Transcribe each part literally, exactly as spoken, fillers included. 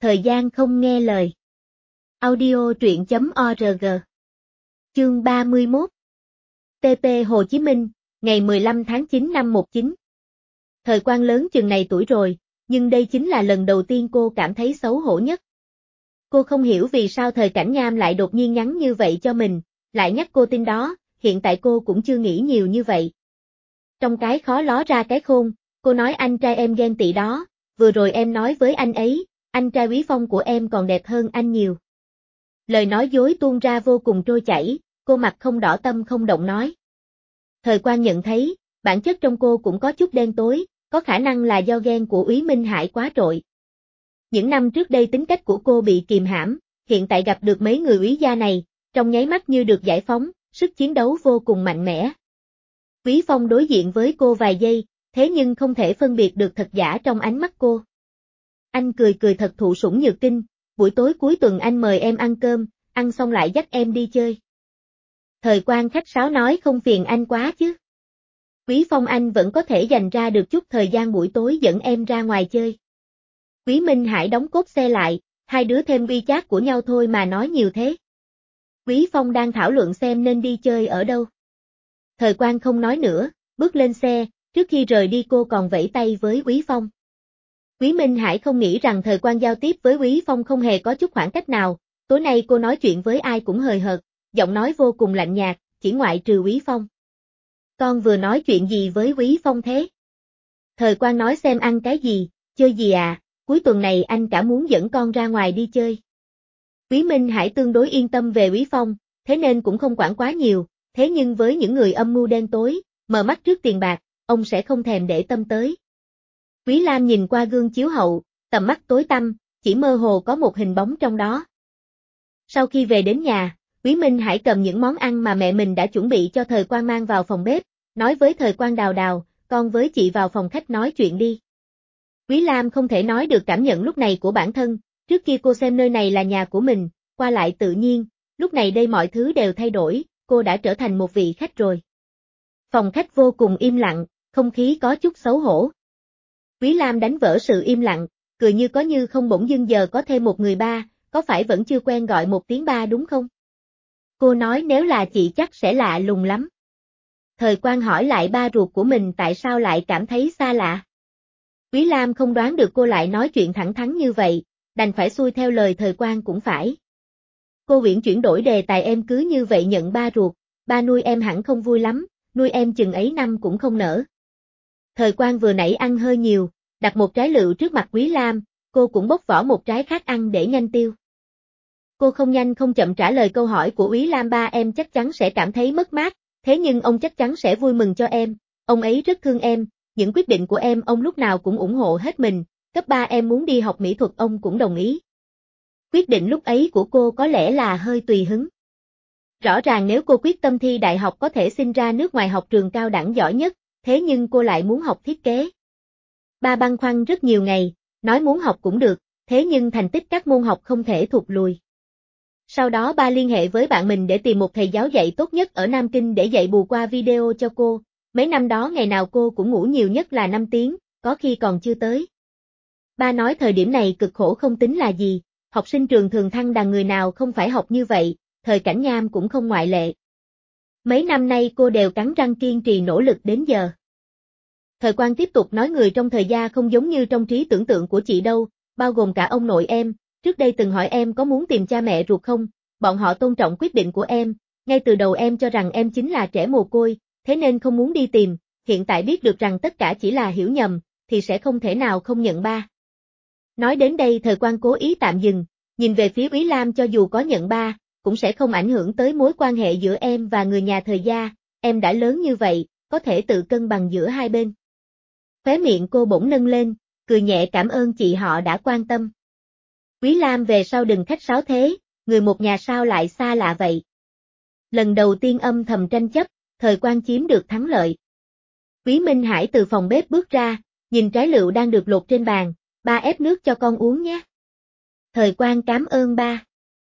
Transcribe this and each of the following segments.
Thời gian không nghe lời. Audio truyện chấm org. Chương ba mươi mốt. tê pê Hồ Chí Minh, ngày mười lăm tháng chín năm một chín. Thời Quang lớn chừng này tuổi rồi, nhưng đây chính là lần đầu tiên cô cảm thấy xấu hổ nhất. Cô không hiểu vì sao Thời Cảnh Nham lại đột nhiên nhắn như vậy cho mình, lại nhắc cô tin đó, hiện tại cô cũng chưa nghĩ nhiều như vậy. Trong cái khó ló ra cái khôn, cô nói anh trai em ghen tị đó, vừa rồi em nói với anh ấy, anh trai Quý Phong của em còn đẹp hơn anh nhiều. Lời nói dối tuôn ra vô cùng trôi chảy, cô mặt không đỏ tâm không động nói. Thời Quang nhận thấy, bản chất trong cô cũng có chút đen tối, có khả năng là do ghen của Úy Minh Hải quá trội. Những năm trước đây tính cách của cô bị kìm hãm, hiện tại gặp được mấy người Úy gia này, trong nháy mắt như được giải phóng, sức chiến đấu vô cùng mạnh mẽ. Úy Phong đối diện với cô vài giây, thế nhưng không thể phân biệt được thật giả trong ánh mắt cô. Anh cười cười thật thụ sủng nhược kinh, buổi tối cuối tuần anh mời em ăn cơm, ăn xong lại dắt em đi chơi. Thời Quang khách sáo nói không phiền anh quá chứ. Quý Phong anh vẫn có thể dành ra được chút thời gian buổi tối dẫn em ra ngoài chơi. Quý Minh Hải đóng cốp xe lại, hai đứa thêm WeChat của nhau thôi mà nói nhiều thế. Quý Phong đang thảo luận xem nên đi chơi ở đâu. Thời Quang không nói nữa, bước lên xe, trước khi rời đi cô còn vẫy tay với Quý Phong. Quý Minh Hải không nghĩ rằng Thời Quang giao tiếp với Quý Phong không hề có chút khoảng cách nào, tối nay cô nói chuyện với ai cũng hời hợt, giọng nói vô cùng lạnh nhạt, chỉ ngoại trừ Quý Phong. Con vừa nói chuyện gì với Quý Phong thế? Thời Quang nói xem ăn cái gì, chơi gì à, cuối tuần này anh cả muốn dẫn con ra ngoài đi chơi. Quý Minh Hải tương đối yên tâm về Quý Phong, thế nên cũng không quản quá nhiều, thế nhưng với những người âm mưu đen tối, mờ mắt trước tiền bạc, ông sẽ không thèm để tâm tới. Quý Lam nhìn qua gương chiếu hậu, tầm mắt tối tăm, chỉ mơ hồ có một hình bóng trong đó. Sau khi về đến nhà, Quý Minh Hải cầm những món ăn mà mẹ mình đã chuẩn bị cho Thời Quang mang vào phòng bếp, nói với Thời Quang đào đào, con với chị vào phòng khách nói chuyện đi. Quý Lam không thể nói được cảm nhận lúc này của bản thân, trước kia cô xem nơi này là nhà của mình, qua lại tự nhiên, lúc này đây mọi thứ đều thay đổi, cô đã trở thành một vị khách rồi. Phòng khách vô cùng im lặng, không khí có chút xấu hổ. Quý Lam đánh vỡ sự im lặng, cười như có như không bỗng dưng giờ có thêm một người ba, có phải vẫn chưa quen gọi một tiếng ba đúng không? Cô nói nếu là chị chắc sẽ lạ lùng lắm. Thời Quang hỏi lại ba ruột của mình tại sao lại cảm thấy xa lạ. Quý Lam không đoán được cô lại nói chuyện thẳng thắn như vậy, đành phải xuôi theo lời Thời Quang cũng phải. Cô uyển chuyển đổi đề tài em cứ như vậy nhận ba ruột, ba nuôi em hẳn không vui lắm, nuôi em chừng ấy năm cũng không nỡ. Thời Quang vừa nãy ăn hơi nhiều, đặt một trái lựu trước mặt Quý Lam, cô cũng bóc vỏ một trái khác ăn để nhanh tiêu. Cô không nhanh không chậm trả lời câu hỏi của Quý Lam ba em chắc chắn sẽ cảm thấy mất mát, thế nhưng ông chắc chắn sẽ vui mừng cho em, ông ấy rất thương em, những quyết định của em ông lúc nào cũng ủng hộ hết mình, cấp ba em muốn đi học mỹ thuật ông cũng đồng ý. Quyết định lúc ấy của cô có lẽ là hơi tùy hứng. Rõ ràng nếu cô quyết tâm thi đại học có thể xin ra nước ngoài học trường cao đẳng giỏi nhất, thế nhưng cô lại muốn học thiết kế. Ba băn khoăn rất nhiều ngày, nói muốn học cũng được, thế nhưng thành tích các môn học không thể thụt lùi. Sau đó ba liên hệ với bạn mình để tìm một thầy giáo dạy tốt nhất ở Nam Kinh để dạy bù qua video cho cô, mấy năm đó ngày nào cô cũng ngủ nhiều nhất là năm tiếng, có khi còn chưa tới. Ba nói thời điểm này cực khổ không tính là gì, học sinh trường thường thăng đằng người nào không phải học như vậy, Thời Cảnh Nham cũng không ngoại lệ. Mấy năm nay cô đều cắn răng kiên trì nỗ lực đến giờ. Thời Quang tiếp tục nói người trong Thời gia không giống như trong trí tưởng tượng của chị đâu, bao gồm cả ông nội em, trước đây từng hỏi em có muốn tìm cha mẹ ruột không, bọn họ tôn trọng quyết định của em, ngay từ đầu em cho rằng em chính là trẻ mồ côi, thế nên không muốn đi tìm, hiện tại biết được rằng tất cả chỉ là hiểu nhầm, thì sẽ không thể nào không nhận ba. Nói đến đây Thời Quang cố ý tạm dừng, nhìn về phía Úy Lam cho dù có nhận ba, cũng sẽ không ảnh hưởng tới mối quan hệ giữa em và người nhà Thời gia, em đã lớn như vậy, có thể tự cân bằng giữa hai bên. Khóe miệng cô bỗng nâng lên, cười nhẹ cảm ơn chị họ đã quan tâm. Quý Lam về sau đừng khách sáo thế, người một nhà sao lại xa lạ vậy. Lần đầu tiên âm thầm tranh chấp, Thời Quang chiếm được thắng lợi. Quý Minh Hải từ phòng bếp bước ra, nhìn trái lựu đang được lột trên bàn, ba ép nước cho con uống nhé. Thời Quang cảm ơn ba.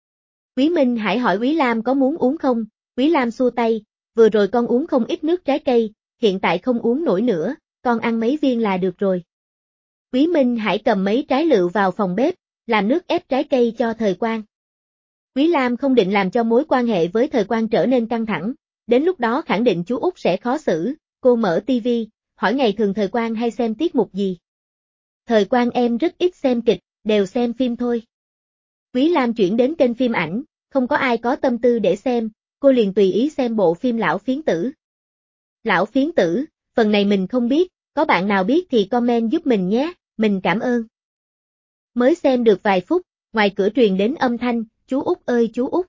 Quý Minh Hải hỏi Quý Lam có muốn uống không, Quý Lam xua tay, vừa rồi con uống không ít nước trái cây, hiện tại không uống nổi nữa, con ăn mấy viên là được rồi. Quý Minh Hải cầm mấy trái lựu vào phòng bếp, làm nước ép trái cây cho Thời Quang. Quý Lam không định làm cho mối quan hệ với Thời Quang trở nên căng thẳng, đến lúc đó khẳng định chú Út sẽ khó xử, cô mở tivi, hỏi ngày thường Thời Quang hay xem tiết mục gì. Thời Quang em rất ít xem kịch, đều xem phim thôi. Quý Lam chuyển đến kênh phim ảnh, không có ai có tâm tư để xem, cô liền tùy ý xem bộ phim Lão Phiến Tử. Lão Phiến Tử, phần này mình không biết, có bạn nào biết thì comment giúp mình nhé, mình cảm ơn. Mới xem được vài phút, ngoài cửa truyền đến âm thanh, chú Út ơi chú Út.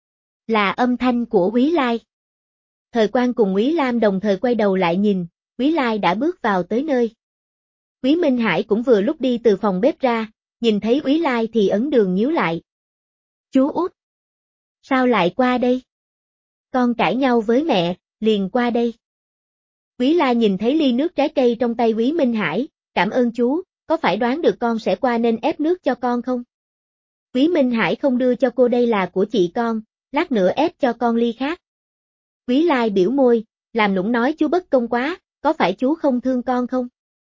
Là âm thanh của Quý Lai. Thời Quang cùng Quý Lam đồng thời quay đầu lại nhìn, Quý Lai đã bước vào tới nơi. Quý Minh Hải cũng vừa lúc đi từ phòng bếp ra, nhìn thấy Quý Lai thì ấn đường nhíu lại. Chú Út. Sao lại qua đây? Con cãi nhau với mẹ, liền qua đây. Quý Lai nhìn thấy ly nước trái cây trong tay Quý Minh Hải, cảm ơn chú, có phải đoán được con sẽ qua nên ép nước cho con không? Quý Minh Hải không đưa cho cô, đây là của chị con, lát nữa ép cho con ly khác. Quý Lai biểu môi, làm nũng nói chú bất công quá, có phải chú không thương con không?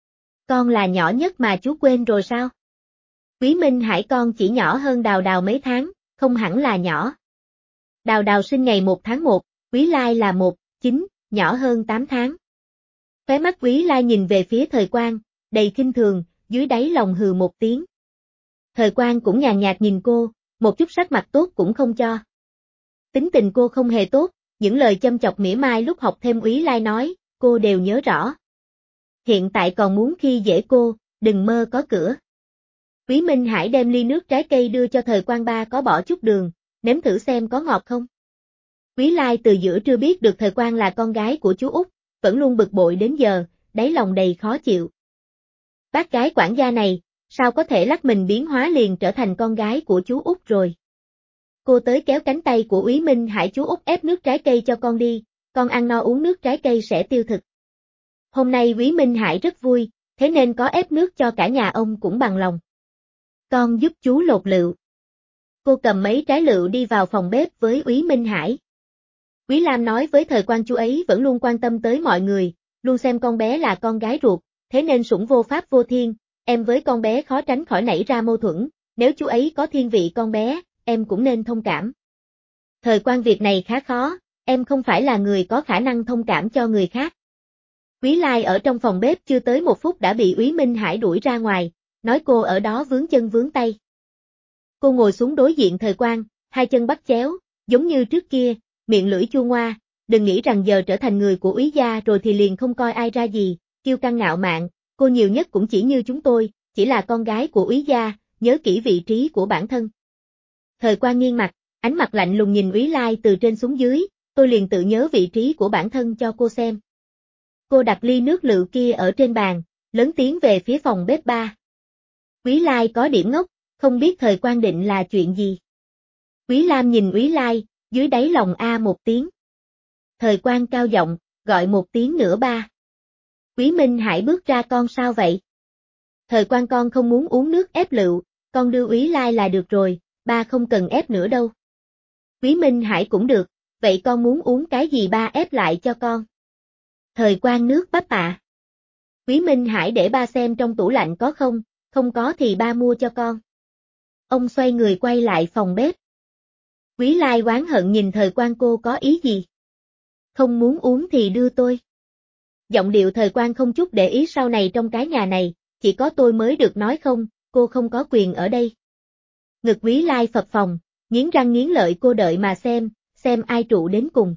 Con là nhỏ nhất mà chú quên rồi sao? Quý Minh Hải con chỉ nhỏ hơn Đào Đào mấy tháng, không hẳn là nhỏ. Đào Đào sinh ngày một tháng một, Quý Lai là một, chín, nhỏ hơn tám tháng. Khóe mắt Quý Lai nhìn về phía Thời Quang, đầy khinh thường, dưới đáy lòng hừ một tiếng. Thời Quang cũng nhàn nhạt nhìn cô, một chút sắc mặt tốt cũng không cho. Tính tình cô không hề tốt, những lời châm chọc mỉa mai lúc học thêm Quý Lai nói, cô đều nhớ rõ. Hiện tại còn muốn khi dễ cô, đừng mơ có cửa. Quý Minh Hải đem ly nước trái cây đưa cho Thời Quang, ba có bỏ chút đường, nếm thử xem có ngọt không. Quý Lai từ giữa trưa biết được Thời Quang là con gái của chú Út, vẫn luôn bực bội đến giờ, đáy lòng đầy khó chịu. Bác gái quản gia này, sao có thể lắc mình biến hóa liền trở thành con gái của chú Út rồi. Cô tới kéo cánh tay của Quý Minh Hải, chú Út ép nước trái cây cho con đi, con ăn no uống nước trái cây sẽ tiêu thực. Hôm nay Quý Minh Hải rất vui, thế nên có ép nước cho cả nhà ông cũng bằng lòng. Con giúp chú lột lựu. Cô cầm mấy trái lựu đi vào phòng bếp với Quý Minh Hải. Quý Lam nói với Thời Quang chú ấy vẫn luôn quan tâm tới mọi người, luôn xem con bé là con gái ruột, thế nên sủng vô pháp vô thiên, em với con bé khó tránh khỏi nảy ra mâu thuẫn, nếu chú ấy có thiên vị con bé, em cũng nên thông cảm. Thời Quang việc này khá khó, em không phải là người có khả năng thông cảm cho người khác. Quý Lai ở trong phòng bếp chưa tới một phút đã bị Quý Minh Hải đuổi ra ngoài, nói cô ở đó vướng chân vướng tay. Cô ngồi xuống đối diện Thời Quang, hai chân bắt chéo, giống như trước kia, miệng lưỡi chua ngoa, đừng nghĩ rằng giờ trở thành người của Úy gia rồi thì liền không coi ai ra gì, kiêu căng ngạo mạn, cô nhiều nhất cũng chỉ như chúng tôi, chỉ là con gái của Úy gia, nhớ kỹ vị trí của bản thân. Thời Quang nghiêng mặt, ánh mặt lạnh lùng nhìn Úy Lai từ trên xuống dưới, tôi liền tự nhớ vị trí của bản thân cho cô xem. Cô đặt ly nước lựu kia ở trên bàn, lớn tiếng về phía phòng bếp ba. Úy Lai có điểm ngốc, không biết Thời Quang định là chuyện gì. Quý Lam nhìn Úy Lai, dưới đáy lòng a một tiếng. Thời Quang cao giọng, gọi một tiếng nữa ba. Quý Minh Hải bước ra, con sao vậy? Thời Quang con không muốn uống nước ép lựu, con đưa Úy Lai là được rồi, ba không cần ép nữa đâu. Quý Minh Hải cũng được, vậy con muốn uống cái gì ba ép lại cho con? Thời Quang nước bắp ạ. À. Quý Minh Hải để ba xem trong tủ lạnh có không, không có thì ba mua cho con. Ông xoay người quay lại phòng bếp. Quý Lai oán hận nhìn Thời Quang, cô có ý gì? Không muốn uống thì đưa tôi. Giọng điệu Thời Quang không chút để ý, sau này trong cái nhà này, chỉ có tôi mới được nói không, cô không có quyền ở đây. Ngực Quý Lai phập phồng, nghiến răng nghiến lợi, cô đợi mà xem, xem ai trụ đến cùng.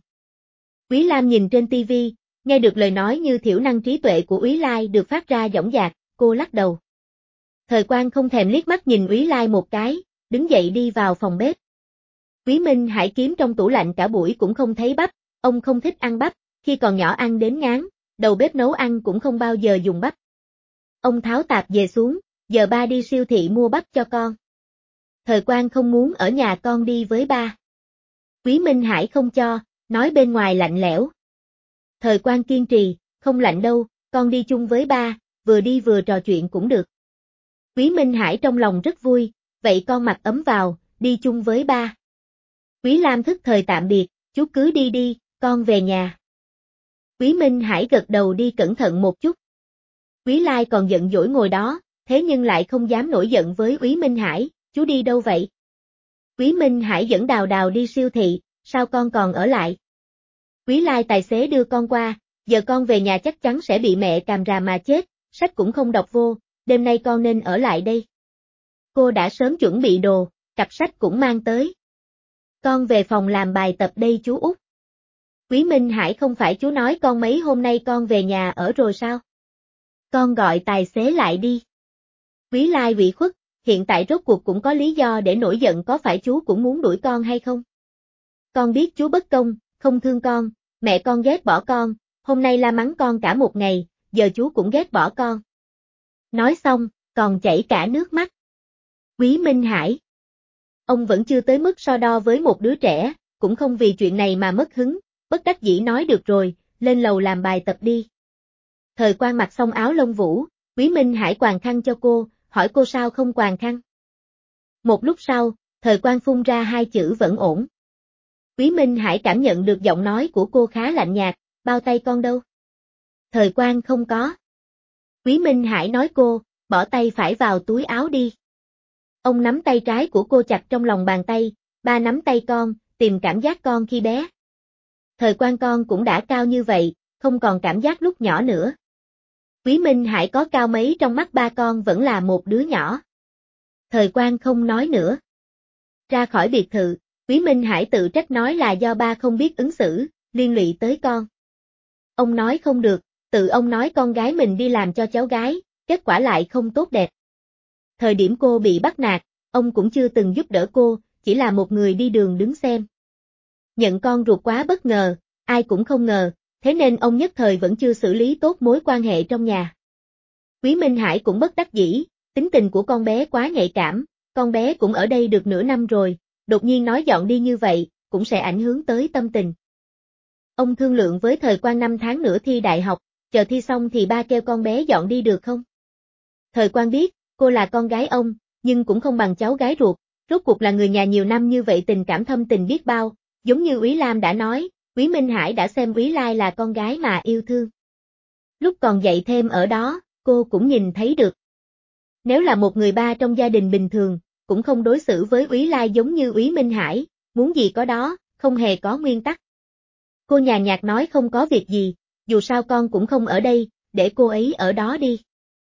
Quý Lam nhìn trên tivi, nghe được lời nói như thiểu năng trí tuệ của Úy Lai được phát ra dõng dạc, cô lắc đầu. Thời Quang không thèm liếc mắt nhìn Úy Lai một cái, đứng dậy đi vào phòng bếp. Quý Minh Hải kiếm trong tủ lạnh cả buổi cũng không thấy bắp, ông không thích ăn bắp, khi còn nhỏ ăn đến ngán, đầu bếp nấu ăn cũng không bao giờ dùng bắp. Ông tháo tạp về xuống, giờ ba đi siêu thị mua bắp cho con. Thời Quang không muốn ở nhà, con đi với ba. Quý Minh Hải không cho, nói bên ngoài lạnh lẽo. Thời Quang kiên trì, không lạnh đâu, con đi chung với ba, vừa đi vừa trò chuyện cũng được. Quý Minh Hải trong lòng rất vui, vậy con mặc ấm vào, đi chung với ba. Quý Lam thức thời tạm biệt, chú cứ đi đi, con về nhà. Quý Minh Hải gật đầu, đi cẩn thận một chút. Quý Lai còn giận dỗi ngồi đó, thế nhưng lại không dám nổi giận với Úy Minh Hải, chú đi đâu vậy? Úy Minh Hải dẫn Đào Đào đi siêu thị, sao con còn ở lại? Úy Lai tài xế đưa con qua, giờ con về nhà chắc chắn sẽ bị mẹ càm ràm mà chết, sách cũng không đọc vô, đêm nay con nên ở lại đây. Cô đã sớm chuẩn bị đồ, cặp sách cũng mang tới. Con về phòng làm bài tập đây chú út. Úy Minh Hải không phải chú nói con mấy hôm nay con về nhà ở rồi sao? Con gọi tài xế lại đi. Úy Lai ủy khuất, hiện tại rốt cuộc cũng có lý do để nổi giận, có phải chú cũng muốn đuổi con hay không? Con biết chú bất công, không thương con, mẹ con ghét bỏ con, hôm nay la mắng con cả một ngày, giờ chú cũng ghét bỏ con. Nói xong, còn chảy cả nước mắt. Úy Minh Hải. Ông vẫn chưa tới mức so đo với một đứa trẻ, cũng không vì chuyện này mà mất hứng, bất đắc dĩ nói được rồi, lên lầu làm bài tập đi. Thời Quang mặc xong áo lông vũ, Úy Minh Hải quàng khăn cho cô, hỏi cô sao không quàng khăn. Một lúc sau, Thời Quang phun ra hai chữ vẫn ổn. Úy Minh Hải cảm nhận được giọng nói của cô khá lạnh nhạt, bao tay con đâu? Thời Quang không có. Úy Minh Hải nói cô, bỏ tay phải vào túi áo đi. Ông nắm tay trái của cô chặt trong lòng bàn tay, ba nắm tay con, tìm cảm giác con khi bé. Thời Quang con cũng đã cao như vậy, không còn cảm giác lúc nhỏ nữa. Úy Minh Hải có cao mấy trong mắt ba con vẫn là một đứa nhỏ. Thời Quang không nói nữa. Ra khỏi biệt thự, Úy Minh Hải tự trách nói là do ba không biết ứng xử, liên lụy tới con. Ông nói không được, tự ông nói con gái mình đi làm cho cháu gái, kết quả lại không tốt đẹp. Thời điểm cô bị bắt nạt, ông cũng chưa từng giúp đỡ cô, chỉ là một người đi đường đứng xem. Nhận con ruột quá bất ngờ, ai cũng không ngờ, thế nên ông nhất thời vẫn chưa xử lý tốt mối quan hệ trong nhà. Úy Minh Hải cũng bất đắc dĩ, tính tình của con bé quá nhạy cảm, con bé cũng ở đây được nửa năm rồi, đột nhiên nói dọn đi như vậy, cũng sẽ ảnh hưởng tới tâm tình. Ông thương lượng với Thời Quang năm tháng nữa thi đại học, chờ thi xong thì ba kêu con bé dọn đi được không? Thời Quang biết, cô là con gái ông, nhưng cũng không bằng cháu gái ruột, rốt cuộc là người nhà nhiều năm như vậy tình cảm thâm tình biết bao, giống như Úy Lam đã nói, Úy Minh Hải đã xem Úy Lai là con gái mà yêu thương. Lúc còn dạy thêm ở đó, cô cũng nhìn thấy được. Nếu là một người ba trong gia đình bình thường, cũng không đối xử với Úy Lai giống như Úy Minh Hải, muốn gì có đó, không hề có nguyên tắc. Cô nhàn nhạt nói không có việc gì, dù sao con cũng không ở đây, để cô ấy ở đó đi.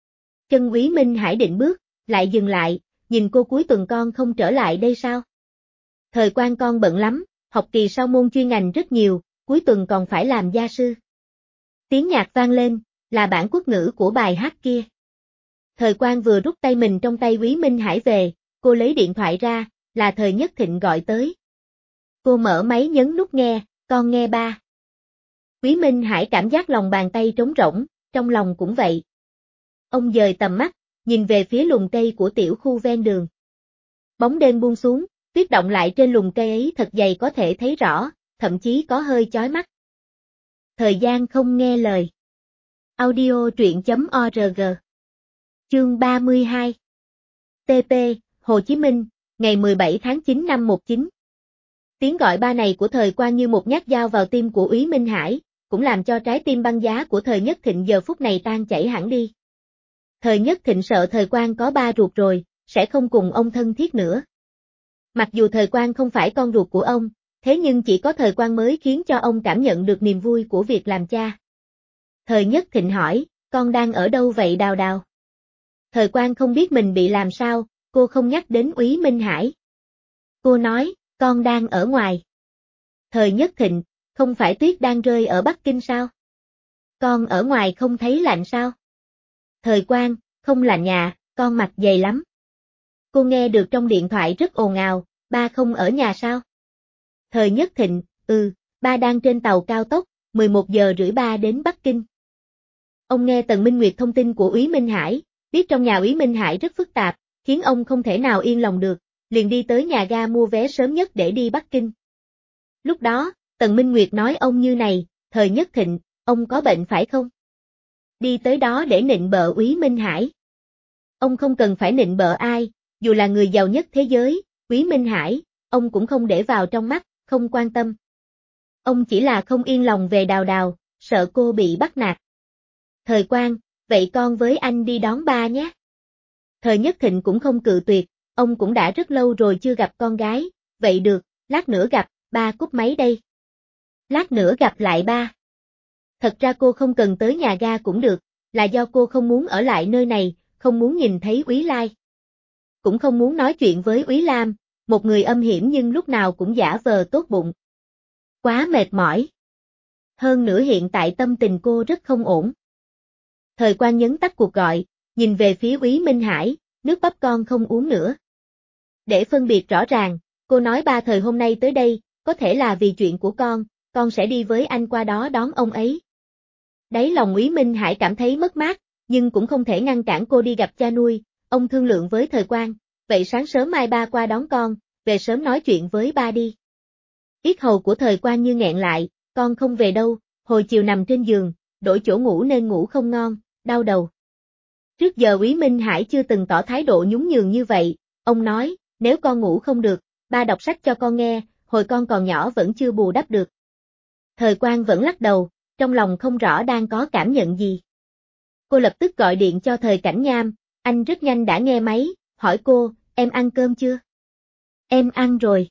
Chân Úy Minh Hải định bước, lại dừng lại, nhìn cô cuối tuần con không trở lại đây sao? Thời Quang con bận lắm, học kỳ sau môn chuyên ngành rất nhiều, cuối tuần còn phải làm gia sư. Tiếng nhạc vang lên, là bản quốc ngữ của bài hát kia. Thời Quang vừa rút tay mình trong tay Úy Minh Hải về, cô lấy điện thoại ra, là Thời Nhất Thịnh gọi tới. Cô mở máy nhấn nút nghe, con nghe ba. Úy Minh Hải cảm giác lòng bàn tay trống rỗng, trong lòng cũng vậy. Ông dời tầm mắt, nhìn về phía lùm cây của tiểu khu ven đường. Bóng đêm buông xuống, tuyết động lại trên lùm cây ấy thật dày có thể thấy rõ, thậm chí có hơi chói mắt. Thời gian không nghe lời. Audio truyện chấm org. Chương ba mươi hai. tê pê, Hồ Chí Minh, ngày mười bảy tháng chín năm một chín. Tiếng gọi ba này của Thời Quang như một nhát dao vào tim của Úy Minh Hải, cũng làm cho trái tim băng giá của Thời Nhất Thịnh giờ phút này tan chảy hẳn đi. Thời Nhất Thịnh sợ Thời Quang có ba ruột rồi, sẽ không cùng ông thân thiết nữa. Mặc dù Thời Quang không phải con ruột của ông, thế nhưng chỉ có Thời Quang mới khiến cho ông cảm nhận được niềm vui của việc làm cha. Thời Nhất Thịnh hỏi, con đang ở đâu vậy Đào Đào? Thời Quang không biết mình bị làm sao, cô không nhắc đến Úy Minh Hải. Cô nói, con đang ở ngoài. Thời Nhất Thịnh, không phải tuyết đang rơi ở Bắc Kinh sao? Con ở ngoài không thấy lạnh sao? Thời Quang, không lạnh nhà, con mặc dày lắm. Cô nghe được trong điện thoại rất ồn ào, ba không ở nhà sao? Thời Nhất Thịnh, ừ, ba đang trên tàu cao tốc, mười một giờ rưỡi ba đến Bắc Kinh. Ông nghe Tần Minh Nguyệt thông tin của Úy Minh Hải, biết trong nhà Úy Minh Hải rất phức tạp, khiến ông không thể nào yên lòng được, liền đi tới nhà ga mua vé sớm nhất để đi Bắc Kinh. Lúc đó, Tần Minh Nguyệt nói ông như này, Thời Nhất Thịnh, ông có bệnh phải không? Đi tới đó để nịnh bợ Úy Minh Hải. Ông không cần phải nịnh bợ ai, dù là người giàu nhất thế giới, Úy Minh Hải, ông cũng không để vào trong mắt, không quan tâm. Ông chỉ là không yên lòng về Đào Đào, sợ cô bị bắt nạt. Thời Quang, vậy con với anh đi đón ba nhé. Thời Nhất Thịnh cũng không cự tuyệt, ông cũng đã rất lâu rồi chưa gặp con gái, vậy được, lát nữa gặp, ba cúp máy đây. Lát nữa gặp lại ba. Thật ra cô không cần tới nhà ga cũng được, là do cô không muốn ở lại nơi này, không muốn nhìn thấy Úy Lai. Cũng không muốn nói chuyện với Úy Lam, một người âm hiểm nhưng lúc nào cũng giả vờ tốt bụng. Quá mệt mỏi. Hơn nữa hiện tại tâm tình cô rất không ổn. Thời Quang nhấn tắt cuộc gọi, nhìn về phía Úy Minh Hải, nước bắp con không uống nữa. Để phân biệt rõ ràng, cô nói ba Thời hôm nay tới đây, có thể là vì chuyện của con, con sẽ đi với anh qua đó đón ông ấy. Đáy lòng Úy Minh Hải cảm thấy mất mát, nhưng cũng không thể ngăn cản cô đi gặp cha nuôi, ông thương lượng với Thời Quang, vậy sáng sớm mai ba qua đón con, về sớm nói chuyện với ba đi. Yết hầu của Thời Quang như nghẹn lại, con không về đâu, hồi chiều nằm trên giường, đổi chỗ ngủ nên ngủ không ngon, đau đầu. Trước giờ Úy Minh Hải chưa từng tỏ thái độ nhún nhường như vậy, ông nói, nếu con ngủ không được, ba đọc sách cho con nghe, hồi con còn nhỏ vẫn chưa bù đắp được. Thời Quang vẫn lắc đầu, trong lòng không rõ đang có cảm nhận gì. Cô lập tức gọi điện cho Thời Cảnh Nham, anh rất nhanh đã nghe máy, hỏi cô, em ăn cơm chưa? Em ăn rồi.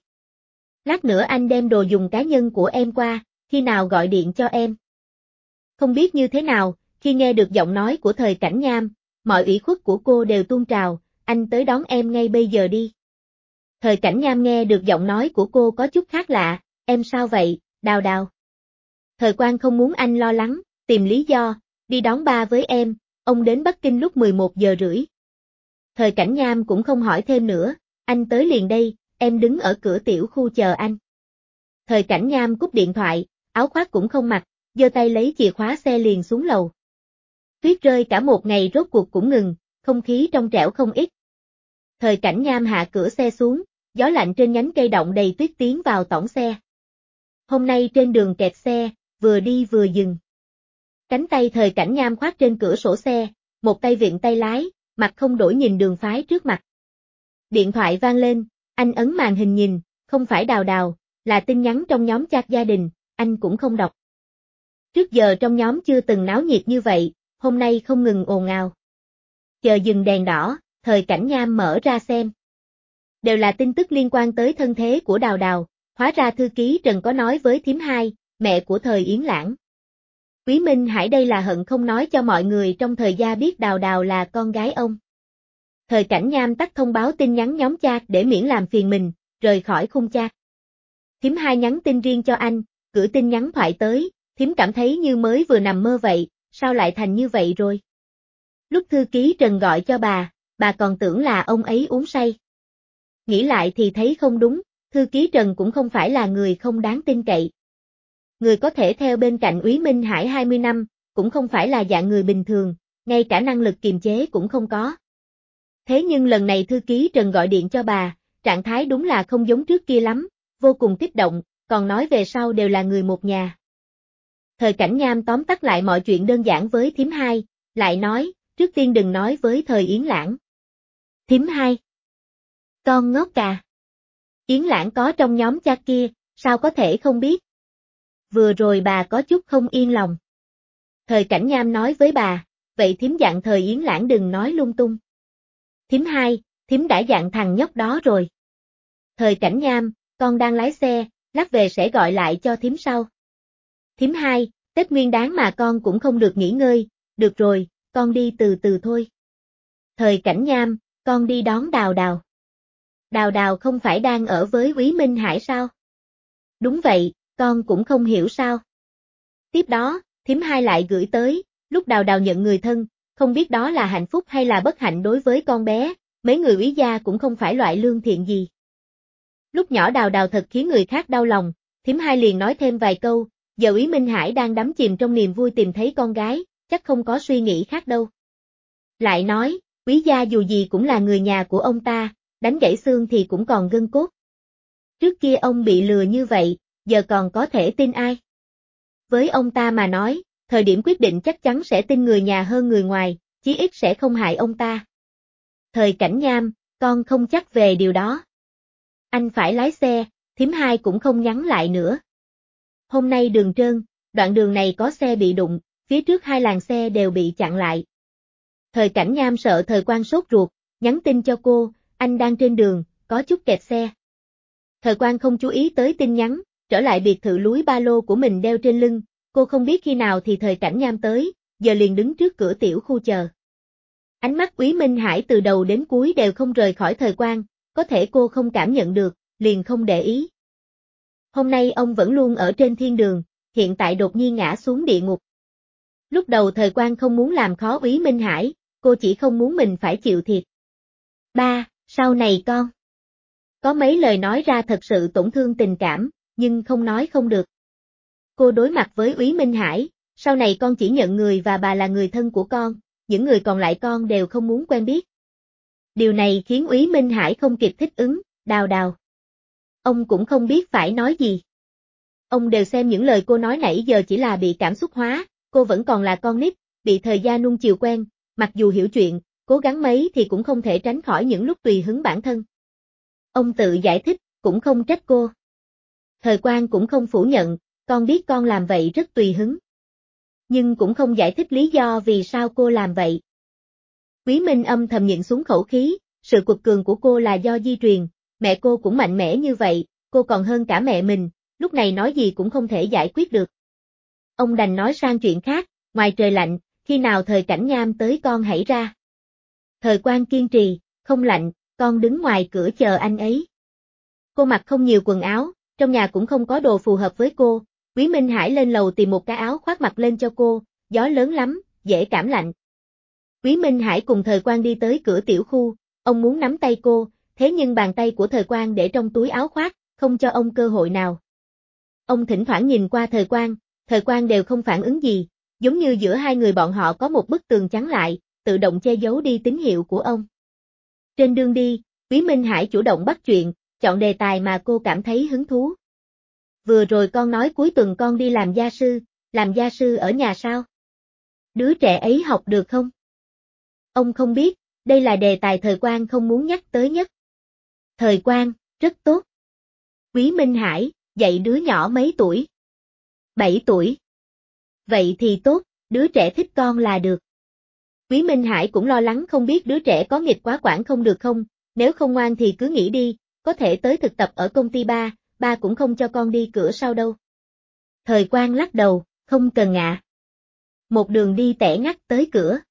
Lát nữa anh đem đồ dùng cá nhân của em qua, khi nào gọi điện cho em. Không biết như thế nào, khi nghe được giọng nói của Thời Cảnh Nham, mọi ủy khuất của cô đều tuôn trào, anh tới đón em ngay bây giờ đi. Thời Cảnh Nham nghe được giọng nói của cô có chút khác lạ, em sao vậy, Đào Đào. Thời Quang không muốn anh lo lắng, tìm lý do, đi đón ba với em, ông đến Bắc Kinh lúc mười một giờ rưỡi. Thời Cảnh Nham cũng không hỏi thêm nữa, anh tới liền đây, em đứng ở cửa tiểu khu chờ anh. Thời Cảnh Nham cúp điện thoại, áo khoác cũng không mặc, giơ tay lấy chìa khóa xe liền xuống lầu. Tuyết rơi cả một ngày rốt cuộc cũng ngừng, không khí trong trẻo không ít. Thời Cảnh Nham hạ cửa xe xuống, gió lạnh trên nhánh cây động đầy tuyết tiến vào tõng xe. Hôm nay trên đường kẹt xe, vừa đi vừa dừng. Cánh tay Thời Cảnh Nham khoác trên cửa sổ xe, một tay vịn tay lái, mặt không đổi nhìn đường phái trước mặt. Điện thoại vang lên, anh ấn màn hình nhìn, không phải Đào Đào, là tin nhắn trong nhóm chat gia đình, anh cũng không đọc. Trước giờ trong nhóm chưa từng náo nhiệt như vậy, hôm nay không ngừng ồn ào. Chờ dừng đèn đỏ, Thời Cảnh Nham mở ra xem. Đều là tin tức liên quan tới thân thế của Đào Đào, hóa ra thư ký Trần có nói với thím hai, mẹ của Thời Yến Lãng. Úy Minh Hải đây là hận không nói cho mọi người trong Thời gia biết Đào Đào là con gái ông. Thời Cảnh Nham tắt thông báo tin nhắn nhóm chat để miễn làm phiền mình, rời khỏi khung chat. Thím hai nhắn tin riêng cho anh, gửi tin nhắn thoại tới, thím cảm thấy như mới vừa nằm mơ vậy, sao lại thành như vậy rồi? Lúc thư ký Trần gọi cho bà, bà còn tưởng là ông ấy uống say. Nghĩ lại thì thấy không đúng, thư ký Trần cũng không phải là người không đáng tin cậy. Người có thể theo bên cạnh Úy Minh Hải hai mươi năm, cũng không phải là dạng người bình thường, ngay cả năng lực kiềm chế cũng không có. Thế nhưng lần này thư ký Trần gọi điện cho bà, trạng thái đúng là không giống trước kia lắm, vô cùng kích động, còn nói về sau đều là người một nhà. Thời Cảnh Nham tóm tắt lại mọi chuyện đơn giản với thím hai, lại nói, trước tiên đừng nói với Thời Yến Lãng. Thím hai. Con ngốc à. Yến Lãng có trong nhóm chat kia, sao có thể không biết. Vừa rồi bà có chút không yên lòng. Thời Cảnh Nham nói với bà, vậy thím dặn Thời Yến Lãng đừng nói lung tung. Thím hai, thím đã dặn thằng nhóc đó rồi. Thời Cảnh Nham, con đang lái xe, lát về sẽ gọi lại cho thím sau. Thím hai, Tết Nguyên Đán mà con cũng không được nghỉ ngơi, được rồi, con đi từ từ thôi. Thời Cảnh Nham, con đi đón Đào Đào. Đào Đào không phải đang ở với Úy Minh Hải sao? Đúng vậy, con cũng không hiểu sao. Tiếp đó, thím hai lại gửi tới, lúc Đào Đào nhận người thân, không biết đó là hạnh phúc hay là bất hạnh đối với con bé, mấy người Úy gia cũng không phải loại lương thiện gì. Lúc nhỏ Đào Đào thật khiến người khác đau lòng, thím hai liền nói thêm vài câu, giờ Úy Minh Hải đang đắm chìm trong niềm vui tìm thấy con gái, chắc không có suy nghĩ khác đâu. Lại nói, Úy gia dù gì cũng là người nhà của ông ta, đánh gãy xương thì cũng còn gân cốt. Trước kia ông bị lừa như vậy, giờ còn có thể tin ai? Với ông ta mà nói, thời điểm quyết định chắc chắn sẽ tin người nhà hơn người ngoài, chí ít sẽ không hại ông ta. Thời Cảnh Nham, con không chắc về điều đó. Anh phải lái xe, thím hai cũng không nhắn lại nữa. Hôm nay đường trơn, đoạn đường này có xe bị đụng, phía trước hai làn xe đều bị chặn lại. Thời Cảnh Nham sợ Thời Quang sốt ruột, nhắn tin cho cô, anh đang trên đường, có chút kẹt xe. Thời Quang không chú ý tới tin nhắn, trở lại biệt thự lúi ba lô của mình đeo trên lưng, cô không biết khi nào thì Thời Cảnh Nham tới, giờ liền đứng trước cửa tiểu khu chờ. Ánh mắt Úy Minh Hải từ đầu đến cuối đều không rời khỏi Thời Quang, có thể cô không cảm nhận được, liền không để ý. Hôm nay ông vẫn luôn ở trên thiên đường, hiện tại đột nhiên ngã xuống địa ngục. Lúc đầu Thời Quang không muốn làm khó Úy Minh Hải, cô chỉ không muốn mình phải chịu thiệt. Ba, sau này con. Có mấy lời nói ra thật sự tổn thương tình cảm, nhưng không nói không được. Cô đối mặt với Úy Minh Hải, sau này con chỉ nhận người và bà là người thân của con, những người còn lại con đều không muốn quen biết. Điều này khiến Úy Minh Hải không kịp thích ứng, đào đào. Ông cũng không biết phải nói gì. Ông đều xem những lời cô nói nãy giờ chỉ là bị cảm xúc hóa, cô vẫn còn là con nít, bị thời gian nuông chiều quen, mặc dù hiểu chuyện, cố gắng mấy thì cũng không thể tránh khỏi những lúc tùy hứng bản thân. Ông tự giải thích, cũng không trách cô. Thời Quang cũng không phủ nhận, con biết con làm vậy rất tùy hứng. Nhưng cũng không giải thích lý do vì sao cô làm vậy. Úy Minh âm thầm nhịn xuống khẩu khí, sự quật cường của cô là do di truyền, mẹ cô cũng mạnh mẽ như vậy, cô còn hơn cả mẹ mình, lúc này nói gì cũng không thể giải quyết được. Ông đành nói sang chuyện khác, ngoài trời lạnh, khi nào Thời Cảnh Nham tới con hãy ra. Thời Quang kiên trì, không lạnh, con đứng ngoài cửa chờ anh ấy. Cô mặc không nhiều quần áo, trong nhà cũng không có đồ phù hợp với cô, Úy Minh Hải lên lầu tìm một cái áo khoác mặc lên cho cô, gió lớn lắm, dễ cảm lạnh. Úy Minh Hải cùng Thời Quang đi tới cửa tiểu khu, ông muốn nắm tay cô, thế nhưng bàn tay của Thời Quang để trong túi áo khoác, không cho ông cơ hội nào. Ông thỉnh thoảng nhìn qua Thời Quang, Thời Quang đều không phản ứng gì, giống như giữa hai người bọn họ có một bức tường chắn lại, tự động che giấu đi tín hiệu của ông. Trên đường đi, Úy Minh Hải chủ động bắt chuyện, chọn đề tài mà cô cảm thấy hứng thú. Vừa rồi con nói cuối tuần con đi làm gia sư, làm gia sư ở nhà sao? Đứa trẻ ấy học được không? Ông không biết, đây là đề tài Thời Quang không muốn nhắc tới nhất. Thời Quang, rất tốt. Úy Minh Hải, dạy đứa nhỏ mấy tuổi? bảy tuổi. Vậy thì tốt, đứa trẻ thích con là được. Úy Minh Hải cũng lo lắng không biết đứa trẻ có nghịch quá quản không được không, nếu không ngoan thì cứ nghỉ đi, có thể tới thực tập ở công ty ba, ba cũng không cho con đi cửa sau đâu. Thời Quang lắc đầu, không cần ạ. Một đường đi tẻ ngắt tới cửa.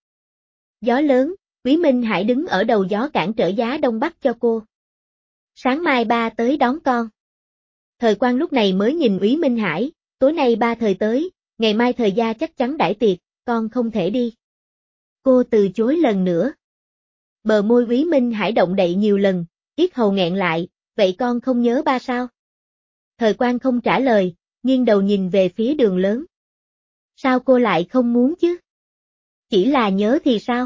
Gió lớn, Úy Minh Hải đứng ở đầu gió cản trở giá đông bắc cho cô. Sáng mai ba tới đón con. Thời Quang lúc này mới nhìn Úy Minh Hải, tối nay ba Thời tới, ngày mai Thời gia chắc chắn đãi tiệc, con không thể đi. Cô từ chối lần nữa. Bờ môi Úy Minh Hải động đậy nhiều lần, yết hầu nghẹn lại, vậy con không nhớ ba sao? Thời Quang không trả lời, nghiêng đầu nhìn về phía đường lớn. Sao cô lại không muốn chứ? Chỉ là nhớ thì sao?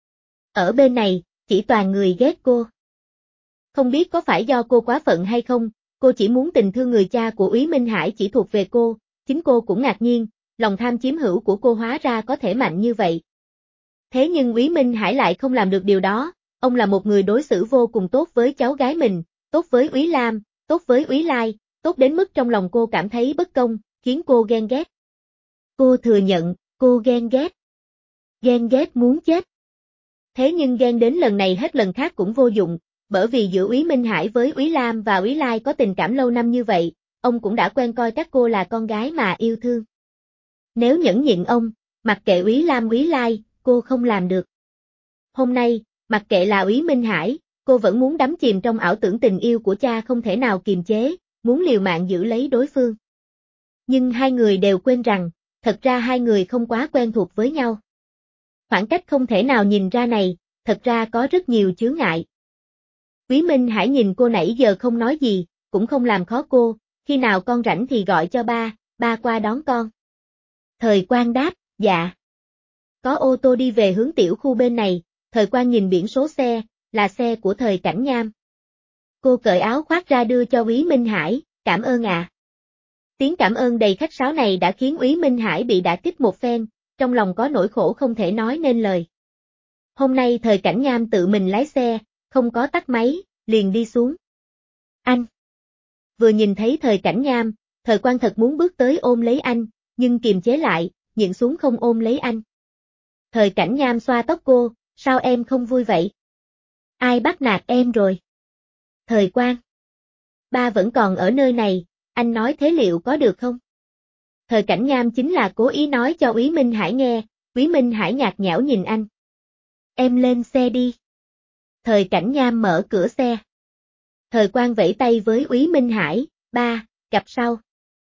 Ở bên này, chỉ toàn người ghét cô. Không biết có phải do cô quá phận hay không, cô chỉ muốn tình thương người cha của Úy Minh Hải chỉ thuộc về cô, chính cô cũng ngạc nhiên, lòng tham chiếm hữu của cô hóa ra có thể mạnh như vậy. Thế nhưng Úy Minh Hải lại không làm được điều đó, ông là một người đối xử vô cùng tốt với cháu gái mình, tốt với Úy Lam, tốt với Úy Lai, tốt đến mức trong lòng cô cảm thấy bất công, khiến cô ghen ghét. Cô thừa nhận, cô ghen ghét. Ghen ghét muốn chết. Thế nhưng ghen đến lần này hết lần khác cũng vô dụng, bởi vì giữa Úy Minh Hải với Úy Lam và Úy Lai có tình cảm lâu năm như vậy, ông cũng đã quen coi các cô là con gái mà yêu thương. Nếu nhẫn nhịn ông, mặc kệ Úy Lam Úy Lai, cô không làm được. Hôm nay, mặc kệ là Úy Minh Hải, cô vẫn muốn đắm chìm trong ảo tưởng tình yêu của cha không thể nào kiềm chế, muốn liều mạng giữ lấy đối phương. Nhưng hai người đều quên rằng, thật ra hai người không quá quen thuộc với nhau. Khoảng cách không thể nào nhìn ra này, thật ra có rất nhiều chướng ngại. Úy Minh Hải nhìn cô nãy giờ không nói gì, cũng không làm khó cô, khi nào con rảnh thì gọi cho ba, ba qua đón con. Thời Quang đáp, dạ. Có ô tô đi về hướng tiểu khu bên này, Thời Quang nhìn biển số xe, là xe của Thời Cảnh Nham. Cô cởi áo khoác ra đưa cho Úy Minh Hải, cảm ơn ạ. À. Tiếng cảm ơn đầy khách sáo này đã khiến Úy Minh Hải bị đả kích một phen, trong lòng có nỗi khổ không thể nói nên lời. Hôm nay Thời Cảnh Nham tự mình lái xe, không có tắt máy, liền đi xuống. Anh! Vừa nhìn thấy Thời Cảnh Nham, Thời Quang thật muốn bước tới ôm lấy anh, nhưng kiềm chế lại, nhịn xuống không ôm lấy anh. Thời Cảnh Nham xoa tóc cô, sao em không vui vậy? Ai bắt nạt em rồi? Thời Quang. Ba vẫn còn ở nơi này, anh nói thế liệu có được không? Thời Cảnh Nham chính là cố ý nói cho Úy Minh Hải nghe, Úy Minh Hải nhạt nhẽo nhìn anh. Em lên xe đi. Thời Cảnh Nham mở cửa xe. Thời Quang vẫy tay với Úy Minh Hải, ba, cặp sau.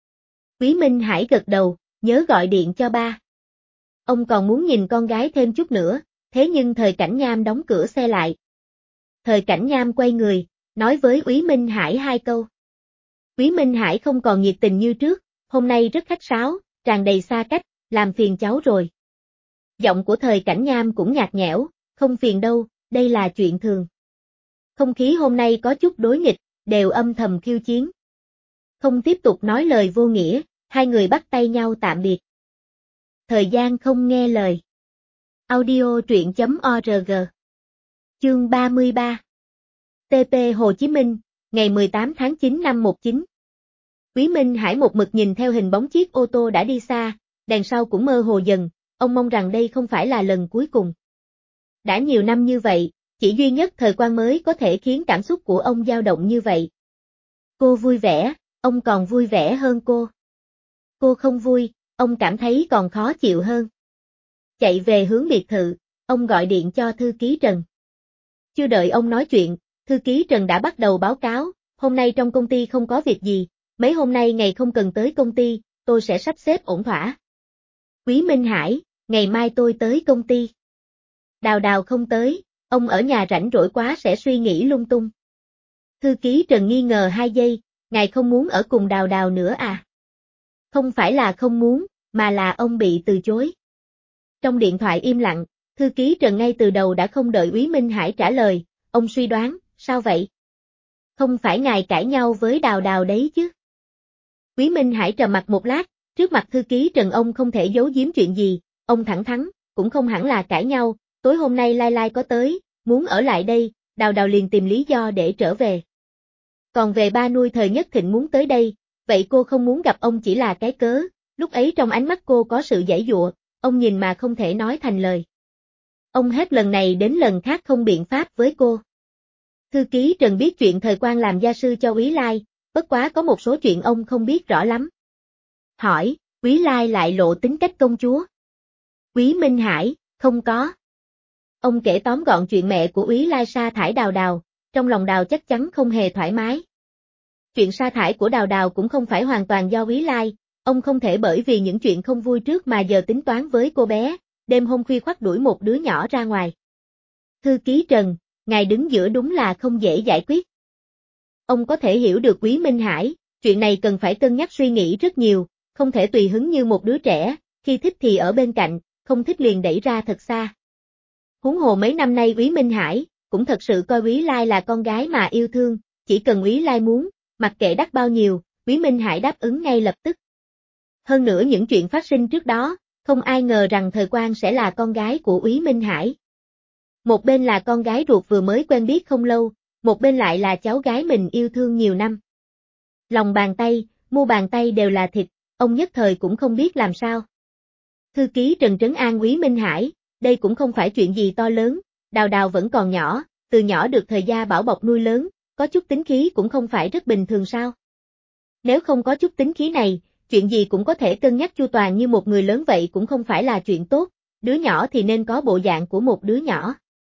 Úy Minh Hải gật đầu, nhớ gọi điện cho ba. Ông còn muốn nhìn con gái thêm chút nữa, thế nhưng Thời Cảnh Nham đóng cửa xe lại. Thời Cảnh Nham quay người, nói với Úy Minh Hải hai câu. Úy Minh Hải không còn nhiệt tình như trước, hôm nay rất khách sáo, tràn đầy xa cách, làm phiền cháu rồi. Giọng của Thời Cảnh Nham cũng nhạt nhẽo, không phiền đâu, đây là chuyện thường. Không khí hôm nay có chút đối nghịch, đều âm thầm khiêu chiến. Không tiếp tục nói lời vô nghĩa, hai người bắt tay nhau tạm biệt. Thời gian không nghe lời. Audio truyện chấm org. Chương ba mươi ba. tê pê Hồ Chí Minh, ngày mười tám tháng chín năm một chín. Úy Minh Hải một mực nhìn theo hình bóng chiếc ô tô đã đi xa, đằng sau cũng mơ hồ dần, ông mong rằng đây không phải là lần cuối cùng. Đã nhiều năm như vậy, chỉ duy nhất Thời Quang mới có thể khiến cảm xúc của ông dao động như vậy. Cô vui vẻ, ông còn vui vẻ hơn cô. Cô không vui, ông cảm thấy còn khó chịu hơn. Chạy về hướng biệt thự, ông gọi điện cho thư ký Trần. Chưa đợi ông nói chuyện, thư ký Trần đã bắt đầu báo cáo, hôm nay trong công ty không có việc gì, mấy hôm nay ngày không cần tới công ty, tôi sẽ sắp xếp ổn thỏa. Úy Minh Hải, ngày mai tôi tới công ty. Đào Đào không tới, ông ở nhà rảnh rỗi quá sẽ suy nghĩ lung tung. Thư ký Trần nghi ngờ hai giây, ngài không muốn ở cùng Đào Đào nữa à? Không phải là không muốn, mà là ông bị từ chối. Trong điện thoại im lặng, thư ký Trần ngay từ đầu đã không đợi Úy Minh Hải trả lời, ông suy đoán, sao vậy? Không phải ngài cãi nhau với Đào Đào đấy chứ? Úy Minh Hải trầm mặt một lát, trước mặt thư ký Trần ông không thể giấu giếm chuyện gì, ông thẳng thắn, cũng không hẳn là cãi nhau, tối hôm nay Lai Lai có tới, muốn ở lại đây, Đào Đào liền tìm lý do để trở về. Còn về ba nuôi Thời Nhất Thịnh muốn tới đây, vậy cô không muốn gặp ông chỉ là cái cớ, lúc ấy trong ánh mắt cô có sự giãy giụa, ông nhìn mà không thể nói thành lời. Ông hết lần này đến lần khác không biện pháp với cô. Thư ký Trần biết chuyện Thời Quang làm gia sư cho Úy Lai, bất quá có một số chuyện ông không biết rõ lắm. Hỏi, Úy Lai lại lộ tính cách công chúa. Úy Minh Hải, không có. Ông kể tóm gọn chuyện mẹ của Úy Lai sa thải Đào Đào, trong lòng Đào chắc chắn không hề thoải mái. Chuyện sa thải của Đào Đào cũng không phải hoàn toàn do Úy Lai, ông không thể bởi vì những chuyện không vui trước mà giờ tính toán với cô bé, đêm hôm khuya khoắt đuổi một đứa nhỏ ra ngoài. Thư ký Trần, ngài đứng giữa đúng là không dễ giải quyết. Ông có thể hiểu được Úy Minh Hải, chuyện này cần phải cân nhắc suy nghĩ rất nhiều, không thể tùy hứng như một đứa trẻ, khi thích thì ở bên cạnh, không thích liền đẩy ra thật xa. Huống hồ mấy năm nay Úy Minh Hải cũng thật sự coi Úy Lai là con gái mà yêu thương, chỉ cần Úy Lai muốn, mặc kệ đắt bao nhiêu, Úy Minh Hải đáp ứng ngay lập tức. Hơn nữa những chuyện phát sinh trước đó, không ai ngờ rằng Thời Quang sẽ là con gái của Úy Minh Hải. Một bên là con gái ruột vừa mới quen biết không lâu, một bên lại là cháu gái mình yêu thương nhiều năm. Lòng bàn tay, mu bàn tay đều là thịt, ông nhất thời cũng không biết làm sao. Thư ký Trần trấn an Úy Minh Hải, đây cũng không phải chuyện gì to lớn, Đào Đào vẫn còn nhỏ, từ nhỏ được Thời gia bảo bọc nuôi lớn, có chút tính khí cũng không phải rất bình thường sao. Nếu không có chút tính khí này, chuyện gì cũng có thể cân nhắc chu toàn như một người lớn vậy cũng không phải là chuyện tốt, đứa nhỏ thì nên có bộ dạng của một đứa nhỏ.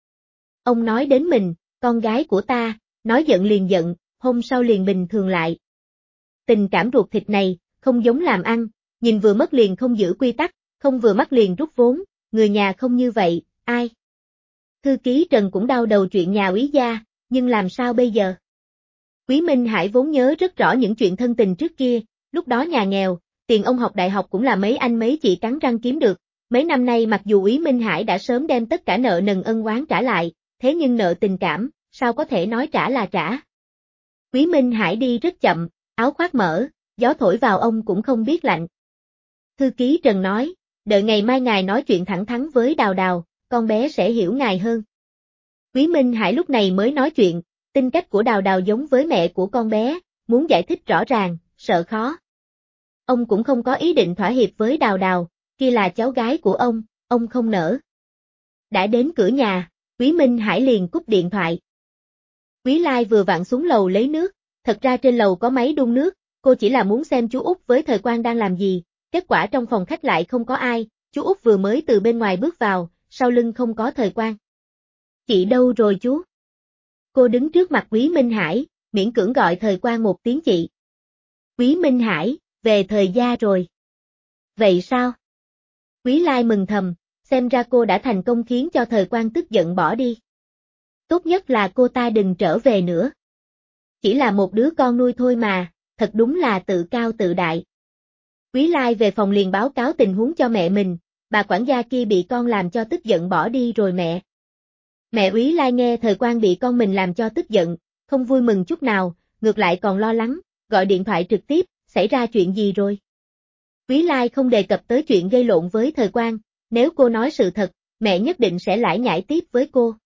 Ông nói đến mình, con gái của ta, nói giận liền giận, hôm sau liền bình thường lại. Tình cảm ruột thịt này, không giống làm ăn, nhìn vừa mất liền không giữ quy tắc, không vừa mắt liền rút vốn, người nhà không như vậy, ai? Thư ký Trần cũng đau đầu chuyện nhà Úy gia, nhưng làm sao bây giờ? Úy Minh Hải vốn nhớ rất rõ những chuyện thân tình trước kia, lúc đó nhà nghèo, tiền ông học đại học cũng là mấy anh mấy chị cắn răng kiếm được, mấy năm nay mặc dù Úy Minh Hải đã sớm đem tất cả nợ nần ân oán trả lại, thế nhưng nợ tình cảm, sao có thể nói trả là trả. Úy Minh Hải đi rất chậm, áo khoác mở, gió thổi vào ông cũng không biết lạnh. Thư ký Trần nói, đợi ngày mai ngài nói chuyện thẳng thắn với Đào Đào, con bé sẽ hiểu ngài hơn. Úy Minh Hải lúc này mới nói chuyện, tính cách của Đào Đào giống với mẹ của con bé, muốn giải thích rõ ràng, sợ khó. Ông cũng không có ý định thỏa hiệp với Đào Đào, kia là cháu gái của ông, ông không nỡ. Đã đến cửa nhà, Úy Minh Hải liền cúp điện thoại. Quý Lai vừa vặn xuống lầu lấy nước, thật ra trên lầu có máy đun nước, cô chỉ là muốn xem chú Út với Thời Quang đang làm gì, kết quả trong phòng khách lại không có ai, chú Út vừa mới từ bên ngoài bước vào, sau lưng không có Thời Quang. Chị đâu rồi chú? Cô đứng trước mặt Quý Minh Hải, miễn cưỡng gọi Thời Quang một tiếng chị. Quý Minh Hải, về Thời gia rồi. Vậy sao? Quý Lai mừng thầm, xem ra cô đã thành công khiến cho Thời Quang tức giận bỏ đi. Tốt nhất là cô ta đừng trở về nữa. Chỉ là một đứa con nuôi thôi mà, thật đúng là tự cao tự đại. Quý Lai về phòng liền báo cáo tình huống cho mẹ mình, bà quản gia kia bị con làm cho tức giận bỏ đi rồi mẹ. Mẹ Quý Lai nghe Thời Quang bị con mình làm cho tức giận, không vui mừng chút nào, ngược lại còn lo lắng, gọi điện thoại trực tiếp, xảy ra chuyện gì rồi? Quý Lai không đề cập tới chuyện gây lộn với Thời Quang, nếu cô nói sự thật, mẹ nhất định sẽ lải nhải tiếp với cô.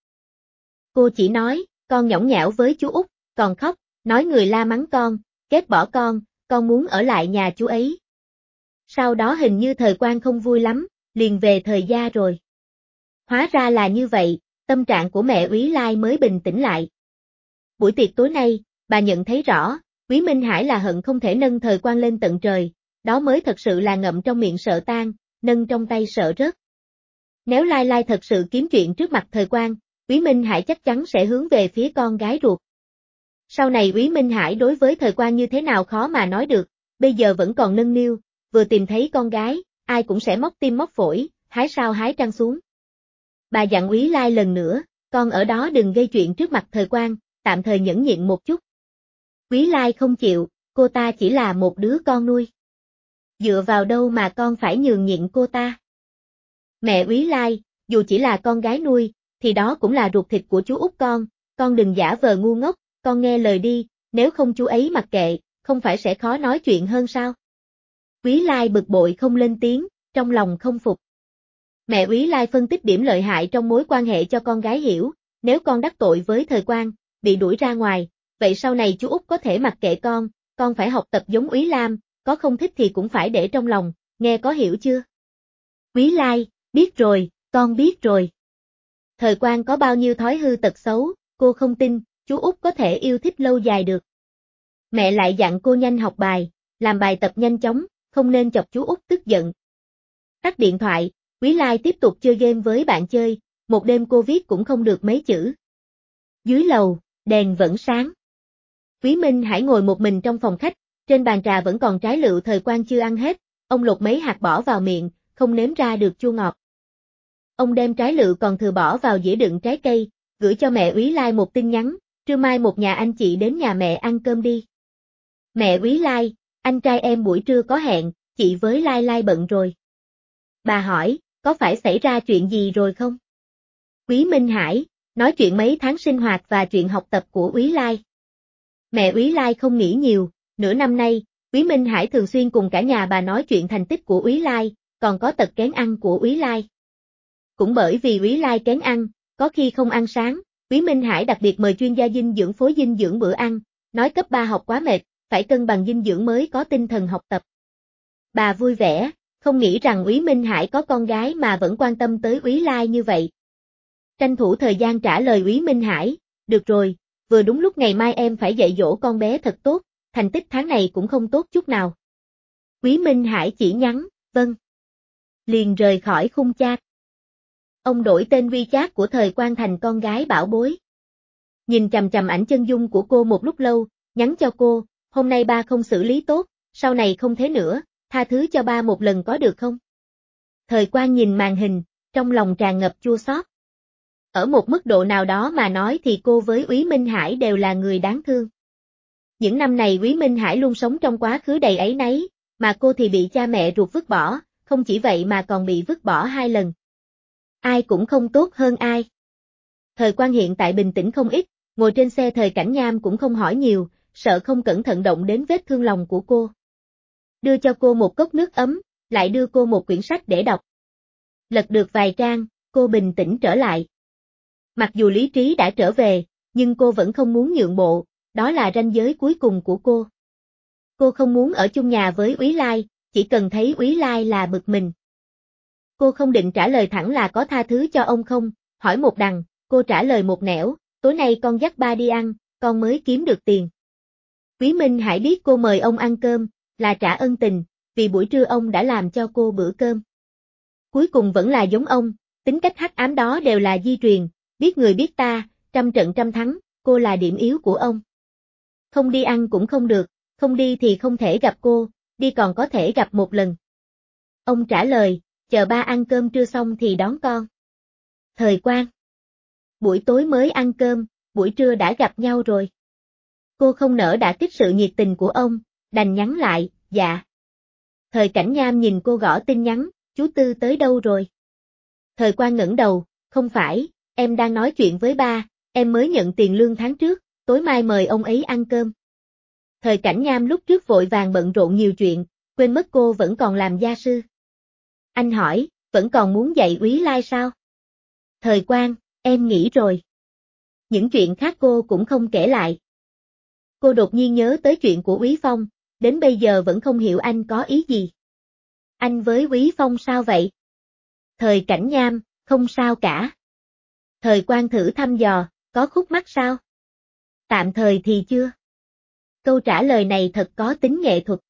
Cô chỉ nói, con nhõng nhẽo với chú Út, còn khóc, nói người la mắng con, ghét bỏ con, con muốn ở lại nhà chú ấy. Sau đó hình như Thời Quang không vui lắm, liền về Thời gia rồi. Hóa ra là như vậy, tâm trạng của mẹ Quý Lai mới bình tĩnh lại. Buổi tiệc tối nay, bà nhận thấy rõ, Quý Minh Hải là hận không thể nâng Thời Quang lên tận trời, đó mới thật sự là ngậm trong miệng sợ tan, nâng trong tay sợ rớt. Nếu Lai Lai thật sự kiếm chuyện trước mặt Thời Quang, Quý Minh Hải chắc chắn sẽ hướng về phía con gái ruột. Sau này Quý Minh Hải đối với Thời Quang như thế nào khó mà nói được, bây giờ vẫn còn nâng niu, vừa tìm thấy con gái, ai cũng sẽ móc tim móc phổi, hái sao hái trăng xuống. Bà dặn Quý Lai lần nữa, con ở đó đừng gây chuyện trước mặt Thời Quang, tạm thời nhẫn nhịn một chút. Quý Lai không chịu, cô ta chỉ là một đứa con nuôi. Dựa vào đâu mà con phải nhường nhịn cô ta? Mẹ Quý Lai, dù chỉ là con gái nuôi, thì đó cũng là ruột thịt của chú Út con, con đừng giả vờ ngu ngốc, con nghe lời đi, nếu không chú ấy mặc kệ, không phải sẽ khó nói chuyện hơn sao? Quý Lai bực bội không lên tiếng, trong lòng không phục. Mẹ Quý Lai phân tích điểm lợi hại trong mối quan hệ cho con gái hiểu, nếu con đắc tội với Thời Quang, bị đuổi ra ngoài, vậy sau này chú Út có thể mặc kệ con, con phải học tập giống Úy Lam, có không thích thì cũng phải để trong lòng, nghe có hiểu chưa? Quý Lai, biết rồi, con biết rồi. Thời Quang có bao nhiêu thói hư tật xấu, cô không tin, chú Út có thể yêu thích lâu dài được. Mẹ lại dặn cô nhanh học bài, làm bài tập nhanh chóng, không nên chọc chú Út tức giận. Tắt điện thoại, Quý Lai tiếp tục chơi game với bạn chơi, một đêm cô viết cũng không được mấy chữ. Dưới lầu, đèn vẫn sáng. Quý Minh Hải ngồi một mình trong phòng khách, trên bàn trà vẫn còn trái lựu Thời Quang chưa ăn hết, ông lột mấy hạt bỏ vào miệng, không nếm ra được chua ngọt. Ông đem trái lựu còn thừa bỏ vào dĩa đựng trái cây, gửi cho mẹ Úy Lai một tin nhắn, trưa mai một nhà anh chị đến nhà mẹ ăn cơm đi. Mẹ Úy Lai, anh trai em buổi trưa có hẹn, chị với Lai Lai bận rồi. Bà hỏi, có phải xảy ra chuyện gì rồi không? Quý Minh Hải, nói chuyện mấy tháng sinh hoạt và chuyện học tập của Úy Lai. Mẹ Úy Lai không nghĩ nhiều, nửa năm nay, Quý Minh Hải thường xuyên cùng cả nhà bà nói chuyện thành tích của Úy Lai, còn có tật kén ăn của Úy Lai. Cũng bởi vì Úy Lai kén ăn, có khi không ăn sáng, Quý Minh Hải đặc biệt mời chuyên gia dinh dưỡng phối dinh dưỡng bữa ăn, nói cấp ba học quá mệt, phải cân bằng dinh dưỡng mới có tinh thần học tập. Bà vui vẻ, không nghĩ rằng Úy Minh Hải có con gái mà vẫn quan tâm tới Úy Lai như vậy. Tranh thủ thời gian trả lời Úy Minh Hải, được rồi, vừa đúng lúc ngày mai em phải dạy dỗ con bé thật tốt, thành tích tháng này cũng không tốt chút nào. Úy Minh Hải chỉ nhắn, vâng. Liền rời khỏi khung chat. Ông đổi tên WeChat của Thời Quang thành con gái bảo bối. Nhìn chằm chằm ảnh chân dung của cô một lúc lâu, nhắn cho cô, hôm nay ba không xử lý tốt, sau này không thế nữa, tha thứ cho ba một lần có được không? Thời Quang nhìn màn hình, trong lòng tràn ngập chua xót. Ở một mức độ nào đó mà nói thì cô với Úy Minh Hải đều là người đáng thương. Những năm này Úy Minh Hải luôn sống trong quá khứ đầy áy náy, mà cô thì bị cha mẹ ruột vứt bỏ, không chỉ vậy mà còn bị vứt bỏ hai lần. Ai cũng không tốt hơn ai. Thời Quang hiện tại bình tĩnh không ít, ngồi trên xe Thời Cảnh Nham cũng không hỏi nhiều, sợ không cẩn thận động đến vết thương lòng của cô. Đưa cho cô một cốc nước ấm, lại đưa cô một quyển sách để đọc. Lật được vài trang, cô bình tĩnh trở lại. Mặc dù lý trí đã trở về, nhưng cô vẫn không muốn nhượng bộ, đó là ranh giới cuối cùng của cô. Cô không muốn ở chung nhà với Úy Lai, chỉ cần thấy Úy Lai là bực mình. Cô không định trả lời thẳng là có tha thứ cho ông không, hỏi một đằng, cô trả lời một nẻo, tối nay con dắt ba đi ăn, con mới kiếm được tiền. Quý Minh Hải biết cô mời ông ăn cơm, là trả ân tình, vì buổi trưa ông đã làm cho cô bữa cơm. Cuối cùng vẫn là giống ông, tính cách hắc ám đó đều là di truyền, biết người biết ta, trăm trận trăm thắng, cô là điểm yếu của ông. Không đi ăn cũng không được, không đi thì không thể gặp cô, đi còn có thể gặp một lần. Ông trả lời, chờ ba ăn cơm trưa xong thì đón con. Thời Quang. Buổi tối mới ăn cơm, buổi trưa đã gặp nhau rồi. Cô không nỡ đã kích sự nhiệt tình của ông, đành nhắn lại, dạ. Thời Cảnh Nham nhìn cô gõ tin nhắn, chú Tư tới đâu rồi? Thời Quang ngẩng đầu, không phải, em đang nói chuyện với ba, em mới nhận tiền lương tháng trước, tối mai mời ông ấy ăn cơm. Thời Cảnh Nham lúc trước vội vàng bận rộn nhiều chuyện, quên mất cô vẫn còn làm gia sư. Anh hỏi, vẫn còn muốn dạy Úy Lai sao? Thời Quang, em nghĩ rồi. Những chuyện khác cô cũng không kể lại. Cô đột nhiên nhớ tới chuyện của Úy Phong, đến bây giờ vẫn không hiểu anh có ý gì. Anh với Úy Phong sao vậy? Thời Cảnh Nham, không sao cả. Thời Quang thử thăm dò, có khúc mắc sao? Tạm thời thì chưa. Câu trả lời này thật có tính nghệ thuật.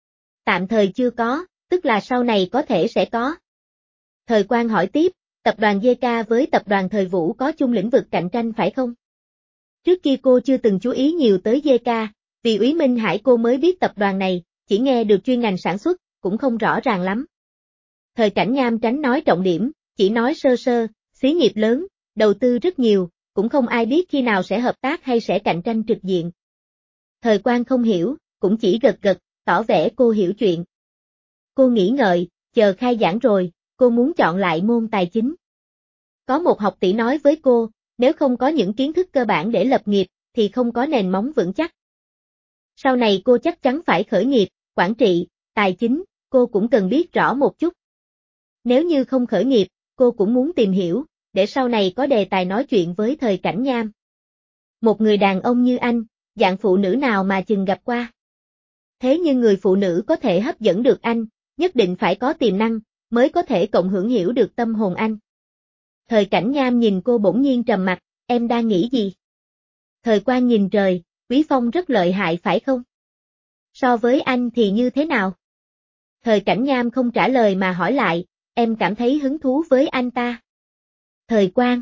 Tạm thời chưa có, tức là sau này có thể sẽ có. Thời Quang hỏi tiếp, tập đoàn giê ca với tập đoàn Thời Vũ có chung lĩnh vực cạnh tranh phải không? Trước kia cô chưa từng chú ý nhiều tới giê ca, vì Úy Minh Hải cô mới biết tập đoàn này, chỉ nghe được chuyên ngành sản xuất, cũng không rõ ràng lắm. Thời Cảnh Nham tránh nói trọng điểm, chỉ nói sơ sơ, xí nghiệp lớn, đầu tư rất nhiều, cũng không ai biết khi nào sẽ hợp tác hay sẽ cạnh tranh trực diện. Thời Quang không hiểu, cũng chỉ gật gật, tỏ vẻ cô hiểu chuyện. Cô nghĩ ngợi, chờ khai giảng rồi, cô muốn chọn lại môn tài chính. Có một học tỷ nói với cô, nếu không có những kiến thức cơ bản để lập nghiệp, thì không có nền móng vững chắc. Sau này cô chắc chắn phải khởi nghiệp, quản trị, tài chính, cô cũng cần biết rõ một chút. Nếu như không khởi nghiệp, cô cũng muốn tìm hiểu, để sau này có đề tài nói chuyện với Thời Cảnh Nham. Một người đàn ông như anh, dạng phụ nữ nào mà chừng gặp qua. Thế nhưng người phụ nữ có thể hấp dẫn được anh, nhất định phải có tiềm năng, mới có thể cộng hưởng hiểu được tâm hồn anh. Thời Cảnh Nham nhìn cô bỗng nhiên trầm mặt, em đang nghĩ gì? Thời Quang nhìn trời, Quý Phong rất lợi hại phải không? So với anh thì như thế nào? Thời Cảnh Nham không trả lời mà hỏi lại, em cảm thấy hứng thú với anh ta. Thời Quang.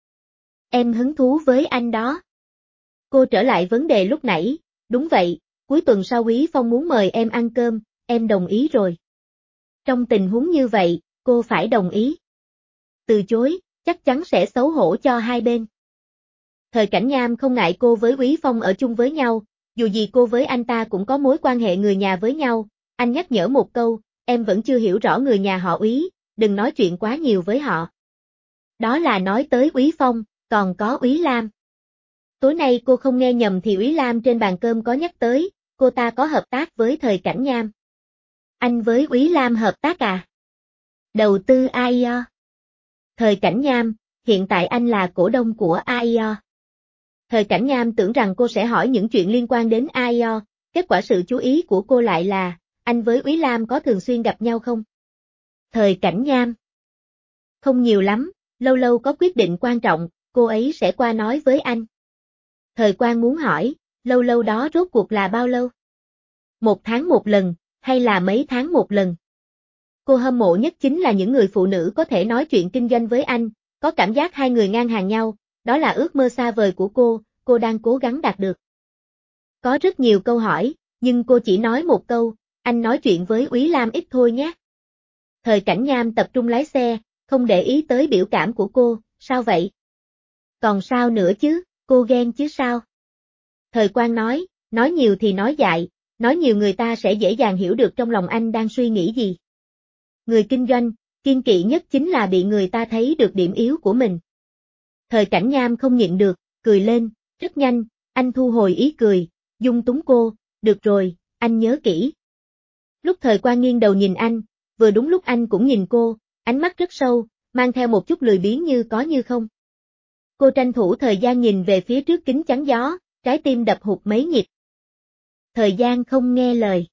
Em hứng thú với anh đó. Cô trở lại vấn đề lúc nãy, đúng vậy, cuối tuần sau Quý Phong muốn mời em ăn cơm, em đồng ý rồi. Trong tình huống như vậy, cô phải đồng ý. Từ chối, chắc chắn sẽ xấu hổ cho hai bên. Thời Cảnh Nham không ngại cô với Quý Phong ở chung với nhau, dù gì cô với anh ta cũng có mối quan hệ người nhà với nhau, anh nhắc nhở một câu, em vẫn chưa hiểu rõ người nhà họ Úy, đừng nói chuyện quá nhiều với họ. Đó là nói tới Úy Phong, còn có Úy Lam. Tối nay cô không nghe nhầm thì Úy Lam trên bàn cơm có nhắc tới, cô ta có hợp tác với Thời Cảnh Nham. Anh với Úy Lam hợp tác à? Đầu tư a i o. Thời Cảnh Nham, hiện tại anh là cổ đông của a i o. Thời Cảnh Nham tưởng rằng cô sẽ hỏi những chuyện liên quan đến a i o, kết quả sự chú ý của cô lại là, anh với Úy Lam có thường xuyên gặp nhau không? Thời Cảnh Nham. Không nhiều lắm, lâu lâu có quyết định quan trọng, cô ấy sẽ qua nói với anh. Thời Quang muốn hỏi, lâu lâu đó rốt cuộc là bao lâu? Một tháng một lần, hay là mấy tháng một lần? Cô hâm mộ nhất chính là những người phụ nữ có thể nói chuyện kinh doanh với anh, có cảm giác hai người ngang hàng nhau, đó là ước mơ xa vời của cô, cô đang cố gắng đạt được. Có rất nhiều câu hỏi, nhưng cô chỉ nói một câu, anh nói chuyện với Úy Lam ít thôi nhé. Thời Cảnh Nham tập trung lái xe, không để ý tới biểu cảm của cô, sao vậy? Còn sao nữa chứ, cô ghen chứ sao? Thời Quang nói, nói nhiều thì nói dại, nói nhiều người ta sẽ dễ dàng hiểu được trong lòng anh đang suy nghĩ gì. Người kinh doanh, kiêng kỵ nhất chính là bị người ta thấy được điểm yếu của mình. Thời Cảnh Nham không nhịn được, cười lên, rất nhanh, anh thu hồi ý cười, dung túng cô, được rồi, anh nhớ kỹ. Lúc Thời Quang nghiêng đầu nhìn anh, vừa đúng lúc anh cũng nhìn cô, ánh mắt rất sâu, mang theo một chút lười biếng như có như không. Cô tranh thủ thời gian nhìn về phía trước kính chắn gió, trái tim đập hụt mấy nhịp. Thời gian không nghe lời.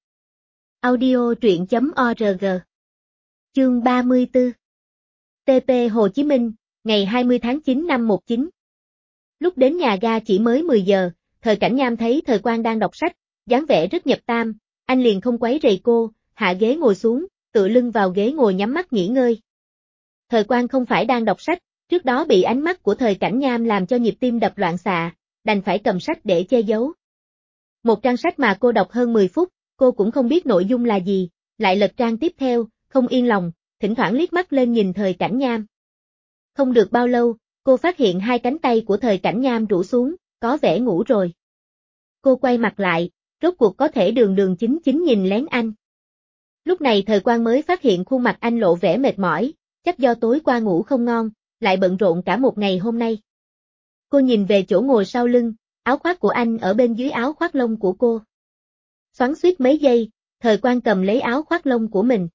Audio truyện chấm org. Chương ba mươi tư. tê pê Hồ Chí Minh, ngày hai mươi tháng chín năm một chín. Lúc đến nhà ga chỉ mới mười giờ, Thời Cảnh Nham thấy Thời Quang đang đọc sách, dáng vẻ rất nhập tam, anh liền không quấy rầy cô, hạ ghế ngồi xuống, tựa lưng vào ghế ngồi nhắm mắt nghỉ ngơi. Thời Quang không phải đang đọc sách, trước đó bị ánh mắt của Thời Cảnh Nham làm cho nhịp tim đập loạn xạ, đành phải cầm sách để che giấu. Một trang sách mà cô đọc hơn mười phút, cô cũng không biết nội dung là gì, lại lật trang tiếp theo, không yên lòng, thỉnh thoảng liếc mắt lên nhìn Thời Cảnh Nham. Không được bao lâu, cô phát hiện hai cánh tay của Thời Cảnh Nham rũ xuống, có vẻ ngủ rồi. Cô quay mặt lại, rốt cuộc có thể đường đường chính chính nhìn lén anh. Lúc này Thời Quang mới phát hiện khuôn mặt anh lộ vẻ mệt mỏi, chắc do tối qua ngủ không ngon, lại bận rộn cả một ngày hôm nay. Cô nhìn về chỗ ngồi sau lưng, áo khoác của anh ở bên dưới áo khoác lông của cô. Xoắn xuýt mấy giây, Thời Quang cầm lấy áo khoác lông của mình.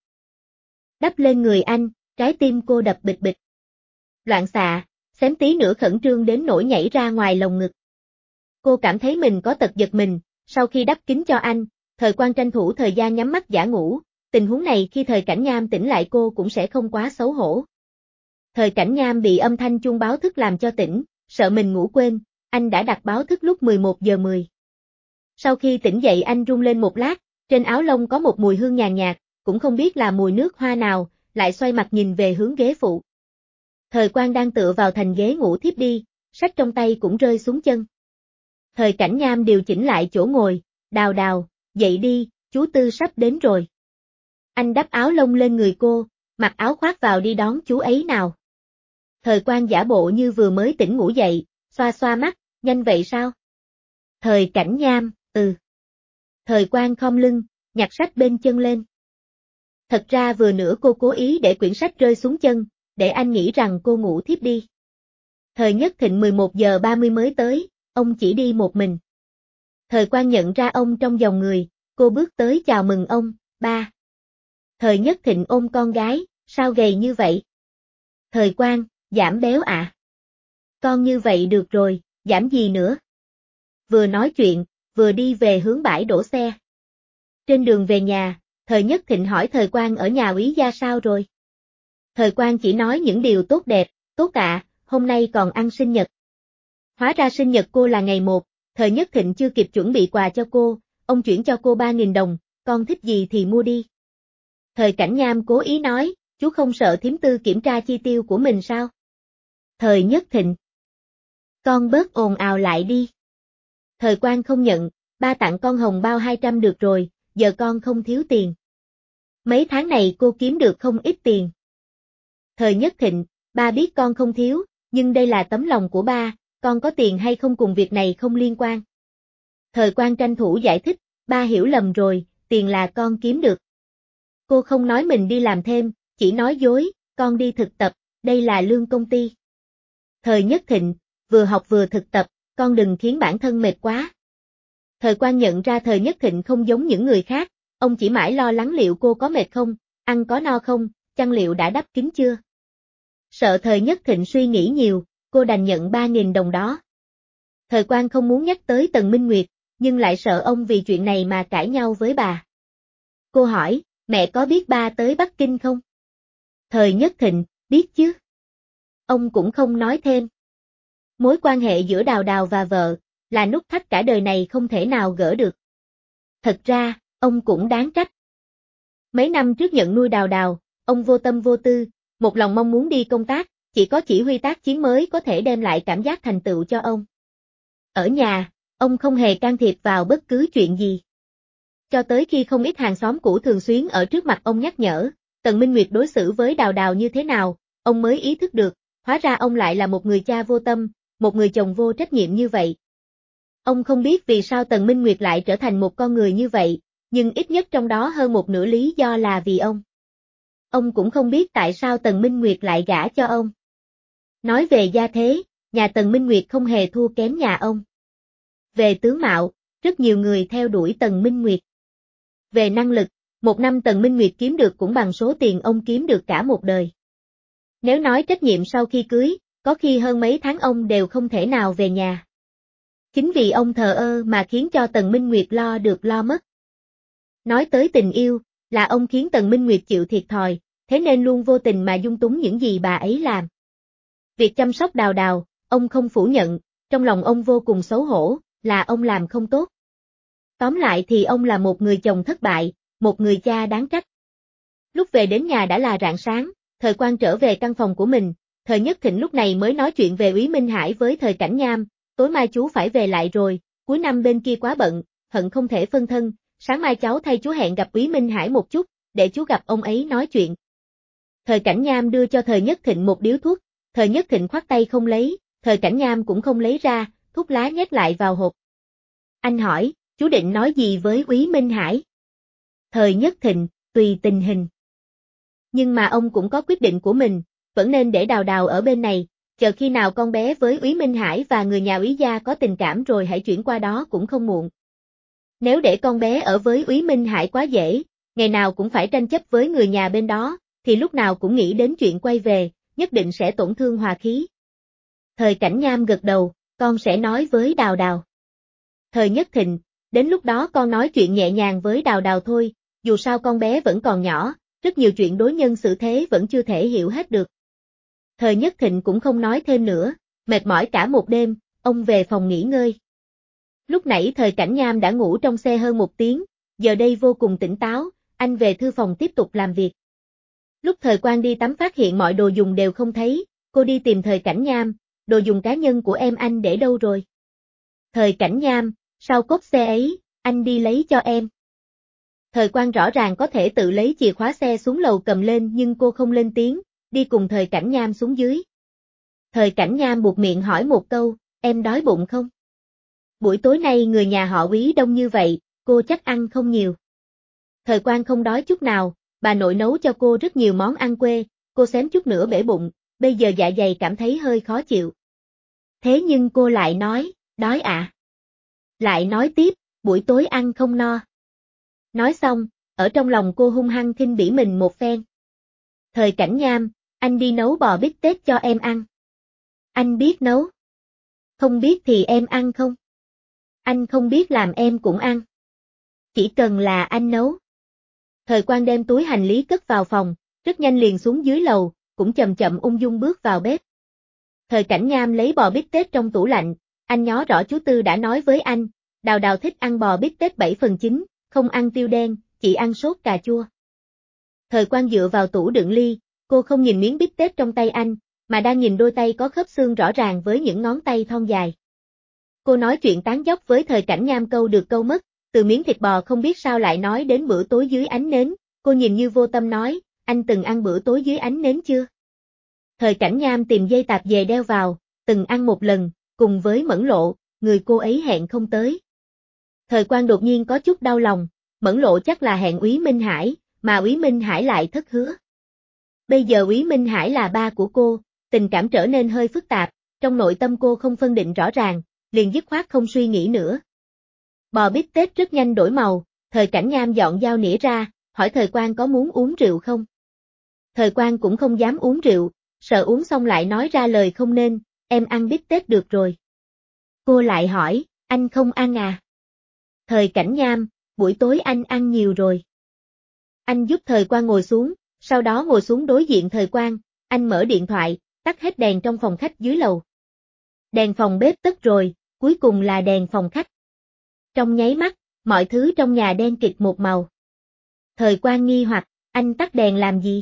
Đắp lên người anh, trái tim cô đập bịch bịch. Loạn xạ, xém tí nữa khẩn trương đến nỗi nhảy ra ngoài lồng ngực. Cô cảm thấy mình có tật giật mình, sau khi đắp kín cho anh, Thời Quang tranh thủ thời gian nhắm mắt giả ngủ, tình huống này khi Thời Cảnh Nham tỉnh lại cô cũng sẽ không quá xấu hổ. Thời Cảnh Nham bị âm thanh chuông báo thức làm cho tỉnh, sợ mình ngủ quên, anh đã đặt báo thức lúc mười một giờ mười. Sau khi tỉnh dậy anh rung lên một lát, trên áo lông có một mùi hương nhàn nhạt, cũng không biết là mùi nước hoa nào, lại xoay mặt nhìn về hướng ghế phụ. Thời Quang đang tựa vào thành ghế ngủ thiếp đi, sách trong tay cũng rơi xuống chân. Thời Cảnh Nham điều chỉnh lại chỗ ngồi, Đào Đào, dậy đi, chú Tư sắp đến rồi. Anh đắp áo lông lên người cô, mặc áo khoác vào đi đón chú ấy nào. Thời Quang giả bộ như vừa mới tỉnh ngủ dậy, xoa xoa mắt, nhanh vậy sao? Thời Cảnh Nham, ừ. Thời Quang khom lưng, nhặt sách bên chân lên. Thật ra vừa nửa cô cố ý để quyển sách rơi xuống chân, để anh nghĩ rằng cô ngủ thiếp đi. Thời Nhất Thịnh mười một giờ ba mươi mới tới, ông chỉ đi một mình. Thời Quang nhận ra ông trong dòng người, cô bước tới chào mừng ông, ba. Thời Nhất Thịnh ôm con gái, sao gầy như vậy? Thời Quang, giảm béo ạ. À? Con như vậy được rồi, giảm gì nữa? Vừa nói chuyện, vừa đi về hướng bãi đổ xe. Trên đường về nhà, Thời Nhất Thịnh hỏi Thời Quang ở nhà úy gia sao rồi? Thời Quang chỉ nói những điều tốt đẹp, tốt ạ, à, hôm nay còn ăn sinh nhật. Hóa ra sinh nhật cô là ngày một, Thời Nhất Thịnh chưa kịp chuẩn bị quà cho cô, ông chuyển cho cô ba nghìn đồng, con thích gì thì mua đi. Thời Cảnh Nham cố ý nói, chú không sợ thím Tư kiểm tra chi tiêu của mình sao? Thời Nhất Thịnh. Con bớt ồn ào lại đi. Thời Quang không nhận, ba tặng con hồng bao hai trăm được rồi, giờ con không thiếu tiền. Mấy tháng này cô kiếm được không ít tiền. Thời Nhất Thịnh, ba biết con không thiếu, nhưng đây là tấm lòng của ba, con có tiền hay không cùng việc này không liên quan. Thời Quang tranh thủ giải thích, ba hiểu lầm rồi, tiền là con kiếm được. Cô không nói mình đi làm thêm, chỉ nói dối, con đi thực tập, đây là lương công ty. Thời Nhất Thịnh, vừa học vừa thực tập, con đừng khiến bản thân mệt quá. Thời Quang nhận ra Thời Nhất Thịnh không giống những người khác, ông chỉ mãi lo lắng liệu cô có mệt không, ăn có no không, chăn liệu đã đắp kín chưa. Sợ Thời Nhất Thịnh suy nghĩ nhiều, cô đành nhận ba nghìn đồng đó. Thời Quang không muốn nhắc tới Tần Minh Nguyệt, nhưng lại sợ ông vì chuyện này mà cãi nhau với bà. Cô hỏi, mẹ có biết ba tới Bắc Kinh không? Thời Nhất Thịnh, biết chứ. Ông cũng không nói thêm. Mối quan hệ giữa Đào Đào và vợ, là nút thắt cả đời này không thể nào gỡ được. Thật ra, ông cũng đáng trách. Mấy năm trước nhận nuôi Đào Đào, ông vô tâm vô tư, một lòng mong muốn đi công tác, chỉ có chỉ huy tác chiến mới có thể đem lại cảm giác thành tựu cho ông. Ở nhà, ông không hề can thiệp vào bất cứ chuyện gì. Cho tới khi không ít hàng xóm cũ thường xuyên ở trước mặt ông nhắc nhở, Tần Minh Nguyệt đối xử với Đào Đào như thế nào, ông mới ý thức được, hóa ra ông lại là một người cha vô tâm, một người chồng vô trách nhiệm như vậy. Ông không biết vì sao Tần Minh Nguyệt lại trở thành một con người như vậy, nhưng ít nhất trong đó hơn một nửa lý do là vì ông. Ông cũng không biết tại sao Tần Minh Nguyệt lại gả cho ông. Nói về gia thế, nhà Tần Minh Nguyệt không hề thua kém nhà ông. Về tướng mạo, rất nhiều người theo đuổi Tần Minh Nguyệt. Về năng lực, một năm Tần Minh Nguyệt kiếm được cũng bằng số tiền ông kiếm được cả một đời. Nếu nói trách nhiệm sau khi cưới, có khi hơn mấy tháng ông đều không thể nào về nhà. Chính vì ông thờ ơ mà khiến cho Tần Minh Nguyệt lo được lo mất. Nói tới tình yêu, là ông khiến Tần Minh Nguyệt chịu thiệt thòi, thế nên luôn vô tình mà dung túng những gì bà ấy làm. Việc chăm sóc Đào Đào, ông không phủ nhận, trong lòng ông vô cùng xấu hổ, là ông làm không tốt. Tóm lại thì ông là một người chồng thất bại, một người cha đáng trách. Lúc về đến nhà đã là rạng sáng, Thời Quang trở về căn phòng của mình, Thời Nhất Thịnh lúc này mới nói chuyện về Úy Minh Hải với Thời Cảnh Nham, tối mai chú phải về lại rồi, cuối năm bên kia quá bận, hận không thể phân thân, sáng mai cháu thay chú hẹn gặp Úy Minh Hải một chút, để chú gặp ông ấy nói chuyện. Thời Cảnh Nham đưa cho Thời Nhất Thịnh một điếu thuốc, Thời Nhất Thịnh khoát tay không lấy, Thời Cảnh Nham cũng không lấy ra, thuốc lá nhét lại vào hộp. Anh hỏi, chú định nói gì với Úy Minh Hải? Thời Nhất Thịnh, tùy tình hình. Nhưng mà ông cũng có quyết định của mình, vẫn nên để Đào Đào ở bên này, chờ khi nào con bé với Úy Minh Hải và người nhà Úy gia có tình cảm rồi hãy chuyển qua đó cũng không muộn. Nếu để con bé ở với Úy Minh Hải quá dễ, ngày nào cũng phải tranh chấp với người nhà bên đó, thì lúc nào cũng nghĩ đến chuyện quay về, nhất định sẽ tổn thương hòa khí. Thời Cảnh Nham gật đầu, con sẽ nói với Đào Đào. Thời Nhất Thịnh, đến lúc đó con nói chuyện nhẹ nhàng với Đào Đào thôi, dù sao con bé vẫn còn nhỏ, rất nhiều chuyện đối nhân xử thế vẫn chưa thể hiểu hết được. Thời Nhất Thịnh cũng không nói thêm nữa, mệt mỏi cả một đêm, ông về phòng nghỉ ngơi. Lúc nãy Thời Cảnh Nham đã ngủ trong xe hơn một tiếng, giờ đây vô cùng tỉnh táo, anh về thư phòng tiếp tục làm việc. Lúc Thời Quang đi tắm phát hiện mọi đồ dùng đều không thấy, cô đi tìm Thời Cảnh Nham, đồ dùng cá nhân của em anh để đâu rồi? Thời Cảnh Nham, sau cốp xe ấy, anh đi lấy cho em. Thời Quang rõ ràng có thể tự lấy chìa khóa xe xuống lầu cầm lên nhưng cô không lên tiếng, đi cùng Thời Cảnh Nham xuống dưới. Thời Cảnh Nham buột miệng hỏi một câu, em đói bụng không? Buổi tối nay người nhà họ Úy đông như vậy, cô chắc ăn không nhiều. Thời Quang không đói chút nào, bà nội nấu cho cô rất nhiều món ăn quê, cô xém chút nữa bể bụng, bây giờ dạ dày cảm thấy hơi khó chịu. Thế nhưng cô lại nói, đói ạ. À? Lại nói tiếp, buổi tối ăn không no. Nói xong, ở trong lòng cô hung hăng khinh bỉ mình một phen. Thời Cảnh Nham, anh đi nấu bò bít tết cho em ăn. Anh biết nấu. Không biết thì em ăn không? Anh không biết làm em cũng ăn. Chỉ cần là anh nấu. Thời Quang đem túi hành lý cất vào phòng, rất nhanh liền xuống dưới lầu, cũng chậm chậm ung dung bước vào bếp. Thời Cảnh Nham lấy bò bít tết trong tủ lạnh, anh nhớ rõ chú Tư đã nói với anh, Đào Đào thích ăn bò bít tết bảy phần chín, không ăn tiêu đen, chỉ ăn sốt cà chua. Thời Quang dựa vào tủ đựng ly, cô không nhìn miếng bít tết trong tay anh, mà đang nhìn đôi tay có khớp xương rõ ràng với những ngón tay thon dài. Cô nói chuyện tán dóc với Thời Cảnh Nham câu được câu mất, từ miếng thịt bò không biết sao lại nói đến bữa tối dưới ánh nến, cô nhìn như vô tâm nói, anh từng ăn bữa tối dưới ánh nến chưa? Thời Cảnh Nham tìm dây tạp dề đeo vào, từng ăn một lần, cùng với Mẫn Lộ, người cô ấy hẹn không tới. Thời Quang đột nhiên có chút đau lòng, Mẫn Lộ chắc là hẹn Úy Minh Hải, mà Úy Minh Hải lại thất hứa. Bây giờ Úy Minh Hải là ba của cô, tình cảm trở nên hơi phức tạp, trong nội tâm cô không phân định rõ ràng, liền dứt khoát không suy nghĩ nữa. Bò bít tết rất nhanh đổi màu, Thời Cảnh Nham dọn dao nĩa ra, hỏi Thời Quang có muốn uống rượu không? Thời Quang cũng không dám uống rượu, sợ uống xong lại nói ra lời không nên, em ăn bít tết được rồi. Cô lại hỏi, anh không ăn à? Thời Cảnh Nham, buổi tối anh ăn nhiều rồi. Anh giúp Thời Quang ngồi xuống, sau đó ngồi xuống đối diện Thời Quang, anh mở điện thoại, tắt hết đèn trong phòng khách dưới lầu. Đèn phòng bếp tắt rồi, cuối cùng là đèn phòng khách. Trong nháy mắt, mọi thứ trong nhà đen kịt một màu. Thời Quang nghi hoặc, anh tắt đèn làm gì?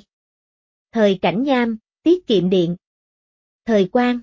Thời Cảnh Nham, tiết kiệm điện. Thời Quang.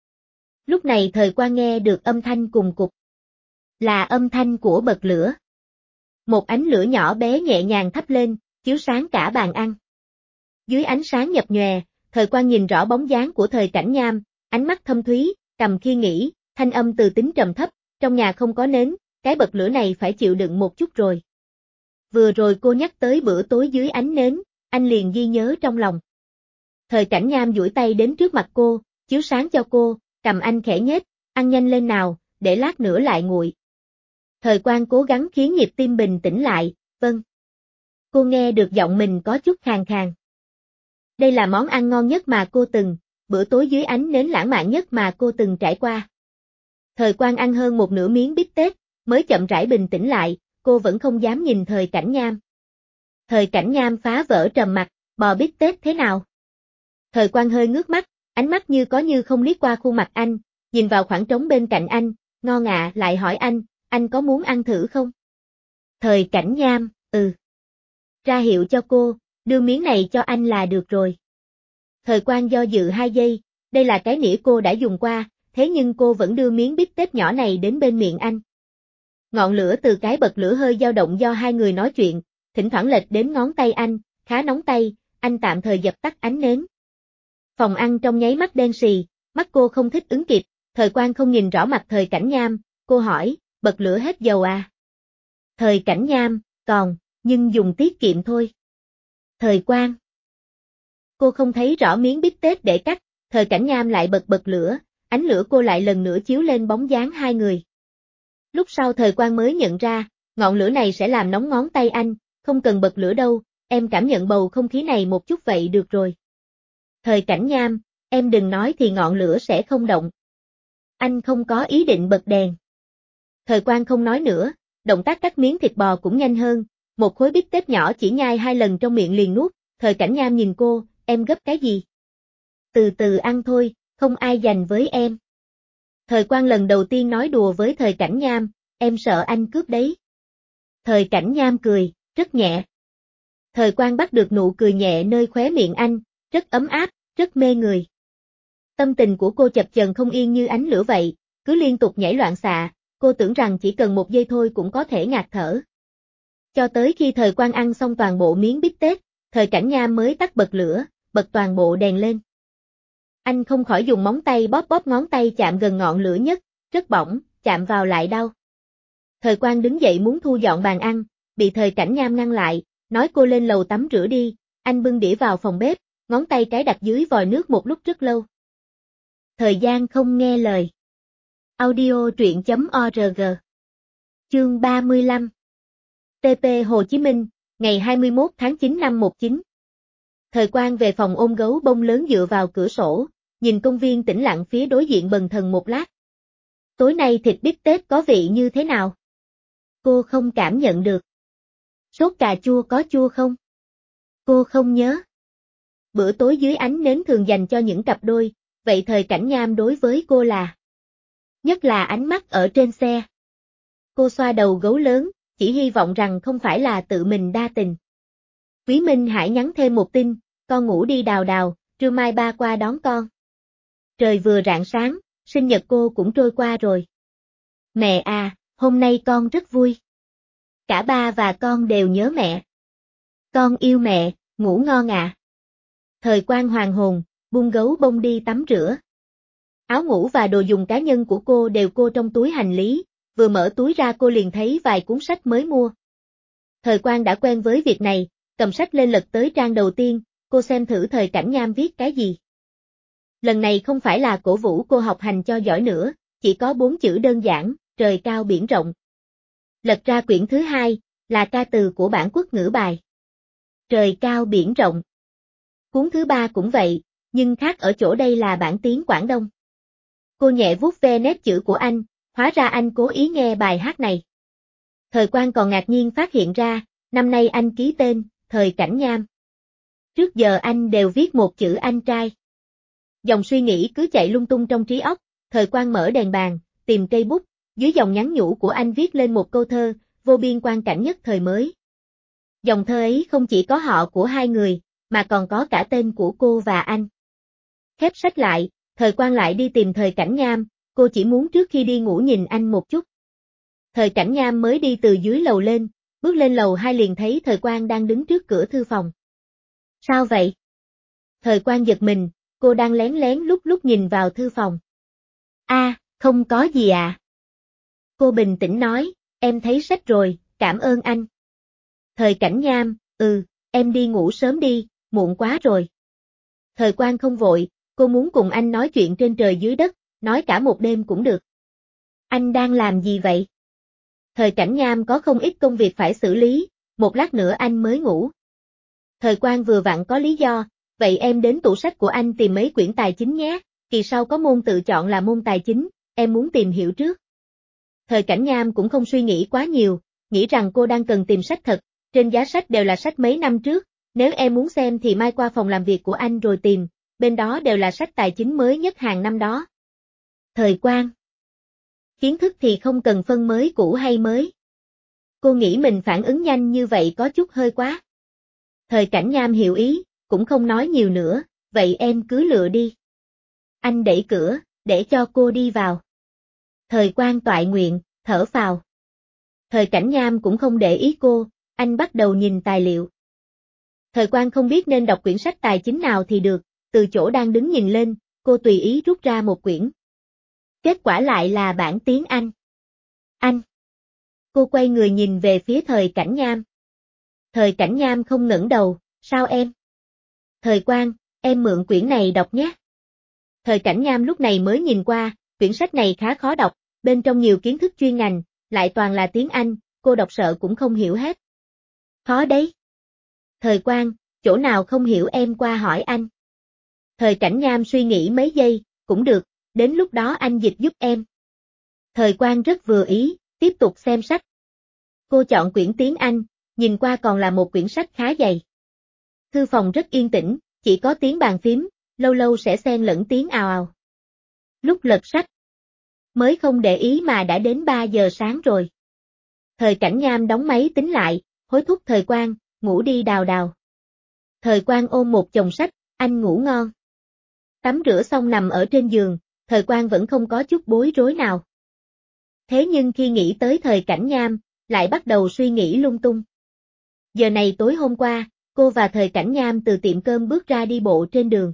Lúc này Thời Quang nghe được âm thanh cùng cục. Là âm thanh của bật lửa. Một ánh lửa nhỏ bé nhẹ nhàng thắp lên, chiếu sáng cả bàn ăn. Dưới ánh sáng nhập nhòe, Thời Quang nhìn rõ bóng dáng của Thời Cảnh Nham, ánh mắt thâm thúy, cầm khi nghĩ, thanh âm từ tính trầm thấp, trong nhà không có nến, cái bật lửa này phải chịu đựng một chút rồi. Vừa rồi cô nhắc tới bữa tối dưới ánh nến, anh liền ghi nhớ trong lòng. Thời Cảnh Nham duỗi tay đến trước mặt cô, chiếu sáng cho cô, cầm anh khẽ nhếch, ăn nhanh lên nào, để lát nữa lại nguội. Thời Quang cố gắng khiến nhịp tim bình tĩnh lại, vâng. Cô nghe được giọng mình có chút khàn khàn. Đây là món ăn ngon nhất mà cô từng, bữa tối dưới ánh nến lãng mạn nhất mà cô từng trải qua. Thời Quang ăn hơn một nửa miếng bít tết, mới chậm rãi bình tĩnh lại, cô vẫn không dám nhìn Thời Cảnh Nham. Thời Cảnh Nham phá vỡ trầm mặc, bò bít tết thế nào? Thời Quang hơi ngước mắt, ánh mắt như có như không liếc qua khuôn mặt anh, nhìn vào khoảng trống bên cạnh anh, Ngon ạ, lại hỏi anh, anh có muốn ăn thử không? Thời Cảnh Nham, ừ. Ra hiệu cho cô, đưa miếng này cho anh là được rồi. Thời Quang do dự hai giây, đây là cái nĩa cô đã dùng qua, thế nhưng cô vẫn đưa miếng bít tết nhỏ này đến bên miệng anh. Ngọn lửa từ cái bật lửa hơi dao động do hai người nói chuyện, thỉnh thoảng lệch đến ngón tay anh, khá nóng tay, anh tạm thời dập tắt ánh nến. Phòng ăn trong nháy mắt đen sì, mắt cô không thích ứng kịp, Thời Quang không nhìn rõ mặt Thời Cảnh Nham, cô hỏi, bật lửa hết dầu à? Thời Cảnh Nham, còn, nhưng dùng tiết kiệm thôi. Thời Quang. Cô không thấy rõ miếng bít tết để cắt, Thời Cảnh Nham lại bật bật lửa, ánh lửa cô lại lần nữa chiếu lên bóng dáng hai người. Lúc sau Thời Quang mới nhận ra, ngọn lửa này sẽ làm nóng ngón tay anh, không cần bật lửa đâu, em cảm nhận bầu không khí này một chút vậy được rồi. Thời Cảnh Nham, em đừng nói thì ngọn lửa sẽ không động. Anh không có ý định bật đèn. Thời Quang không nói nữa, động tác cắt miếng thịt bò cũng nhanh hơn, một khối bít tết nhỏ chỉ nhai hai lần trong miệng liền nuốt, Thời Cảnh Nham nhìn cô, em gấp cái gì? Từ từ ăn thôi, không ai giành với em. Thời Quang lần đầu tiên nói đùa với Thời Cảnh Nham, em sợ anh cướp đấy. Thời Cảnh Nham cười, rất nhẹ. Thời Quang bắt được nụ cười nhẹ nơi khóe miệng anh, rất ấm áp, rất mê người. Tâm tình của cô chập chờn không yên như ánh lửa vậy, cứ liên tục nhảy loạn xạ, cô tưởng rằng chỉ cần một giây thôi cũng có thể ngạt thở. Cho tới khi Thời Quang ăn xong toàn bộ miếng bít tết, Thời Cảnh Nham mới tắt bật lửa, bật toàn bộ đèn lên. Anh không khỏi dùng móng tay bóp bóp ngón tay chạm gần ngọn lửa nhất, rất bỏng, chạm vào lại đau. Thời Quang đứng dậy muốn thu dọn bàn ăn, bị Thời Cảnh Nham ngăn lại, nói cô lên lầu tắm rửa đi, anh bưng đĩa vào phòng bếp, ngón tay cái đặt dưới vòi nước một lúc rất lâu. Thời gian không nghe lời. Audio truyện chấm org. Chương ba mươi lăm. tê pê Hồ Chí Minh, ngày hai mươi mốt tháng chín năm một chín. Thời Quang về phòng ôm gấu bông lớn dựa vào cửa sổ, nhìn công viên tĩnh lặng phía đối diện bần thần một lát. Tối nay thịt bít tết có vị như thế nào? Cô không cảm nhận được. Sốt cà chua có chua không? Cô không nhớ. Bữa tối dưới ánh nến thường dành cho những cặp đôi, vậy Thời Cảnh Nham đối với cô là? Nhất là ánh mắt ở trên xe. Cô xoa đầu gấu lớn, chỉ hy vọng rằng không phải là tự mình đa tình. Quý Minh Hải nhắn thêm một tin, con ngủ đi Đào Đào, trưa mai ba qua đón con. Trời vừa rạng sáng, sinh nhật cô cũng trôi qua rồi. Mẹ à, hôm nay con rất vui. Cả ba và con đều nhớ mẹ. Con yêu mẹ, ngủ ngon ạ. À. Thời Quang hoàng hồn, buông gấu bông đi tắm rửa. Áo ngủ và đồ dùng cá nhân của cô đều cô trong túi hành lý, vừa mở túi ra cô liền thấy vài cuốn sách mới mua. Thời Quang đã quen với việc này, cầm sách lên lật tới trang đầu tiên, cô xem thử Thời Cảnh Nham viết cái gì. Lần này không phải là cổ vũ cô học hành cho giỏi nữa, chỉ có bốn chữ đơn giản, trời cao biển rộng. Lật ra quyển thứ hai, là ca từ của bản quốc ngữ bài. Trời cao biển rộng. Cuốn thứ ba cũng vậy, nhưng khác ở chỗ đây là bản tiếng Quảng Đông. Cô nhẹ vuốt ve nét chữ của anh, hóa ra anh cố ý nghe bài hát này. Thời Quang còn ngạc nhiên phát hiện ra, năm nay anh ký tên, Thời Cảnh Nham. Trước giờ anh đều viết một chữ anh trai. Dòng suy nghĩ cứ chạy lung tung trong trí óc, Thời Quang mở đèn bàn, tìm cây bút, dưới dòng nhắn nhủ của anh viết lên một câu thơ, vô biên quang cảnh nhất thời mới. Dòng thơ ấy không chỉ có họ của hai người, mà còn có cả tên của cô và anh. Khép sách lại, Thời Quang lại đi tìm Thời Cảnh Nham, cô chỉ muốn trước khi đi ngủ nhìn anh một chút. Thời Cảnh Nham mới đi từ dưới lầu lên, bước lên lầu hai liền thấy Thời Quang đang đứng trước cửa thư phòng. Sao vậy? Thời Quang giật mình, cô đang lén lén lúc lúc nhìn vào thư phòng. A, à, không có gì à. Cô bình tĩnh nói, em thấy sách rồi, cảm ơn anh. Thời Cảnh Nham, ừ, em đi ngủ sớm đi, muộn quá rồi. Thời Quang không vội, cô muốn cùng anh nói chuyện trên trời dưới đất, nói cả một đêm cũng được. Anh đang làm gì vậy? Thời Cảnh Nham có không ít công việc phải xử lý, một lát nữa anh mới ngủ. Thời Quang vừa vặn có lý do, vậy em đến tủ sách của anh tìm mấy quyển tài chính nhé, kỳ sau có môn tự chọn là môn tài chính, em muốn tìm hiểu trước. Thời Cảnh Nham cũng không suy nghĩ quá nhiều, nghĩ rằng cô đang cần tìm sách thật, trên giá sách đều là sách mấy năm trước, nếu em muốn xem thì mai qua phòng làm việc của anh rồi tìm, bên đó đều là sách tài chính mới nhất hàng năm đó. Thời Quang. Kiến thức thì không cần phân mới cũ hay mới. Cô nghĩ mình phản ứng nhanh như vậy có chút hơi quá. Thời Cảnh Nham hiểu ý, cũng không nói nhiều nữa, vậy em cứ lựa đi. Anh đẩy cửa, để cho cô đi vào. Thời Quang toại nguyện, thở phào. Thời Cảnh Nham cũng không để ý cô, anh bắt đầu nhìn tài liệu. Thời Quang không biết nên đọc quyển sách tài chính nào thì được, từ chỗ đang đứng nhìn lên, cô tùy ý rút ra một quyển. Kết quả lại là bản tiếng Anh. Anh. Cô quay người nhìn về phía Thời Cảnh Nham. Thời Cảnh Nham không ngẩng đầu, sao em? Thời Quang, em mượn quyển này đọc nhé. Thời Cảnh Nham lúc này mới nhìn qua, quyển sách này khá khó đọc, bên trong nhiều kiến thức chuyên ngành, lại toàn là tiếng Anh, cô đọc sợ cũng không hiểu hết. Khó đấy. Thời Quang, chỗ nào không hiểu em qua hỏi anh. Thời Cảnh Nham suy nghĩ mấy giây, cũng được, đến lúc đó anh dịch giúp em. Thời Quang rất vừa ý, tiếp tục xem sách. Cô chọn quyển tiếng Anh, nhìn qua còn là một quyển sách khá dày. Thư phòng rất yên tĩnh, chỉ có tiếng bàn phím, lâu lâu sẽ xen lẫn tiếng ào ào. Lúc lật sách, mới không để ý mà đã đến ba giờ sáng rồi. Thời Cảnh Nham đóng máy tính lại, hối thúc Thời Quang, ngủ đi Đào Đào. Thời Quang ôm một chồng sách, anh ngủ ngon. Tắm rửa xong nằm ở trên giường, Thời Quang vẫn không có chút bối rối nào. Thế nhưng khi nghĩ tới Thời Cảnh Nham, lại bắt đầu suy nghĩ lung tung. Giờ này tối hôm qua, cô và Thời Cảnh Nham từ tiệm cơm bước ra đi bộ trên đường.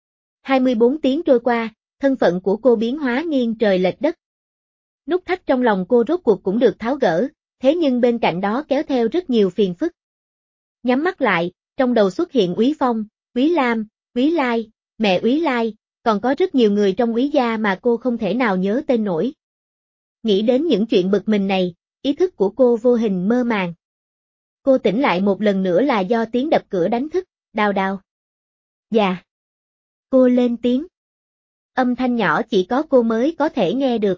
hai mươi bốn tiếng trôi qua, thân phận của cô biến hóa nghiêng trời lệch đất. Nút thắt trong lòng cô rốt cuộc cũng được tháo gỡ, thế nhưng bên cạnh đó kéo theo rất nhiều phiền phức. Nhắm mắt lại, trong đầu xuất hiện Úy Phong, Úy Lam, Úy Lai, mẹ Úy Lai, còn có rất nhiều người trong Úy gia mà cô không thể nào nhớ tên nổi. Nghĩ đến những chuyện bực mình này, ý thức của cô vô hình mơ màng. Cô tỉnh lại một lần nữa là do tiếng đập cửa đánh thức, Đào Đào. Dạ. Cô lên tiếng. Âm thanh nhỏ chỉ có cô mới có thể nghe được.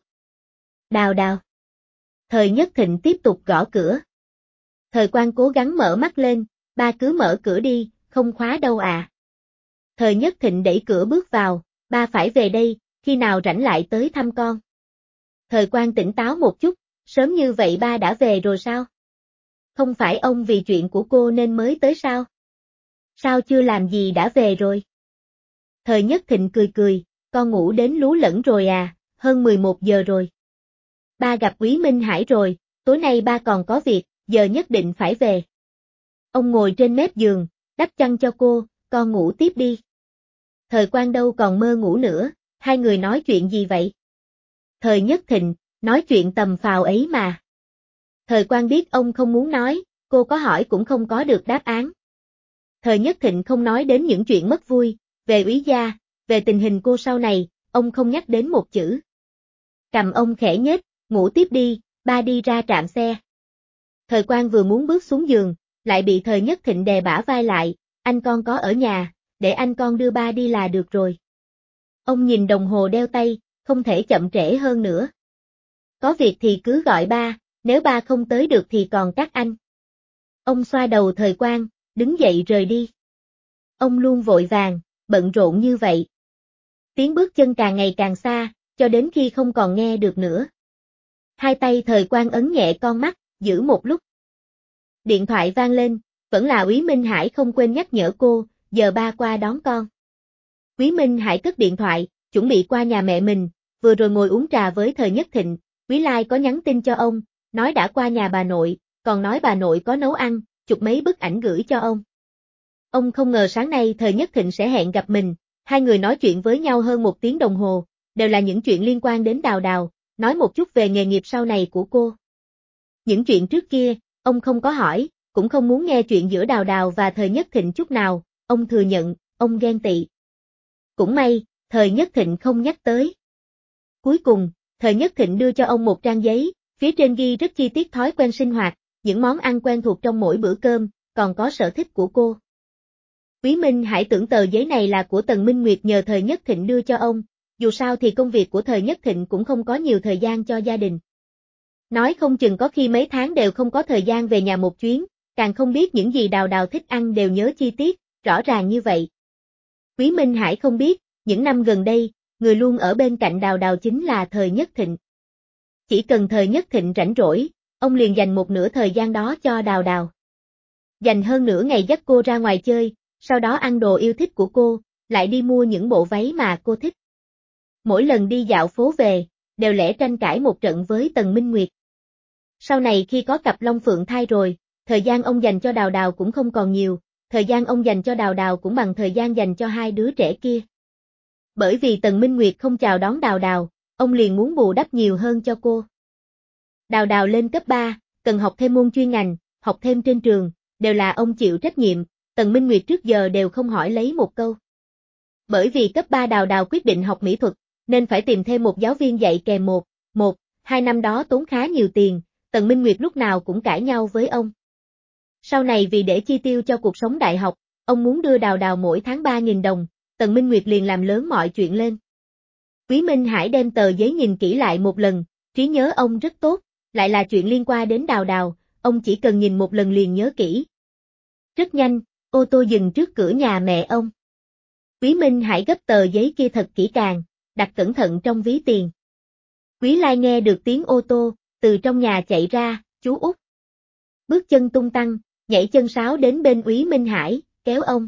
Đào Đào. Thời Nhất Thịnh tiếp tục gõ cửa. Thời Quang cố gắng mở mắt lên, ba cứ mở cửa đi, không khóa đâu à. Thời Nhất Thịnh đẩy cửa bước vào, ba phải về đây, khi nào rảnh lại tới thăm con. Thời Quang tỉnh táo một chút, sớm như vậy ba đã về rồi sao? Không phải ông vì chuyện của cô nên mới tới sao? Sao chưa làm gì đã về rồi? Thời Nhất Thịnh cười cười, con ngủ đến lú lẫn rồi à, hơn mười một giờ rồi. Ba gặp Quý Minh Hải rồi, tối nay ba còn có việc, giờ nhất định phải về. Ông ngồi trên mép giường, đắp chăn cho cô, con ngủ tiếp đi. Thời Quang đâu còn mơ ngủ nữa, hai người nói chuyện gì vậy? Thời Nhất Thịnh, nói chuyện tầm phào ấy mà. Thời Quang biết ông không muốn nói, cô có hỏi cũng không có được đáp án. Thời Nhất Thịnh không nói đến những chuyện mất vui, về Úy gia, về tình hình cô sau này, ông không nhắc đến một chữ. Cầm ông khẽ nhếch, ngủ tiếp đi, ba đi ra trạm xe. Thời Quang vừa muốn bước xuống giường, lại bị Thời Nhất Thịnh đè bả vai lại, anh con có ở nhà, để anh con đưa ba đi là được rồi. Ông nhìn đồng hồ đeo tay, không thể chậm trễ hơn nữa. Có việc thì cứ gọi ba, nếu ba không tới được thì còn các anh. Ông xoa đầu Thời Quang, đứng dậy rời đi. Ông luôn vội vàng, bận rộn như vậy. Tiếng bước chân càng ngày càng xa, cho đến khi không còn nghe được nữa. Hai tay Thời Quang ấn nhẹ con mắt, giữ một lúc. Điện thoại vang lên, vẫn là Úy Minh Hải không quên nhắc nhở cô, giờ ba qua đón con. Úy Minh Hải cất điện thoại, chuẩn bị qua nhà mẹ mình, vừa rồi ngồi uống trà với Thời Nhất Thịnh, Úy Lai có nhắn tin cho ông, nói đã qua nhà bà nội, còn nói bà nội có nấu ăn, chụp mấy bức ảnh gửi cho ông. Ông không ngờ sáng nay Thời Nhất Thịnh sẽ hẹn gặp mình, hai người nói chuyện với nhau hơn một tiếng đồng hồ, đều là những chuyện liên quan đến Đào Đào, nói một chút về nghề nghiệp sau này của cô. Những chuyện trước kia, ông không có hỏi, cũng không muốn nghe chuyện giữa Đào Đào và Thời Nhất Thịnh chút nào, ông thừa nhận, ông ghen tị. Cũng may, Thời Nhất Thịnh không nhắc tới. Cuối cùng, Thời Nhất Thịnh đưa cho ông một trang giấy, phía trên ghi rất chi tiết thói quen sinh hoạt, những món ăn quen thuộc trong mỗi bữa cơm, còn có sở thích của cô. Úy Minh Hải tưởng tờ giấy này là của Tần Minh Nguyệt nhờ Thời Nhất Thịnh đưa cho ông, dù sao thì công việc của Thời Nhất Thịnh cũng không có nhiều thời gian cho gia đình. Nói không chừng có khi mấy tháng đều không có thời gian về nhà một chuyến, càng không biết những gì Đào Đào thích ăn đều nhớ chi tiết, rõ ràng như vậy. Úy Minh Hải không biết, những năm gần đây, người luôn ở bên cạnh Đào Đào chính là Thời Nhất Thịnh. Chỉ cần thời nhất thịnh rảnh rỗi, ông liền dành một nửa thời gian đó cho Đào Đào. Dành hơn nửa ngày dắt cô ra ngoài chơi, sau đó ăn đồ yêu thích của cô, lại đi mua những bộ váy mà cô thích. Mỗi lần đi dạo phố về, đều lẽ tranh cãi một trận với Tần Minh Nguyệt. Sau này khi có cặp Long Phượng thai rồi, thời gian ông dành cho Đào Đào cũng không còn nhiều, thời gian ông dành cho Đào Đào cũng bằng thời gian dành cho hai đứa trẻ kia. Bởi vì Tần Minh Nguyệt không chào đón Đào Đào, ông liền muốn bù đắp nhiều hơn cho cô. Đào Đào lên cấp ba, cần học thêm môn chuyên ngành, học thêm trên trường, đều là ông chịu trách nhiệm, Tần Minh Nguyệt trước giờ đều không hỏi lấy một câu. Bởi vì cấp ba Đào Đào quyết định học mỹ thuật, nên phải tìm thêm một giáo viên dạy kèm một, một, hai năm đó tốn khá nhiều tiền, Tần Minh Nguyệt lúc nào cũng cãi nhau với ông. Sau này vì để chi tiêu cho cuộc sống đại học, ông muốn đưa Đào Đào mỗi tháng ba nghìn đồng, Tần Minh Nguyệt liền làm lớn mọi chuyện lên. Quý Minh Hải đem tờ giấy nhìn kỹ lại một lần, trí nhớ ông rất tốt, lại là chuyện liên quan đến Đào Đào, ông chỉ cần nhìn một lần liền nhớ kỹ. Rất nhanh, ô tô dừng trước cửa nhà mẹ ông. Quý Minh Hải gấp tờ giấy kia thật kỹ càng, đặt cẩn thận trong ví tiền. Quý Lai nghe được tiếng ô tô, từ trong nhà chạy ra, chú Út. Bước chân tung tăng, nhảy chân sáo đến bên Quý Minh Hải, kéo ông.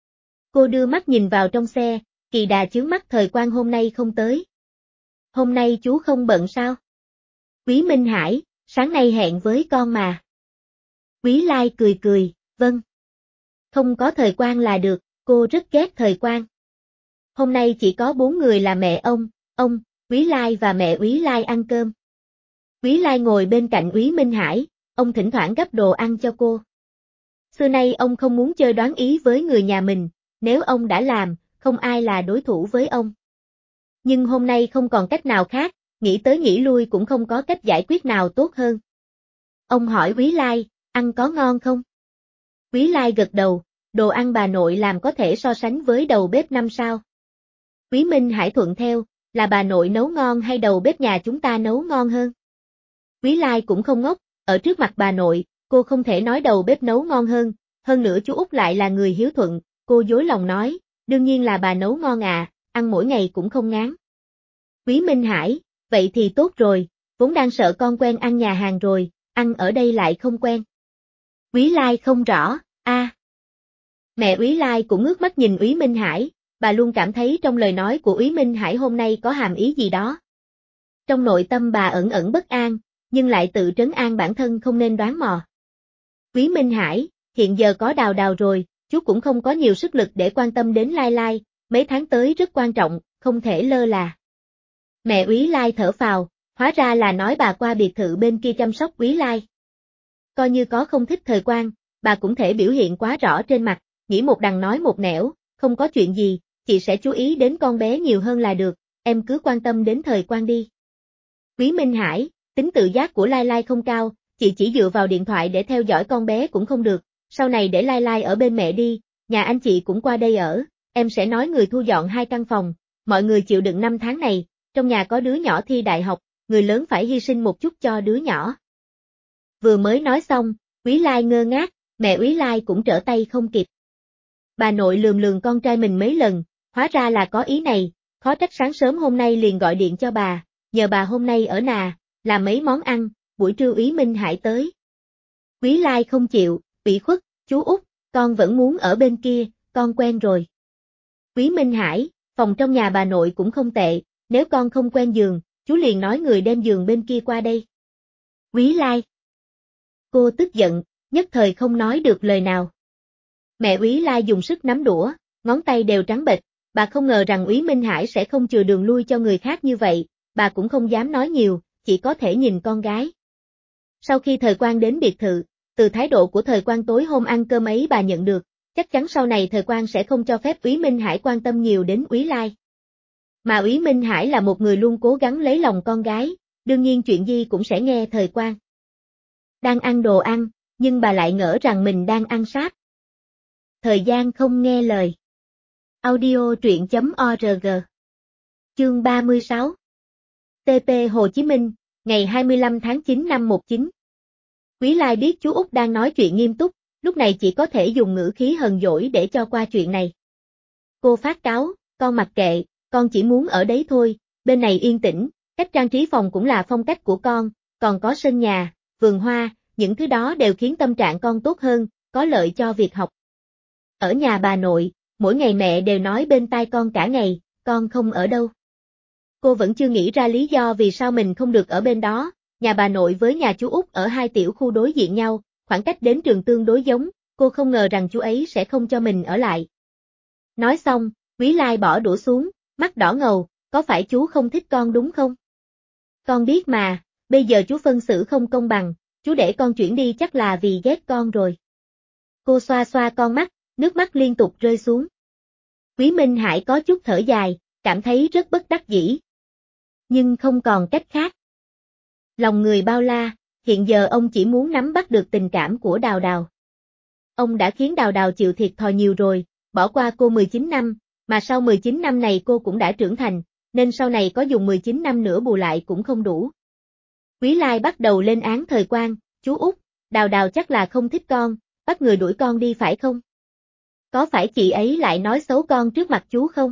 Cô đưa mắt nhìn vào trong xe, kỳ đà chướng mắt Thời Quang hôm nay không tới. Hôm nay chú không bận sao? Quý Minh Hải, sáng nay hẹn với con mà. Quý Lai cười cười, vâng. Không có Thời Quang là được, cô rất ghét Thời Quang. Hôm nay chỉ có bốn người là mẹ ông, ông, Quý Lai và mẹ Quý Lai ăn cơm. Quý Lai ngồi bên cạnh Quý Minh Hải, ông thỉnh thoảng gắp đồ ăn cho cô. Xưa nay ông không muốn chơi đoán ý với người nhà mình, nếu ông đã làm, không ai là đối thủ với ông. Nhưng hôm nay không còn cách nào khác, nghĩ tới nghĩ lui cũng không có cách giải quyết nào tốt hơn. Ông hỏi Quý Lai, ăn có ngon không? Quý Lai gật đầu, đồ ăn bà nội làm có thể so sánh với đầu bếp năm sao. Quý Minh Hải thuận theo, là bà nội nấu ngon hay đầu bếp nhà chúng ta nấu ngon hơn? Quý Lai cũng không ngốc, ở trước mặt bà nội, cô không thể nói đầu bếp nấu ngon hơn, hơn nữa chú Út lại là người hiếu thuận, cô dối lòng nói, đương nhiên là bà nấu ngon à, ăn mỗi ngày cũng không ngán. Quý Minh Hải, vậy thì tốt rồi, vốn đang sợ con quen ăn nhà hàng rồi, ăn ở đây lại không quen. Quý Lai không rõ, a. À. Mẹ Quý Lai cũng ngước mắt nhìn Quý Minh Hải, bà luôn cảm thấy trong lời nói của Quý Minh Hải hôm nay có hàm ý gì đó. Trong nội tâm bà ẩn ẩn bất an, nhưng lại tự trấn an bản thân không nên đoán mò. Quý Minh Hải, hiện giờ có Đào Đào rồi, chú cũng không có nhiều sức lực để quan tâm đến Lai Lai, mấy tháng tới rất quan trọng, không thể lơ là. Mẹ Quý Lai thở phào, hóa ra là nói bà qua biệt thự bên kia chăm sóc Quý Lai. Coi như có không thích Thời Quang, bà cũng thể biểu hiện quá rõ trên mặt, nghĩ một đằng nói một nẻo, không có chuyện gì, chị sẽ chú ý đến con bé nhiều hơn là được, em cứ quan tâm đến Thời Quang đi. Quý Minh Hải, tính tự giác của Lai Lai không cao, chị chỉ dựa vào điện thoại để theo dõi con bé cũng không được, sau này để Lai Lai ở bên mẹ đi, nhà anh chị cũng qua đây ở, em sẽ nói người thu dọn hai căn phòng, mọi người chịu đựng năm tháng này, trong nhà có đứa nhỏ thi đại học, người lớn phải hy sinh một chút cho đứa nhỏ. Vừa mới nói xong, Quý Lai ngơ ngác, mẹ Quý Lai cũng trở tay không kịp. Bà nội lườm lườm con trai mình mấy lần, hóa ra là có ý này, khó trách sáng sớm hôm nay liền gọi điện cho bà, nhờ bà hôm nay ở nà, làm mấy món ăn, buổi trưa Quý Minh Hải tới. Quý Lai không chịu, ủy khuất, chú Út, con vẫn muốn ở bên kia, con quen rồi. Quý Minh Hải, phòng trong nhà bà nội cũng không tệ, nếu con không quen giường, chú liền nói người đem giường bên kia qua đây. Quý Lai. Cô tức giận, nhất thời không nói được lời nào. Mẹ Quý Lai dùng sức nắm đũa, ngón tay đều trắng bệch, bà không ngờ rằng Quý Minh Hải sẽ không chừa đường lui cho người khác như vậy, bà cũng không dám nói nhiều, chỉ có thể nhìn con gái. Sau khi Thời Quang đến biệt thự, từ thái độ của Thời Quang tối hôm ăn cơm ấy bà nhận được, chắc chắn sau này Thời Quang sẽ không cho phép Quý Minh Hải quan tâm nhiều đến Quý Lai. Mà Quý Minh Hải là một người luôn cố gắng lấy lòng con gái, đương nhiên chuyện gì cũng sẽ nghe Thời Quang. Đang ăn đồ ăn, nhưng bà lại ngỡ rằng mình đang ăn sáp. Thời gian không nghe lời. Audio truyện chấm org. Chương ba mươi sáu. tê pê Hồ Chí Minh, ngày hai mươi lăm tháng chín năm một chín. Quý Lai biết chú Út đang nói chuyện nghiêm túc, lúc này chỉ có thể dùng ngữ khí hờn dỗi để cho qua chuyện này. Cô phát cáo, con mặc kệ, con chỉ muốn ở đấy thôi, bên này yên tĩnh, Cách trang trí phòng cũng là phong cách của con, còn có sân nhà, vườn hoa, những thứ đó đều khiến tâm trạng con tốt hơn, có lợi cho việc học. Ở nhà bà nội, mỗi ngày mẹ đều nói bên tai con cả ngày, con không ở đâu. Cô vẫn chưa nghĩ ra lý do vì sao mình không được ở bên đó, nhà bà nội với nhà chú Út ở hai tiểu khu đối diện nhau, khoảng cách đến trường tương đối giống, cô không ngờ rằng chú ấy sẽ không cho mình ở lại. Nói xong, Quý Lai bỏ đũa xuống, mắt đỏ ngầu, có phải chú không thích con đúng không? Con biết mà, bây giờ chú phân xử không công bằng, chú để con chuyển đi chắc là vì ghét con rồi. Cô xoa xoa con mắt, nước mắt liên tục rơi xuống. Quý Minh Hải có chút thở dài, cảm thấy rất bất đắc dĩ. Nhưng không còn cách khác. Lòng người bao la, hiện giờ ông chỉ muốn nắm bắt được tình cảm của Đào Đào. Ông đã khiến Đào Đào chịu thiệt thòi nhiều rồi, bỏ qua cô mười chín năm, mà sau mười chín năm này cô cũng đã trưởng thành, nên sau này có dùng mười chín năm nữa bù lại cũng không đủ. Quý Lai bắt đầu lên án thời quan, chú Út, Đào Đào chắc là không thích con, bắt người đuổi con đi phải không? Có phải chị ấy lại nói xấu con trước mặt chú không?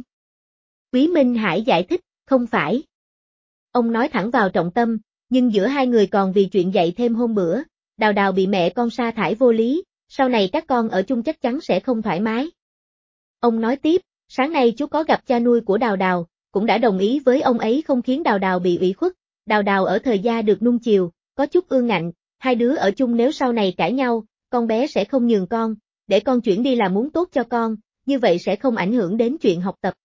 Quý Minh Hải giải thích, không phải. Ông nói thẳng vào trọng tâm, nhưng giữa hai người còn vì chuyện dạy thêm hôm bữa, Đào Đào bị mẹ con sa thải vô lý, sau này các con ở chung chắc chắn sẽ không thoải mái. Ông nói tiếp, sáng nay chú có gặp cha nuôi của Đào Đào, cũng đã đồng ý với ông ấy không khiến Đào Đào bị ủy khuất, Đào Đào ở thời gia được nuông chiều, có chút ương ngạnh, hai đứa ở chung nếu sau này cãi nhau, con bé sẽ không nhường con, để con chuyển đi là muốn tốt cho con, như vậy sẽ không ảnh hưởng đến chuyện học tập.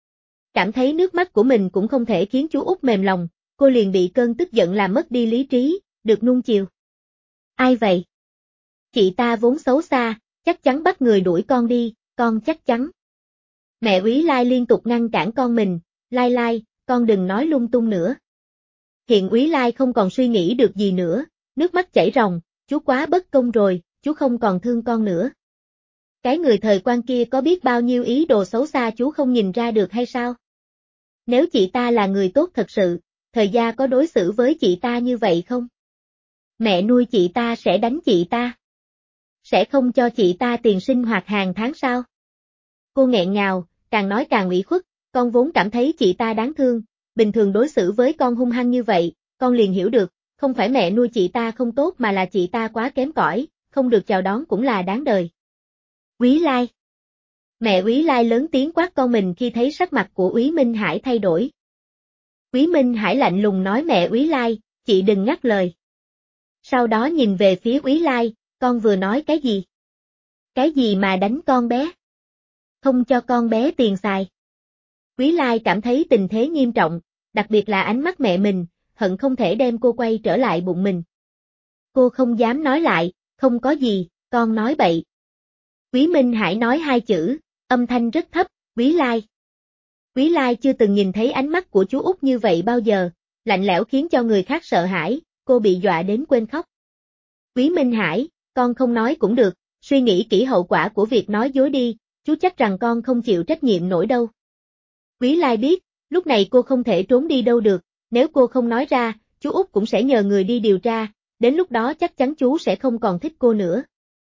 Cảm thấy nước mắt của mình cũng không thể khiến chú Út mềm lòng, cô liền bị cơn tức giận làm mất đi lý trí, được nuông chiều. Ai vậy? Chị ta vốn xấu xa, chắc chắn bắt người đuổi con đi, con chắc chắn. Mẹ Úy Lai liên tục ngăn cản con mình, Lai Lai, con đừng nói lung tung nữa. Hiện Úy Lai không còn suy nghĩ được gì nữa, nước mắt chảy ròng, chú quá bất công rồi, chú không còn thương con nữa. Cái người thời quan kia có biết bao nhiêu ý đồ xấu xa chú không nhìn ra được hay sao? Nếu chị ta là người tốt thật sự, thời gia có đối xử với chị ta như vậy không? Mẹ nuôi chị ta sẽ đánh chị ta. Sẽ không cho chị ta tiền sinh hoạt hàng tháng sao? Cô nghẹn ngào, càng nói càng ủy khuất, con vốn cảm thấy chị ta đáng thương, bình thường đối xử với con hung hăng như vậy, con liền hiểu được, không phải mẹ nuôi chị ta không tốt mà là chị ta quá kém cỏi, không được chào đón cũng là đáng đời. Úy Lai. Mẹ Úy Lai lớn tiếng quát con mình khi thấy sắc mặt của Úy Minh Hải thay đổi. Úy Minh Hải lạnh lùng nói mẹ Úy Lai, chị đừng ngắt lời. Sau đó nhìn về phía Úy Lai, con vừa nói cái gì? Cái gì mà đánh con bé? Không cho con bé tiền xài. Úy Lai cảm thấy tình thế nghiêm trọng, đặc biệt là ánh mắt mẹ mình, hận không thể đem cô quay trở lại bụng mình. Cô không dám nói lại, không có gì, con nói bậy. Úy Minh Hải nói hai chữ, âm thanh rất thấp, Úy Lai. Úy Lai chưa từng nhìn thấy ánh mắt của chú Út như vậy bao giờ, lạnh lẽo khiến cho người khác sợ hãi, cô bị dọa đến quên khóc. Úy Minh Hải, con không nói cũng được, suy nghĩ kỹ hậu quả của việc nói dối đi, chú chắc rằng con không chịu trách nhiệm nổi đâu. Úy Lai biết, lúc này cô không thể trốn đi đâu được, nếu cô không nói ra, chú Út cũng sẽ nhờ người đi điều tra, đến lúc đó chắc chắn chú sẽ không còn thích cô nữa.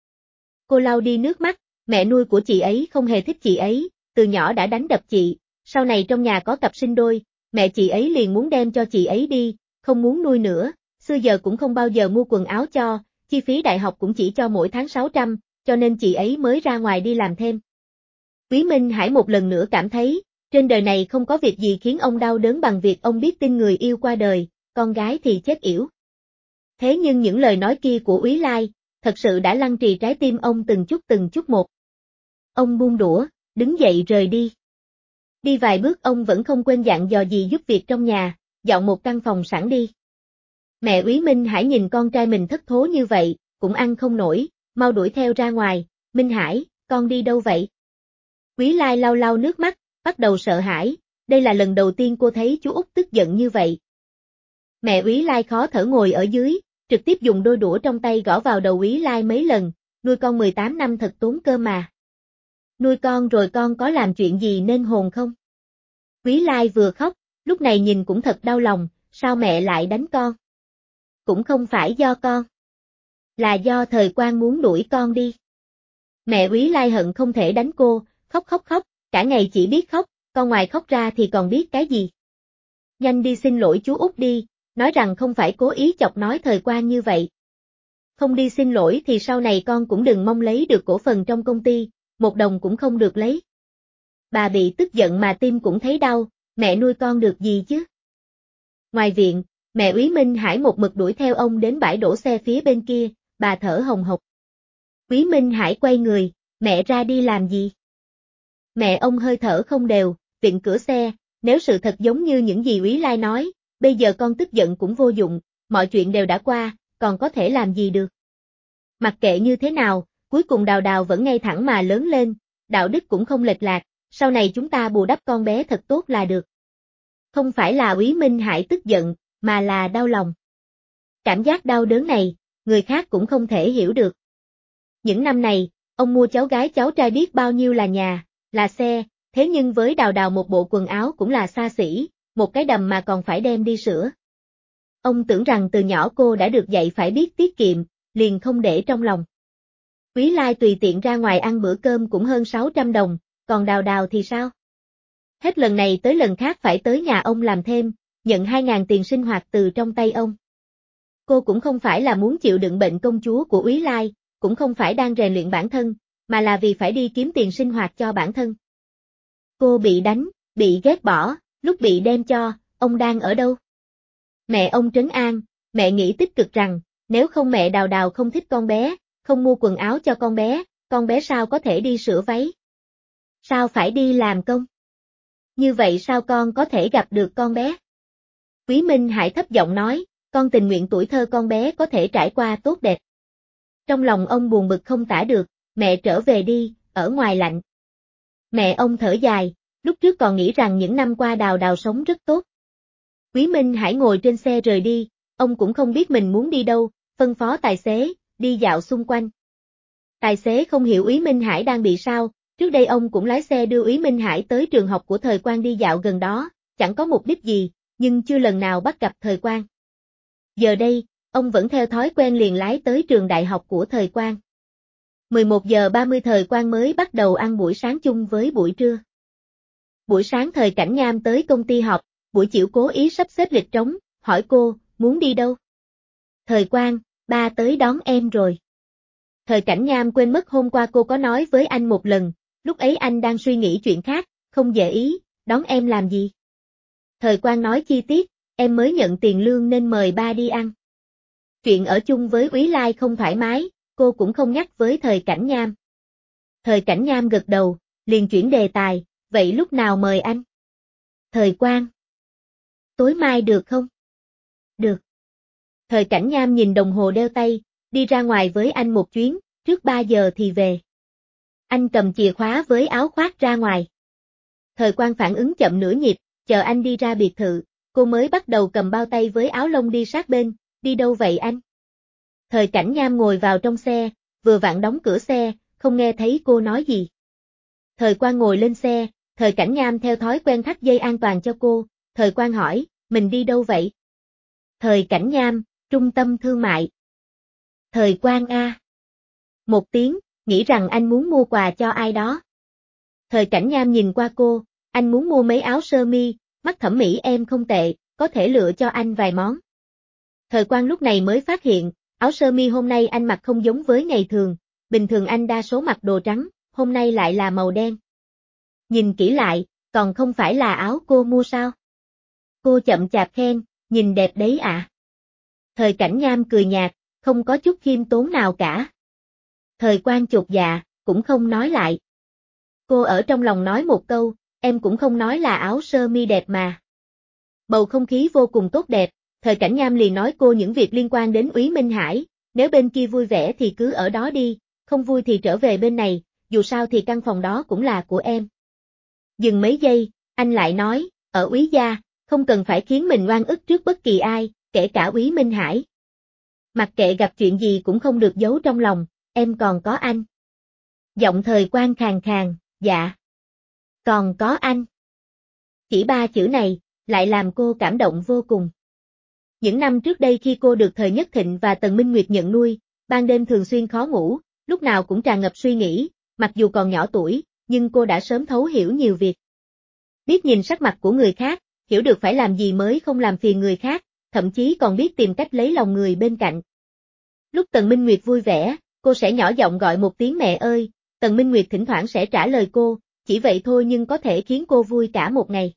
Cô lau đi nước mắt, mẹ nuôi của chị ấy không hề thích chị ấy, từ nhỏ đã đánh đập chị, sau này trong nhà có cặp sinh đôi, mẹ chị ấy liền muốn đem cho chị ấy đi, không muốn nuôi nữa, xưa giờ cũng không bao giờ mua quần áo cho, chi phí đại học cũng chỉ cho mỗi tháng sáu trăm, cho nên chị ấy mới ra ngoài đi làm thêm. Úy Minh Hải một lần nữa cảm thấy, trên đời này không có việc gì khiến ông đau đớn bằng việc ông biết tin người yêu qua đời, con gái thì chết yểu. Thế nhưng những lời nói kia của Úy Lai, thật sự đã lăng trì trái tim ông từng chút từng chút một. Ông buông đũa, đứng dậy rời đi. Đi vài bước ông vẫn không quên dặn dò gì giúp việc trong nhà, dọn một căn phòng sẵn đi. Mẹ Úy Minh Hải nhìn con trai mình thất thố như vậy, cũng ăn không nổi, mau đuổi theo ra ngoài, Minh Hải, con đi đâu vậy? Úy Lai lau lau nước mắt, bắt đầu sợ hãi, đây là lần đầu tiên cô thấy chú Út tức giận như vậy. Mẹ Úy Lai khó thở ngồi ở dưới, trực tiếp dùng đôi đũa trong tay gõ vào đầu Úy Lai mấy lần, nuôi con mười tám năm thật tốn cơm mà. Nuôi con rồi con có làm chuyện gì nên hồn không? Úy Lai vừa khóc, lúc này nhìn cũng thật đau lòng, sao mẹ lại đánh con? Cũng không phải do con. Là do thời quan muốn đuổi con đi. Mẹ Úy Lai hận không thể đánh cô, khóc khóc khóc, cả ngày chỉ biết khóc, con ngoài khóc ra thì còn biết cái gì. Nhanh đi xin lỗi chú Út đi, nói rằng không phải cố ý chọc nói Thời Quang như vậy. Không đi xin lỗi thì sau này con cũng đừng mong lấy được cổ phần trong công ty, một đồng cũng không được lấy. Bà bị tức giận mà tim cũng thấy đau, mẹ nuôi con được gì chứ? Ngoài viện, mẹ Úy Minh Hải một mực đuổi theo ông đến bãi đổ xe phía bên kia, bà thở hồng hộc. Úy Minh Hải quay người, mẹ ra đi làm gì? Mẹ ông hơi thở không đều, vịn cửa xe, nếu sự thật giống như những gì Úy Lai nói, bây giờ con tức giận cũng vô dụng, mọi chuyện đều đã qua, còn có thể làm gì được. Mặc kệ như thế nào, cuối cùng Đào Đào vẫn ngay thẳng mà lớn lên, đạo đức cũng không lệch lạc, sau này chúng ta bù đắp con bé thật tốt là được. Không phải là Úy Minh Hải tức giận, mà là đau lòng. Cảm giác đau đớn này, người khác cũng không thể hiểu được. Những năm này, ông mua cháu gái cháu trai biết bao nhiêu là nhà, là xe, thế nhưng với Đào Đào một bộ quần áo cũng là xa xỉ, một cái đầm mà còn phải đem đi sửa. Ông tưởng rằng từ nhỏ cô đã được dạy phải biết tiết kiệm, liền không để trong lòng. Úy Lai tùy tiện ra ngoài ăn bữa cơm cũng hơn sáu trăm đồng, còn Đào Đào thì sao? Hết lần này tới lần khác phải tới nhà ông làm thêm, nhận hai ngàn tiền sinh hoạt từ trong tay ông. Cô cũng không phải là muốn chịu đựng bệnh công chúa của Úy Lai, cũng không phải đang rèn luyện bản thân, mà là vì phải đi kiếm tiền sinh hoạt cho bản thân. Cô bị đánh, bị ghét bỏ, lúc bị đem cho, ông đang ở đâu? Mẹ ông trấn an, mẹ nghĩ tích cực rằng, nếu không mẹ Đào Đào không thích con bé, không mua quần áo cho con bé, con bé sao có thể đi sửa váy? Sao phải đi làm công? Như vậy sao con có thể gặp được con bé? Úy Minh Hải thấp giọng nói, con tình nguyện tuổi thơ con bé có thể trải qua tốt đẹp. Trong lòng ông buồn bực không tả được, mẹ trở về đi, ở ngoài lạnh. Mẹ ông thở dài, lúc trước còn nghĩ rằng những năm qua Đào Đào sống rất tốt. Úy Minh Hải ngồi trên xe rời đi, ông cũng không biết mình muốn đi đâu, phân phó tài xế, đi dạo xung quanh. Tài xế không hiểu Úy Minh Hải đang bị sao, trước đây ông cũng lái xe đưa Úy Minh Hải tới trường học của Thời Quang đi dạo gần đó, chẳng có mục đích gì, nhưng chưa lần nào bắt gặp Thời Quang. Giờ đây, ông vẫn theo thói quen liền lái tới trường đại học của Thời Quang. mười một giờ ba mươi Thời Quang mới bắt đầu ăn buổi sáng chung với buổi trưa. Buổi sáng Thời Cảnh Nham tới công ty họp, buổi chiều cố ý sắp xếp lịch trống, hỏi cô, muốn đi đâu? Thời Quang, ba tới đón em rồi. Thời Cảnh Nham quên mất hôm qua cô có nói với anh một lần, lúc ấy anh đang suy nghĩ chuyện khác, không để ý, đón em làm gì? Thời Quang nói chi tiết, em mới nhận tiền lương nên mời ba đi ăn. Chuyện ở chung với Úy Lai không thoải mái, cô cũng không nhắc với Thời Cảnh Nham. Thời Cảnh Nham gật đầu, liền chuyển đề tài, vậy lúc nào mời anh? Thời Quang. Tối mai được không? Được. Thời Cảnh Nham nhìn đồng hồ đeo tay, đi ra ngoài với anh một chuyến, trước ba giờ thì về. Anh cầm chìa khóa với áo khoác ra ngoài. Thời Quang phản ứng chậm nửa nhịp, chờ anh đi ra biệt thự, cô mới bắt đầu cầm bao tay với áo lông đi sát bên, đi đâu vậy anh? Thời Cảnh Nham ngồi vào trong xe, vừa vặn đóng cửa xe, không nghe thấy cô nói gì. Thời Quang ngồi lên xe, Thời Cảnh Nham theo thói quen thắt dây an toàn cho cô, Thời Quang hỏi, mình đi đâu vậy? Thời Cảnh Nham, trung tâm thương mại. Thời Quang a. Một tiếng, nghĩ rằng anh muốn mua quà cho ai đó. Thời Cảnh Nham nhìn qua cô, anh muốn mua mấy áo sơ mi, mắt thẩm mỹ em không tệ, có thể lựa cho anh vài món. Thời Quang lúc này mới phát hiện, áo sơ mi hôm nay anh mặc không giống với ngày thường, bình thường anh đa số mặc đồ trắng, hôm nay lại là màu đen. Nhìn kỹ lại, còn không phải là áo cô mua sao? Cô chậm chạp khen, nhìn đẹp đấy ạ. À. Thời Cảnh Nham cười nhạt, không có chút khiêm tốn nào cả. Thời Quang chột dạ, cũng không nói lại. Cô ở trong lòng nói một câu, em cũng không nói là áo sơ mi đẹp mà. Bầu không khí vô cùng tốt đẹp, Thời Cảnh Nham liền nói cô những việc liên quan đến Úy Minh Hải, nếu bên kia vui vẻ thì cứ ở đó đi, không vui thì trở về bên này, dù sao thì căn phòng đó cũng là của em. Dừng mấy giây, anh lại nói, ở Úy gia, không cần phải khiến mình oan ức trước bất kỳ ai, kể cả Úy Minh Hải. Mặc kệ gặp chuyện gì cũng không được giấu trong lòng, em còn có anh. Giọng Thời Quang khàn khàn, dạ. Còn có anh. Chỉ ba chữ này, lại làm cô cảm động vô cùng. Những năm trước đây khi cô được Thời Nhất Thịnh và Tần Minh Nguyệt nhận nuôi, ban đêm thường xuyên khó ngủ, lúc nào cũng tràn ngập suy nghĩ, mặc dù còn nhỏ tuổi, nhưng cô đã sớm thấu hiểu nhiều việc. Biết nhìn sắc mặt của người khác, hiểu được phải làm gì mới không làm phiền người khác, thậm chí còn biết tìm cách lấy lòng người bên cạnh. Lúc Tần Minh Nguyệt vui vẻ, cô sẽ nhỏ giọng gọi một tiếng mẹ ơi, Tần Minh Nguyệt thỉnh thoảng sẽ trả lời cô, chỉ vậy thôi nhưng có thể khiến cô vui cả một ngày.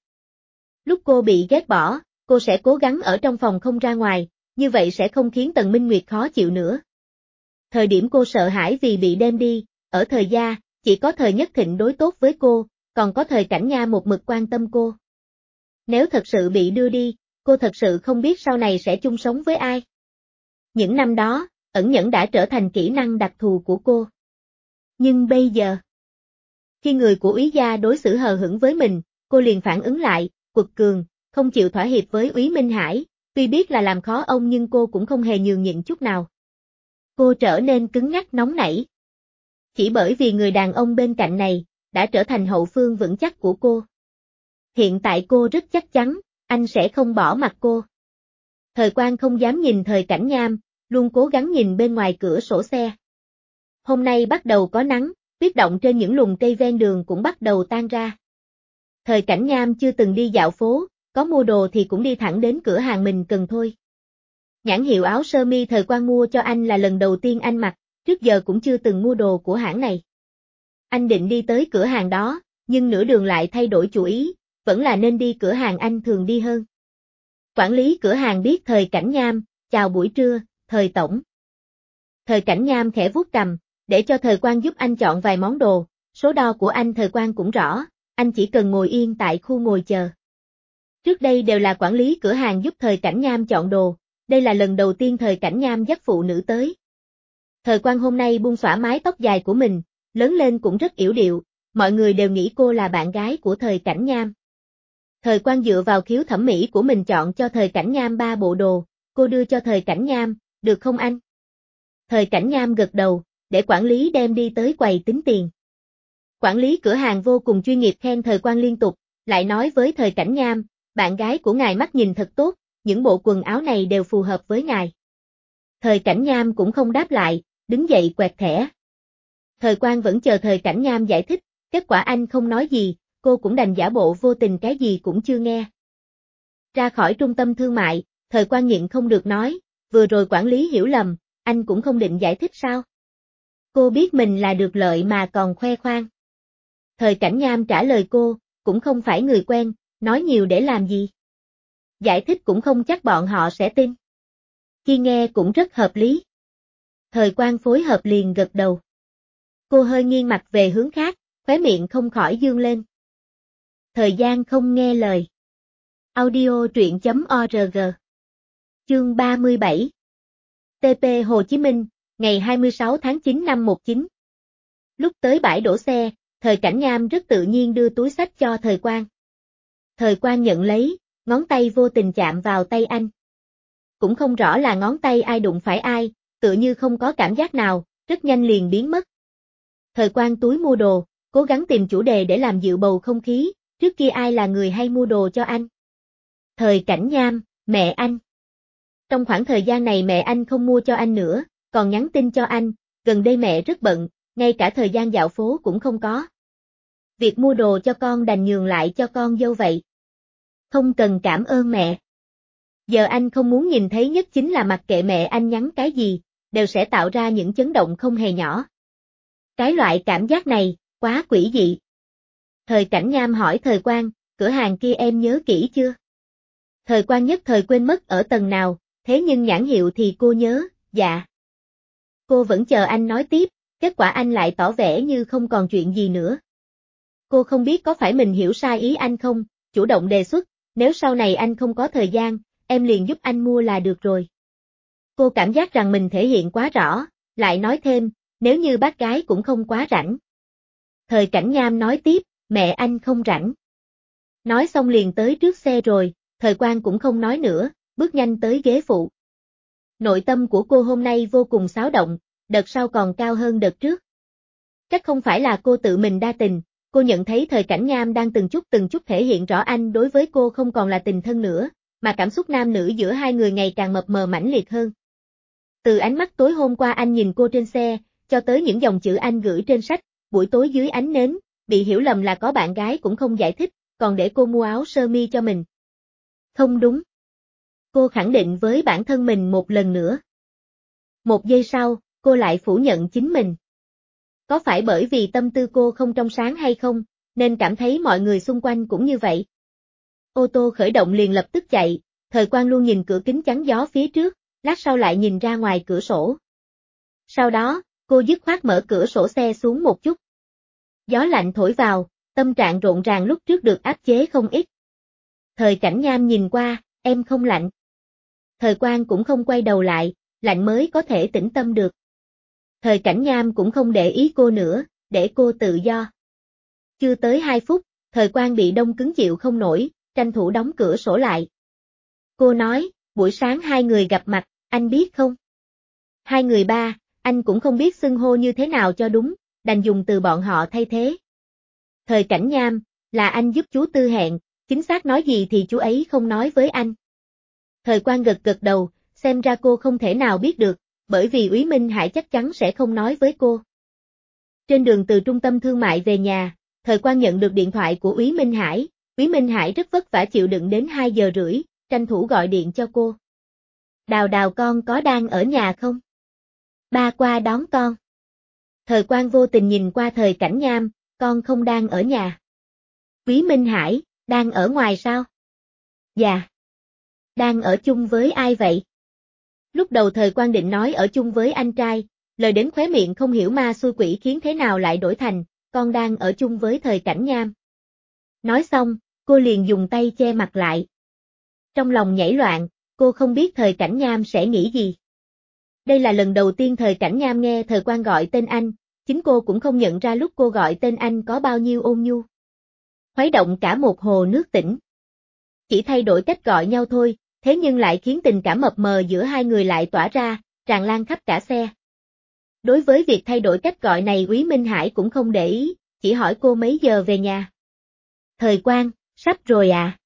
Lúc cô bị ghét bỏ, cô sẽ cố gắng ở trong phòng không ra ngoài, như vậy sẽ không khiến Tần Minh Nguyệt khó chịu nữa. Thời điểm cô sợ hãi vì bị đem đi, ở thời gia, chỉ có Thời Nhất Thịnh đối tốt với cô, còn có Thời Cảnh Nha một mực quan tâm cô. Nếu thật sự bị đưa đi, cô thật sự không biết sau này sẽ chung sống với ai. Những năm đó, ẩn nhẫn đã trở thành kỹ năng đặc thù của cô. Nhưng bây giờ, khi người của Úy gia đối xử hờ hững với mình, cô liền phản ứng lại, quật cường, không chịu thỏa hiệp với Úy Minh Hải, tuy biết là làm khó ông nhưng cô cũng không hề nhường nhịn chút nào. Cô trở nên cứng ngắc nóng nảy. Chỉ bởi vì người đàn ông bên cạnh này, đã trở thành hậu phương vững chắc của cô. Hiện tại cô rất chắc chắn, anh sẽ không bỏ mặc cô. Thời Quang không dám nhìn Thời Cảnh Nham, luôn cố gắng nhìn bên ngoài cửa sổ xe. Hôm nay bắt đầu có nắng, tuyết động trên những lùm cây ven đường cũng bắt đầu tan ra. Thời Cảnh Nham chưa từng đi dạo phố, có mua đồ thì cũng đi thẳng đến cửa hàng mình cần thôi. Nhãn hiệu áo sơ mi Thời Quang mua cho anh là lần đầu tiên anh mặc, trước giờ cũng chưa từng mua đồ của hãng này. Anh định đi tới cửa hàng đó, nhưng nửa đường lại thay đổi chủ ý, vẫn là nên đi cửa hàng anh thường đi hơn. Quản lý cửa hàng biết Thời Cảnh Nham, chào buổi trưa, Thời tổng. Thời Cảnh Nham khẽ vuốt cằm, để cho Thời Quang giúp anh chọn vài món đồ, số đo của anh Thời Quang cũng rõ, anh chỉ cần ngồi yên tại khu ngồi chờ. Trước đây đều là quản lý cửa hàng giúp Thời Cảnh Nham chọn đồ, đây là lần đầu tiên Thời Cảnh Nham dắt phụ nữ tới. Thời Quang hôm nay buông xõa mái tóc dài của mình, lớn lên cũng rất yểu điệu, mọi người đều nghĩ cô là bạn gái của Thời Cảnh Nham. Thời Quang dựa vào khiếu thẩm mỹ của mình chọn cho Thời Cảnh Nham ba bộ đồ, cô đưa cho Thời Cảnh Nham, được không anh? Thời Cảnh Nham gật đầu, để quản lý đem đi tới quầy tính tiền. Quản lý cửa hàng vô cùng chuyên nghiệp khen Thời Quang liên tục, lại nói với Thời Cảnh Nham, bạn gái của ngài mắt nhìn thật tốt, những bộ quần áo này đều phù hợp với ngài. Thời Cảnh Nham cũng không đáp lại, đứng dậy quẹt thẻ. Thời Quang vẫn chờ Thời Cảnh Nham giải thích, kết quả anh không nói gì, cô cũng đành giả bộ vô tình cái gì cũng chưa nghe. Ra khỏi trung tâm thương mại, Thời Quang nhịn không được nói, vừa rồi quản lý hiểu lầm, anh cũng không định giải thích sao? Cô biết mình là được lợi mà còn khoe khoang. Thời Cảnh Nham trả lời cô, cũng không phải người quen, nói nhiều để làm gì? Giải thích cũng không chắc bọn họ sẽ tin. Khi nghe cũng rất hợp lý. Thời Quang phối hợp liền gật đầu. Cô hơi nghiêng mặt về hướng khác, khóe miệng không khỏi dương lên. Thời gian không nghe lời. Audio truyện chấm org. Chương ba mươi bảy. tê pê Hồ Chí Minh, ngày hai mươi sáu tháng chín năm một chín. Lúc tới bãi đổ xe, Thời Cảnh Nham rất tự nhiên đưa túi xách cho Thời Quang. Thời Quang nhận lấy, ngón tay vô tình chạm vào tay anh. Cũng không rõ là ngón tay ai đụng phải ai, tựa như không có cảm giác nào, rất nhanh liền biến mất. Thời Quang túi mua đồ, cố gắng tìm chủ đề để làm dịu bầu không khí, trước kia ai là người hay mua đồ cho anh? Thời Cảnh Nham, mẹ anh. Trong khoảng thời gian này mẹ anh không mua cho anh nữa, còn nhắn tin cho anh, gần đây mẹ rất bận, ngay cả thời gian dạo phố cũng không có. Việc mua đồ cho con đành nhường lại cho con dâu vậy. Không cần cảm ơn mẹ. Giờ anh không muốn nhìn thấy nhất chính là mặc kệ mẹ anh nhắn cái gì, đều sẽ tạo ra những chấn động không hề nhỏ. Cái loại cảm giác này, quá quỷ dị. Thời Cảnh Nham hỏi Thời Quang, cửa hàng kia em nhớ kỹ chưa? Thời Quang nhất thời quên mất ở tầng nào, thế nhưng nhãn hiệu thì cô nhớ, dạ. Cô vẫn chờ anh nói tiếp, kết quả anh lại tỏ vẻ như không còn chuyện gì nữa. Cô không biết có phải mình hiểu sai ý anh không, chủ động đề xuất, nếu sau này anh không có thời gian, em liền giúp anh mua là được rồi. Cô cảm giác rằng mình thể hiện quá rõ, lại nói thêm, nếu như bác gái cũng không quá rảnh. Thời Cảnh Nham nói tiếp, mẹ anh không rảnh. Nói xong liền tới trước xe rồi, Thời Quang cũng không nói nữa, bước nhanh tới ghế phụ. Nội tâm của cô hôm nay vô cùng xáo động, đợt sau còn cao hơn đợt trước. Chắc không phải là cô tự mình đa tình, cô nhận thấy Thời Cảnh Nham đang từng chút từng chút thể hiện rõ anh đối với cô không còn là tình thân nữa, mà cảm xúc nam nữ giữa hai người ngày càng mập mờ mãnh liệt hơn. Từ ánh mắt tối hôm qua anh nhìn cô trên xe, cho tới những dòng chữ anh gửi trên sách, buổi tối dưới ánh nến, bị hiểu lầm là có bạn gái cũng không giải thích, còn để cô mua áo sơ mi cho mình. Không đúng. Cô khẳng định với bản thân mình một lần nữa. Một giây sau, cô lại phủ nhận chính mình. Có phải bởi vì tâm tư cô không trong sáng hay không, nên cảm thấy mọi người xung quanh cũng như vậy? Ô tô khởi động liền lập tức chạy, Thời Quang luôn nhìn cửa kính chắn gió phía trước, lát sau lại nhìn ra ngoài cửa sổ. Sau đó, cô dứt khoát mở cửa sổ xe xuống một chút. Gió lạnh thổi vào, tâm trạng rộn ràng lúc trước được áp chế không ít. Thời Cảnh Nham nhìn qua, em không lạnh. Thời Quang cũng không quay đầu lại, lạnh mới có thể tĩnh tâm được. Thời Cảnh Nham cũng không để ý cô nữa, để cô tự do. Chưa tới hai phút, Thời Quang bị đông cứng chịu không nổi, tranh thủ đóng cửa sổ lại. Cô nói, buổi sáng hai người gặp mặt, anh biết không? Hai người ba, anh cũng không biết xưng hô như thế nào cho đúng, đành dùng từ bọn họ thay thế. Thời Cảnh Nham, là anh giúp chú Tư hẹn, chính xác nói gì thì chú ấy không nói với anh. Thời Quang gật gật đầu, xem ra cô không thể nào biết được, bởi vì Úy Minh Hải chắc chắn sẽ không nói với cô. Trên đường từ trung tâm thương mại về nhà, Thời Quang nhận được điện thoại của Úy Minh Hải, Úy Minh Hải rất vất vả chịu đựng đến hai giờ rưỡi, tranh thủ gọi điện cho cô. Đào Đào con có đang ở nhà không? Ba qua đón con. Thời Quang vô tình nhìn qua Thời Cảnh Nham, con không đang ở nhà. Úy Minh Hải, đang ở ngoài sao? Dạ. Đang ở chung với ai vậy? Lúc đầu Thời Quang định nói ở chung với anh trai, lời đến khóe miệng không hiểu ma xui quỷ khiến thế nào lại đổi thành, con đang ở chung với Thời Cảnh Nham. Nói xong, cô liền dùng tay che mặt lại. Trong lòng nhảy loạn, cô không biết Thời Cảnh Nham sẽ nghĩ gì. Đây là lần đầu tiên Thời Cảnh Nham nghe Thời Quang gọi tên anh, chính cô cũng không nhận ra lúc cô gọi tên anh có bao nhiêu ôn nhu. Khuấy động cả một hồ nước tĩnh. Chỉ thay đổi cách gọi nhau thôi, thế nhưng lại khiến tình cảm mập mờ giữa hai người lại tỏa ra, tràn lan khắp cả xe. Đối với việc thay đổi cách gọi này Úy Minh Hải cũng không để ý, chỉ hỏi cô mấy giờ về nhà. Thời Quang, sắp rồi à?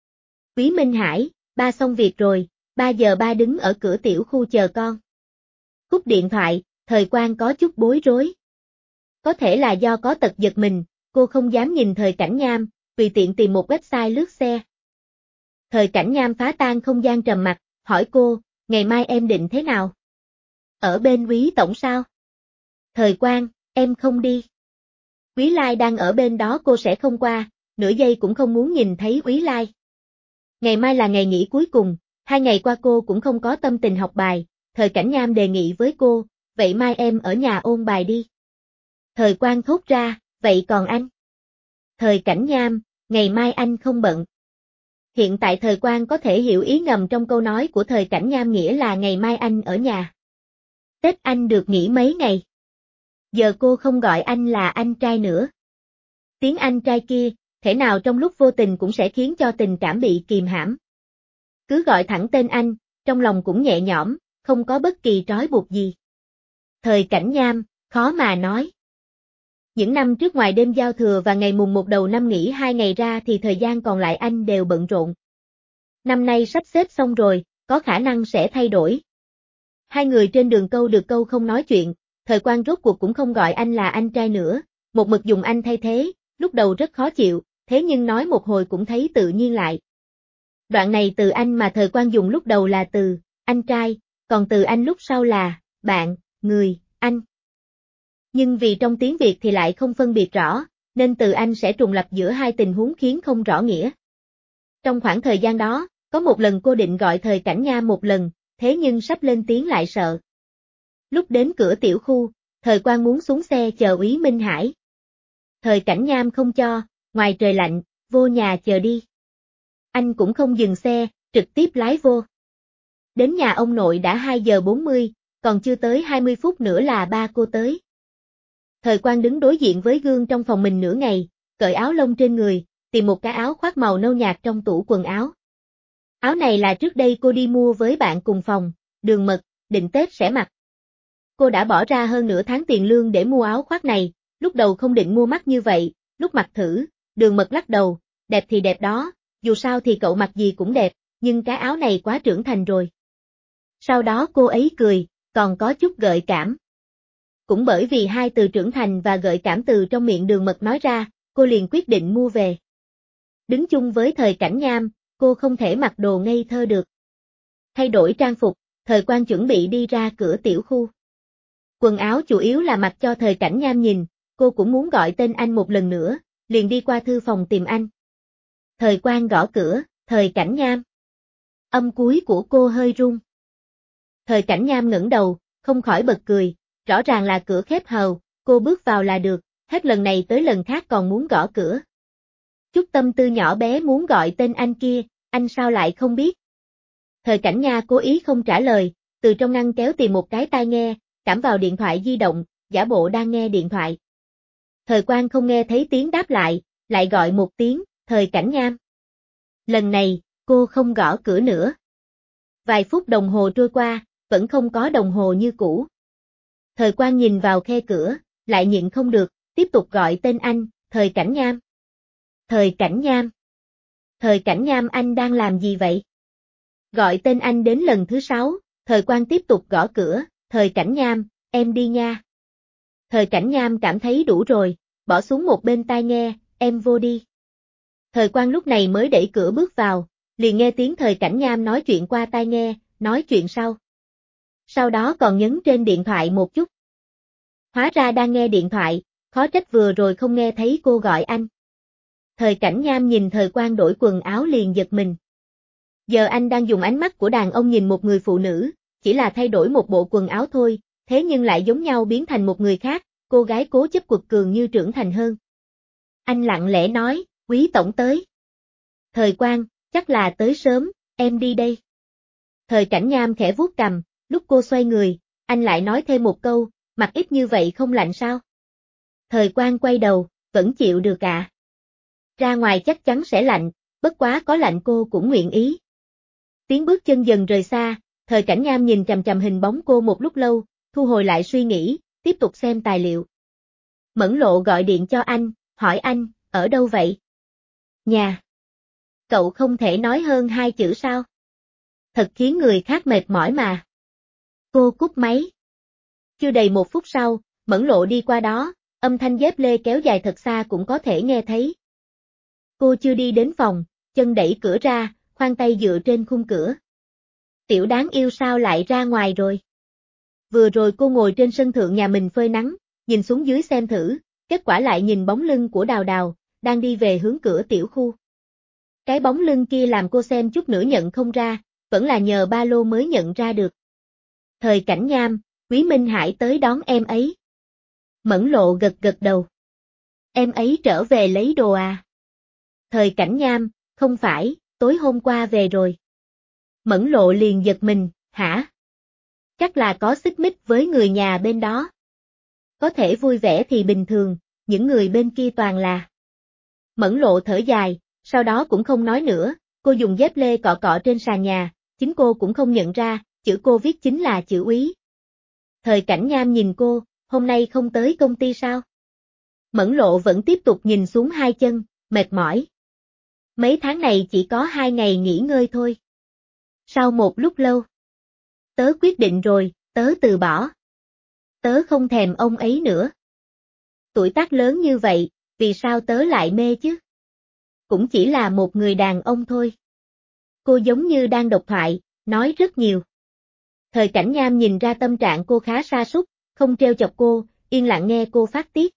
Úy Minh Hải, ba xong việc rồi, ba giờ ba đứng ở cửa tiểu khu chờ con. Cúp điện thoại, Thời Quang có chút bối rối. Có thể là do có tật giật mình, cô không dám nhìn Thời Cảnh Nham, tùy tiện tìm một website lướt xe. Thời Cảnh Nham phá tan không gian trầm mặc, hỏi cô, ngày mai em định thế nào? Ở bên Úy tổng sao? Thời Quang, em không đi. Úy Lai đang ở bên đó cô sẽ không qua, nửa giây cũng không muốn nhìn thấy Úy Lai. Ngày mai là ngày nghỉ cuối cùng, hai ngày qua cô cũng không có tâm tình học bài, Thời Cảnh Nham đề nghị với cô, vậy mai em ở nhà ôn bài đi. Thời Quang thốt ra, vậy còn anh? Thời Cảnh Nham, ngày mai anh không bận. Hiện tại Thời Quang có thể hiểu ý ngầm trong câu nói của Thời Cảnh Nham nghĩa là ngày mai anh ở nhà. Tết anh được nghỉ mấy ngày. Giờ cô không gọi anh là anh trai nữa. Tiếng anh trai kia, thể nào trong lúc vô tình cũng sẽ khiến cho tình cảm bị kìm hãm. Cứ gọi thẳng tên anh, trong lòng cũng nhẹ nhõm, không có bất kỳ trói buộc gì. Thời Cảnh Nham, khó mà nói. Những năm trước ngoài đêm giao thừa và ngày mùng một đầu năm nghỉ hai ngày ra thì thời gian còn lại anh đều bận rộn. Năm nay sắp xếp xong rồi, có khả năng sẽ thay đổi. Hai người trên đường câu được câu không nói chuyện, Thời Quang rốt cuộc cũng không gọi anh là anh trai nữa, một mực dùng anh thay thế, lúc đầu rất khó chịu, thế nhưng nói một hồi cũng thấy tự nhiên lại. Đoạn này từ anh mà Thời Quang dùng lúc đầu là từ anh trai, còn từ anh lúc sau là bạn, người, anh. Nhưng vì trong tiếng Việt thì lại không phân biệt rõ, nên từ anh sẽ trùng lặp giữa hai tình huống khiến không rõ nghĩa. Trong khoảng thời gian đó, có một lần cô định gọi Thời Cảnh Nham một lần, thế nhưng sắp lên tiếng lại sợ. Lúc đến cửa tiểu khu, Thời Quang muốn xuống xe chờ Úy Minh Hải. Thời Cảnh Nham không cho, ngoài trời lạnh, vô nhà chờ đi. Anh cũng không dừng xe, trực tiếp lái vô. Đến nhà ông nội đã hai giờ bốn mươi, còn chưa tới hai mươi phút nữa là ba cô tới. Thời Quang đứng đối diện với gương trong phòng mình nửa ngày, cởi áo lông trên người, tìm một cái áo khoác màu nâu nhạt trong tủ quần áo. Áo này là trước đây cô đi mua với bạn cùng phòng, Đường Mật, định Tết sẽ mặc. Cô đã bỏ ra hơn nửa tháng tiền lương để mua áo khoác này, lúc đầu không định mua mắc như vậy, lúc mặc thử, Đường Mật lắc đầu, đẹp thì đẹp đó, dù sao thì cậu mặc gì cũng đẹp, nhưng cái áo này quá trưởng thành rồi. Sau đó cô ấy cười, còn có chút gợi cảm. Cũng bởi vì hai từ trưởng thành và gợi cảm từ trong miệng Đường Mật nói ra, cô liền quyết định mua về. Đứng chung với Thời Cảnh Nham, cô không thể mặc đồ ngây thơ được. Thay đổi trang phục, Thời Quang chuẩn bị đi ra cửa tiểu khu. Quần áo chủ yếu là mặc cho Thời Cảnh Nham nhìn, cô cũng muốn gọi tên anh một lần nữa, liền đi qua thư phòng tìm anh. Thời Quang gõ cửa, Thời Cảnh Nham. Âm cuối của cô hơi run. Thời Cảnh Nham ngẩng đầu, không khỏi bật cười, rõ ràng là cửa khép hờ, cô bước vào là được, hết lần này tới lần khác còn muốn gõ cửa. Chút tâm tư nhỏ bé muốn gọi tên anh kia, anh sao lại không biết. Thời Cảnh Nha cố ý không trả lời, từ trong ngăn kéo tìm một cái tai nghe, cắm vào điện thoại di động, giả bộ đang nghe điện thoại. Thời Quang không nghe thấy tiếng đáp lại, lại gọi một tiếng, Thời Cảnh Nham. Lần này, cô không gõ cửa nữa. Vài phút đồng hồ trôi qua, vẫn không có đồng hồ như cũ. Thời Quang nhìn vào khe cửa, lại nhịn không được, tiếp tục gọi tên anh, Thời Cảnh Nham. Thời Cảnh Nham. Thời Cảnh Nham, anh đang làm gì vậy? Gọi tên anh đến lần thứ sáu, Thời Quang tiếp tục gõ cửa, Thời Cảnh Nham, em đi nha. Thời Cảnh Nham cảm thấy đủ rồi, bỏ xuống một bên tai nghe, em vô đi. Thời Quang lúc này mới đẩy cửa bước vào, liền nghe tiếng Thời Cảnh Nham nói chuyện qua tai nghe, nói chuyện sau. Sau đó còn nhấn trên điện thoại một chút. Hóa ra đang nghe điện thoại, khó trách vừa rồi không nghe thấy cô gọi anh. Thời Cảnh Nham nhìn Thời Quang đổi quần áo liền giật mình. Giờ anh đang dùng ánh mắt của đàn ông nhìn một người phụ nữ, chỉ là thay đổi một bộ quần áo thôi, thế nhưng lại giống nhau biến thành một người khác, cô gái cố chấp quật cường như trưởng thành hơn. Anh lặng lẽ nói, Quý tổng tới. Thời Quang, chắc là tới sớm, em đi đây. Thời Cảnh Nham khẽ vuốt cằm, lúc cô xoay người, anh lại nói thêm một câu, mặc ít như vậy không lạnh sao? Thời Quang quay đầu, vẫn chịu được ạ. À? Ra ngoài chắc chắn sẽ lạnh, bất quá có lạnh cô cũng nguyện ý. Tiếng bước chân dần rời xa, Thời Cảnh Nham nhìn chằm chằm hình bóng cô một lúc lâu, thu hồi lại suy nghĩ, tiếp tục xem tài liệu. Mẫn Lộ gọi điện cho anh, hỏi anh, ở đâu vậy? Nhà. Cậu không thể nói hơn hai chữ sao? Thật khiến người khác mệt mỏi mà. Cô cúp máy. Chưa đầy một phút sau, Mẫn Lộ đi qua đó, âm thanh dép lê kéo dài thật xa cũng có thể nghe thấy. Cô chưa đi đến phòng, chân đẩy cửa ra, khoan tay dựa trên khung cửa. Tiểu đáng yêu sao lại ra ngoài rồi? Vừa rồi cô ngồi trên sân thượng nhà mình phơi nắng, nhìn xuống dưới xem thử, kết quả lại nhìn bóng lưng của Đào Đào, đang đi về hướng cửa tiểu khu. Cái bóng lưng kia làm cô xem chút nữa nhận không ra, vẫn là nhờ ba lô mới nhận ra được. Thời Cảnh Nham, Quý Minh Hải tới đón em ấy. Mẫn Lộ gật gật đầu. Em ấy trở về lấy đồ à? Thời Cảnh Nham, không phải, tối hôm qua về rồi. Mẫn Lộ liền giật mình, hả? Chắc là có xích mích với người nhà bên đó. Có thể vui vẻ thì bình thường, những người bên kia toàn là. Mẫn Lộ thở dài, sau đó cũng không nói nữa, cô dùng dép lê cọ cọ trên sàn nhà, chính cô cũng không nhận ra, chữ cô viết chính là chữ Úy. Thời Cảnh Nham nhìn cô, hôm nay không tới công ty sao? Mẫn Lộ vẫn tiếp tục nhìn xuống hai chân, mệt mỏi. Mấy tháng này chỉ có hai ngày nghỉ ngơi thôi. Sau một lúc lâu, tớ quyết định rồi, tớ từ bỏ. Tớ không thèm ông ấy nữa. Tuổi tác lớn như vậy, vì sao tớ lại mê chứ? Cũng chỉ là một người đàn ông thôi. Cô giống như đang độc thoại, nói rất nhiều. Thời Cảnh Nham nhìn ra tâm trạng cô khá sa sút, không trêu chọc cô, yên lặng nghe cô phát tiết.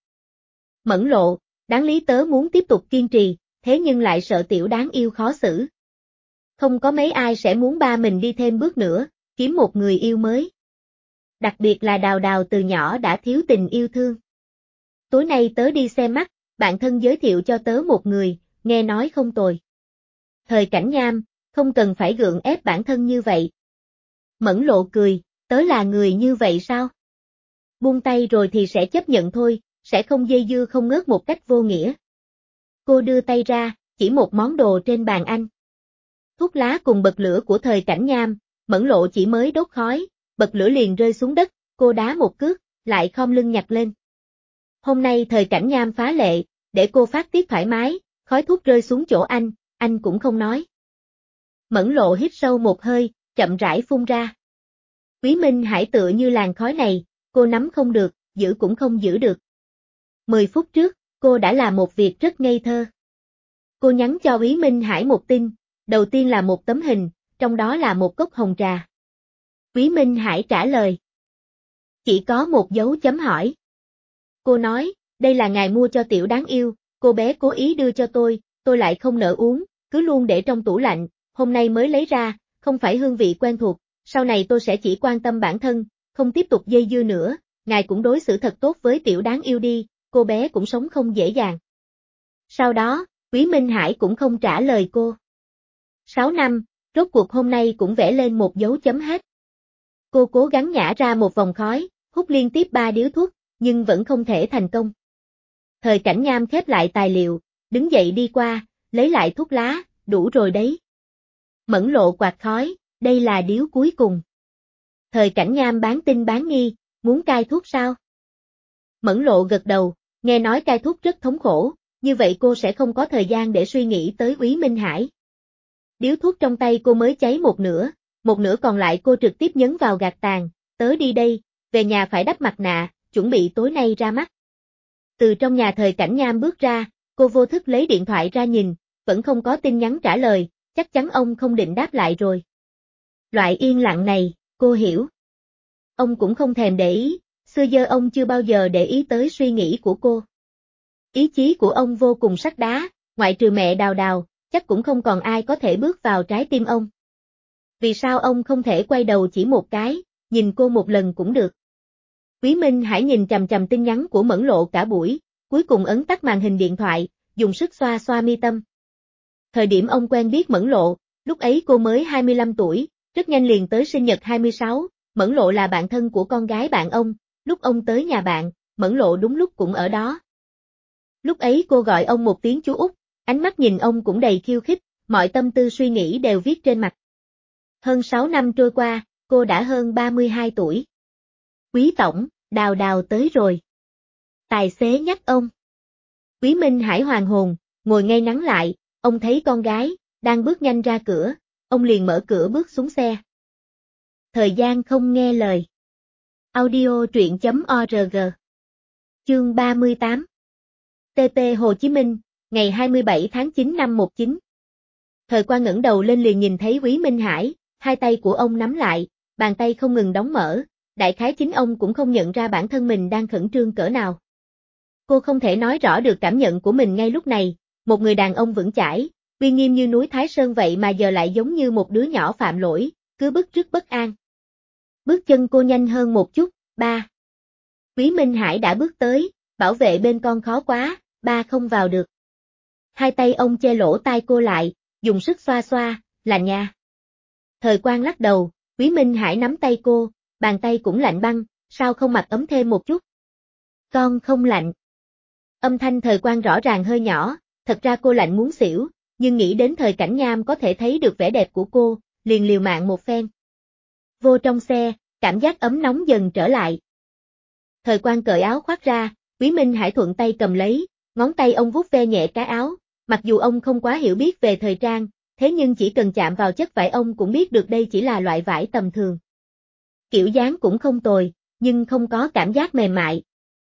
Mẫn Lộ, đáng lý tớ muốn tiếp tục kiên trì, thế nhưng lại sợ tiểu đáng yêu khó xử. Không có mấy ai sẽ muốn ba mình đi thêm bước nữa, kiếm một người yêu mới. Đặc biệt là Đào Đào từ nhỏ đã thiếu tình yêu thương. Tối nay tớ đi xem mắt, bạn thân giới thiệu cho tớ một người, nghe nói không tồi. Thời Cảnh Nham, không cần phải gượng ép bản thân như vậy. Mẫn Lộ cười, tớ là người như vậy sao? Buông tay rồi thì sẽ chấp nhận thôi, sẽ không dây dưa không ngớt một cách vô nghĩa. Cô đưa tay ra, chỉ một món đồ trên bàn anh. Thuốc lá cùng bật lửa của Thời Cảnh Nham, Mẫn Lộ chỉ mới đốt khói, bật lửa liền rơi xuống đất, cô đá một cước, lại khom lưng nhặt lên. Hôm nay Thời Cảnh Nham phá lệ, để cô phát tiết thoải mái, khói thuốc rơi xuống chỗ anh, anh cũng không nói. Mẫn Lộ hít sâu một hơi, chậm rãi phun ra. Quý Minh Hải tựa như làn khói này, cô nắm không được, giữ cũng không giữ được. Mười phút trước, cô đã làm một việc rất ngây thơ. Cô nhắn cho Quý Minh Hải một tin, đầu tiên là một tấm hình, trong đó là một cốc hồng trà. Quý Minh Hải trả lời. Chỉ có một dấu chấm hỏi. Cô nói, đây là ngài mua cho tiểu đáng yêu, cô bé cố ý đưa cho tôi, tôi lại không nỡ uống, cứ luôn để trong tủ lạnh, hôm nay mới lấy ra, không phải hương vị quen thuộc, sau này tôi sẽ chỉ quan tâm bản thân, không tiếp tục dây dưa nữa, ngài cũng đối xử thật tốt với tiểu đáng yêu đi, cô bé cũng sống không dễ dàng. Sau đó, Quý Minh Hải cũng không trả lời cô. Sáu năm, rốt cuộc hôm nay cũng vẽ lên một dấu chấm hết. Cô cố gắng nhả ra một vòng khói, hút liên tiếp ba điếu thuốc, nhưng vẫn không thể thành công. Thời Cảnh Nham khép lại tài liệu, đứng dậy đi qua, lấy lại thuốc lá, đủ rồi đấy. Mẫn Lộ quạt khói, đây là điếu cuối cùng. Thời Cảnh Nham bán tin bán nghi, muốn cai thuốc sao? Mẫn Lộ gật đầu, nghe nói cai thuốc rất thống khổ, như vậy cô sẽ không có thời gian để suy nghĩ tới Quý Minh Hải. Điếu thuốc trong tay cô mới cháy một nửa, một nửa còn lại cô trực tiếp nhấn vào gạt tàn, tớ đi đây, về nhà phải đắp mặt nạ, chuẩn bị tối nay ra mắt. Từ trong nhà Thời Cảnh Nham bước ra, cô vô thức lấy điện thoại ra nhìn, vẫn không có tin nhắn trả lời, chắc chắn ông không định đáp lại rồi. Loại yên lặng này, cô hiểu. Ông cũng không thèm để ý, xưa giờ ông chưa bao giờ để ý tới suy nghĩ của cô. Ý chí của ông vô cùng sắt đá, ngoại trừ mẹ Đào Đào, chắc cũng không còn ai có thể bước vào trái tim ông. Vì sao ông không thể quay đầu chỉ một cái, nhìn cô một lần cũng được. Quý Minh Hải nhìn chằm chằm tin nhắn của Mẫn Lộ cả buổi, cuối cùng ấn tắt màn hình điện thoại, dùng sức xoa xoa mi tâm. Thời điểm ông quen biết Mẫn Lộ, lúc ấy cô mới hai mươi lăm tuổi, rất nhanh liền tới sinh nhật hai mươi sáu, Mẫn Lộ là bạn thân của con gái bạn ông, lúc ông tới nhà bạn, Mẫn Lộ đúng lúc cũng ở đó. Lúc ấy cô gọi ông một tiếng chú Út, ánh mắt nhìn ông cũng đầy khiêu khích, mọi tâm tư suy nghĩ đều viết trên mặt. Hơn sáu năm trôi qua, cô đã hơn ba mươi hai tuổi. Quý tổng, Đào Đào tới rồi. Tài xế nhắc ông. Quý Minh Hải hoàn hồn, ngồi ngay ngắn lại, ông thấy con gái, đang bước nhanh ra cửa, ông liền mở cửa bước xuống xe. Thời gian không nghe lời. Audio truyện chấm org. Chương ba mươi tám. tê pê Hồ Chí Minh, ngày hai mươi bảy tháng chín năm một chín. Thời Quang ngẩng đầu lên liền nhìn thấy Quý Minh Hải, hai tay của ông nắm lại, bàn tay không ngừng đóng mở, đại khái chính ông cũng không nhận ra bản thân mình đang khẩn trương cỡ nào. Cô không thể nói rõ được cảm nhận của mình ngay lúc này, một người đàn ông vững chãi, uy nghiêm như núi Thái Sơn vậy mà giờ lại giống như một đứa nhỏ phạm lỗi, cứ bứt rứt bất an. Bước chân cô nhanh hơn một chút, ba. Quý Minh Hải đã bước tới, bảo vệ bên con khó quá, ba không vào được. Hai tay ông che lỗ tai cô lại, dùng sức xoa xoa, là nha. Thời Quang lắc đầu, Quý Minh Hải nắm tay cô, bàn tay cũng lạnh băng, sao không mặc ấm thêm một chút? Con không lạnh. Âm thanh Thời Quang rõ ràng hơi nhỏ, thật ra cô lạnh muốn xỉu, nhưng nghĩ đến Thời Cảnh Nham có thể thấy được vẻ đẹp của cô, liền liều mạng một phen. Vô trong xe, cảm giác ấm nóng dần trở lại. Thời Quang cởi áo khoác ra, Quý Minh Hải thuận tay cầm lấy, ngón tay ông vuốt ve nhẹ cái áo, mặc dù ông không quá hiểu biết về thời trang, thế nhưng chỉ cần chạm vào chất vải ông cũng biết được đây chỉ là loại vải tầm thường. Kiểu dáng cũng không tồi, nhưng không có cảm giác mềm mại.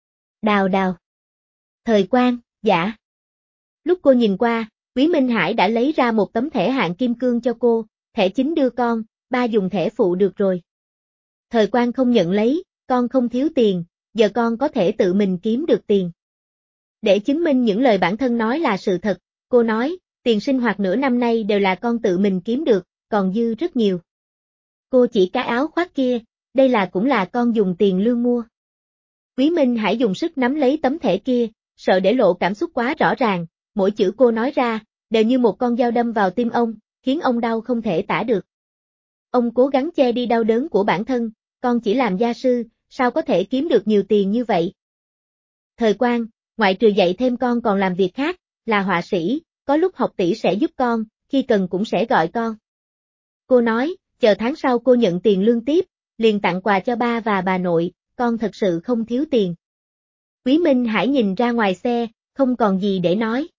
Đào Đào. Thời Quang, dạ. Lúc cô nhìn qua, Quý Minh Hải đã lấy ra một tấm thẻ hạng kim cương cho cô, thẻ chính đưa con, ba dùng thẻ phụ được rồi. Thời Quang không nhận lấy, con không thiếu tiền, giờ con có thể tự mình kiếm được tiền. Để chứng minh những lời bản thân nói là sự thật, cô nói, tiền sinh hoạt nửa năm nay đều là con tự mình kiếm được, còn dư rất nhiều. Cô chỉ cái áo khoác kia, đây là cũng là con dùng tiền lương mua. Quý Minh Hải dùng sức nắm lấy tấm thẻ kia, sợ để lộ cảm xúc quá rõ ràng, mỗi chữ cô nói ra, đều như một con dao đâm vào tim ông, khiến ông đau không thể tả được. Ông cố gắng che đi đau đớn của bản thân, con chỉ làm gia sư, sao có thể kiếm được nhiều tiền như vậy? Thời Quang, ngoại trừ dạy thêm con còn làm việc khác, là họa sĩ, có lúc học tỷ sẽ giúp con, khi cần cũng sẽ gọi con. Cô nói, chờ tháng sau cô nhận tiền lương tiếp, liền tặng quà cho ba và bà nội, con thật sự không thiếu tiền. Quý Minh Hải nhìn ra ngoài xe, không còn gì để nói.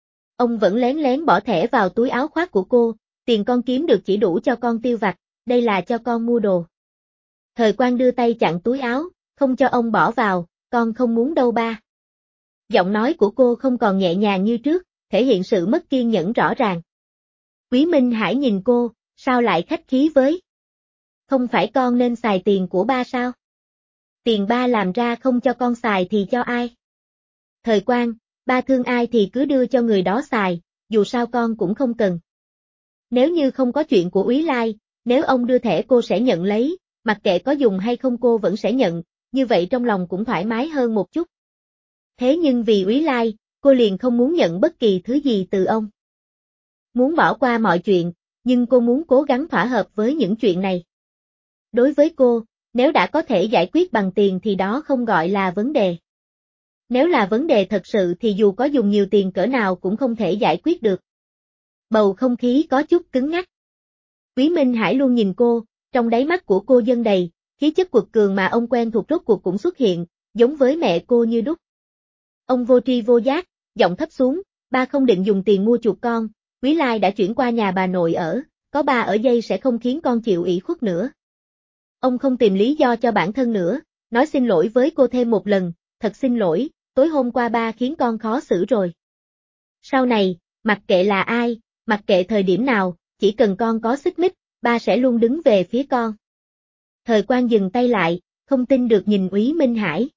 Ông vẫn lén lén bỏ thẻ vào túi áo khoác của cô, tiền con kiếm được chỉ đủ cho con tiêu vặt, đây là cho con mua đồ. Thời Quang đưa tay chặn túi áo, không cho ông bỏ vào, con không muốn đâu ba. Giọng nói của cô không còn nhẹ nhàng như trước, thể hiện sự mất kiên nhẫn rõ ràng. Quý Minh Hải nhìn cô, sao lại khách khí với? Không phải con nên xài tiền của ba sao? Tiền ba làm ra không cho con xài thì cho ai? Thời Quang, ba thương ai thì cứ đưa cho người đó xài, dù sao con cũng không cần. Nếu như không có chuyện của Úy Lai, nếu ông đưa thẻ cô sẽ nhận lấy, mặc kệ có dùng hay không cô vẫn sẽ nhận, như vậy trong lòng cũng thoải mái hơn một chút. Thế nhưng vì Úy Lai, cô liền không muốn nhận bất kỳ thứ gì từ ông. Muốn bỏ qua mọi chuyện, nhưng cô muốn cố gắng thỏa hợp với những chuyện này. Đối với cô, nếu đã có thể giải quyết bằng tiền thì đó không gọi là vấn đề. Nếu là vấn đề thật sự thì dù có dùng nhiều tiền cỡ nào cũng không thể giải quyết được. Bầu không khí có chút cứng ngắc. Quý Minh Hải luôn nhìn cô, trong đáy mắt của cô dâng đầy, khí chất quật cường mà ông quen thuộc rốt cuộc cũng xuất hiện, giống với mẹ cô như đúc. Ông vô tri vô giác, giọng thấp xuống, ba không định dùng tiền mua chuộc con, Úy Lai đã chuyển qua nhà bà nội ở, có ba ở đây sẽ không khiến con chịu ủy khuất nữa. Ông không tìm lý do cho bản thân nữa, nói xin lỗi với cô thêm một lần, thật xin lỗi, tối hôm qua ba khiến con khó xử rồi. Sau này, mặc kệ là ai, mặc kệ thời điểm nào, chỉ cần con có xích mích, ba sẽ luôn đứng về phía con. Thời Quang dừng tay lại, không tin được nhìn Úy Minh Hải.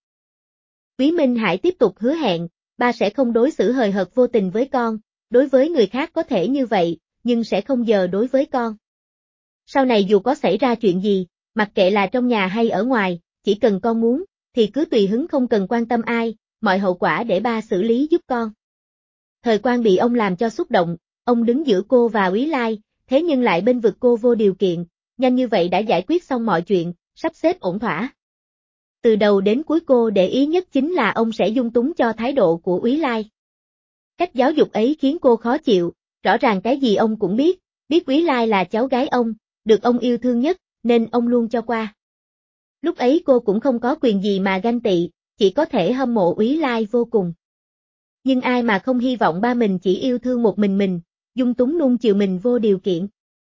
Úy Minh Hải tiếp tục hứa hẹn, ba sẽ không đối xử hời hợt vô tình với con, đối với người khác có thể như vậy, nhưng sẽ không giờ đối với con. Sau này dù có xảy ra chuyện gì, mặc kệ là trong nhà hay ở ngoài, chỉ cần con muốn, thì cứ tùy hứng không cần quan tâm ai, mọi hậu quả để ba xử lý giúp con. Thời Quang bị ông làm cho xúc động, ông đứng giữa cô và Úy Lai, thế nhưng lại bên vực cô vô điều kiện, nhanh như vậy đã giải quyết xong mọi chuyện, sắp xếp ổn thỏa. Từ đầu đến cuối cô để ý nhất chính là ông sẽ dung túng cho thái độ của Úy Lai. Cách giáo dục ấy khiến cô khó chịu, rõ ràng cái gì ông cũng biết, biết Úy Lai là cháu gái ông, được ông yêu thương nhất, nên ông luôn cho qua. Lúc ấy cô cũng không có quyền gì mà ganh tị, chỉ có thể hâm mộ Úy Lai vô cùng. Nhưng ai mà không hy vọng ba mình chỉ yêu thương một mình mình, dung túng nuông chiều mình vô điều kiện.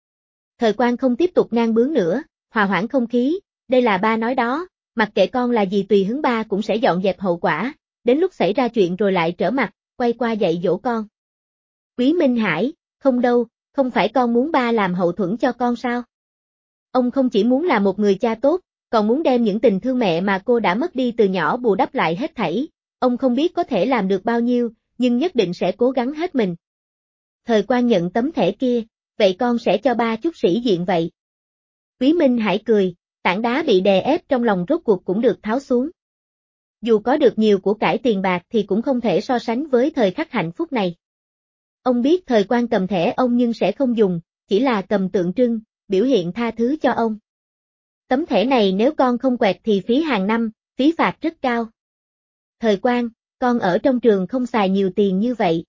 Thời Quang không tiếp tục ngang bướng nữa, hòa hoãn không khí, đây là ba nói đó, mặc kệ con là gì tùy hứng ba cũng sẽ dọn dẹp hậu quả, đến lúc xảy ra chuyện rồi lại trở mặt, quay qua dạy dỗ con. Quý Minh Hải, không đâu, không phải con muốn ba làm hậu thuẫn cho con sao? Ông không chỉ muốn là một người cha tốt, còn muốn đem những tình thương mẹ mà cô đã mất đi từ nhỏ bù đắp lại hết thảy. Ông không biết có thể làm được bao nhiêu, nhưng nhất định sẽ cố gắng hết mình. Thời Quang nhận tấm thẻ kia, vậy con sẽ cho ba chút sĩ diện vậy. Quý Minh Hải cười, tảng đá bị đè ép trong lòng rốt cuộc cũng được tháo xuống. Dù có được nhiều của cải tiền bạc thì cũng không thể so sánh với thời khắc hạnh phúc này. Ông biết Thời Quang cầm thẻ ông nhưng sẽ không dùng, chỉ là cầm tượng trưng, biểu hiện tha thứ cho ông. Tấm thẻ này nếu con không quẹt thì phí hàng năm, phí phạt rất cao. Thời Quang, con ở trong trường không xài nhiều tiền như vậy.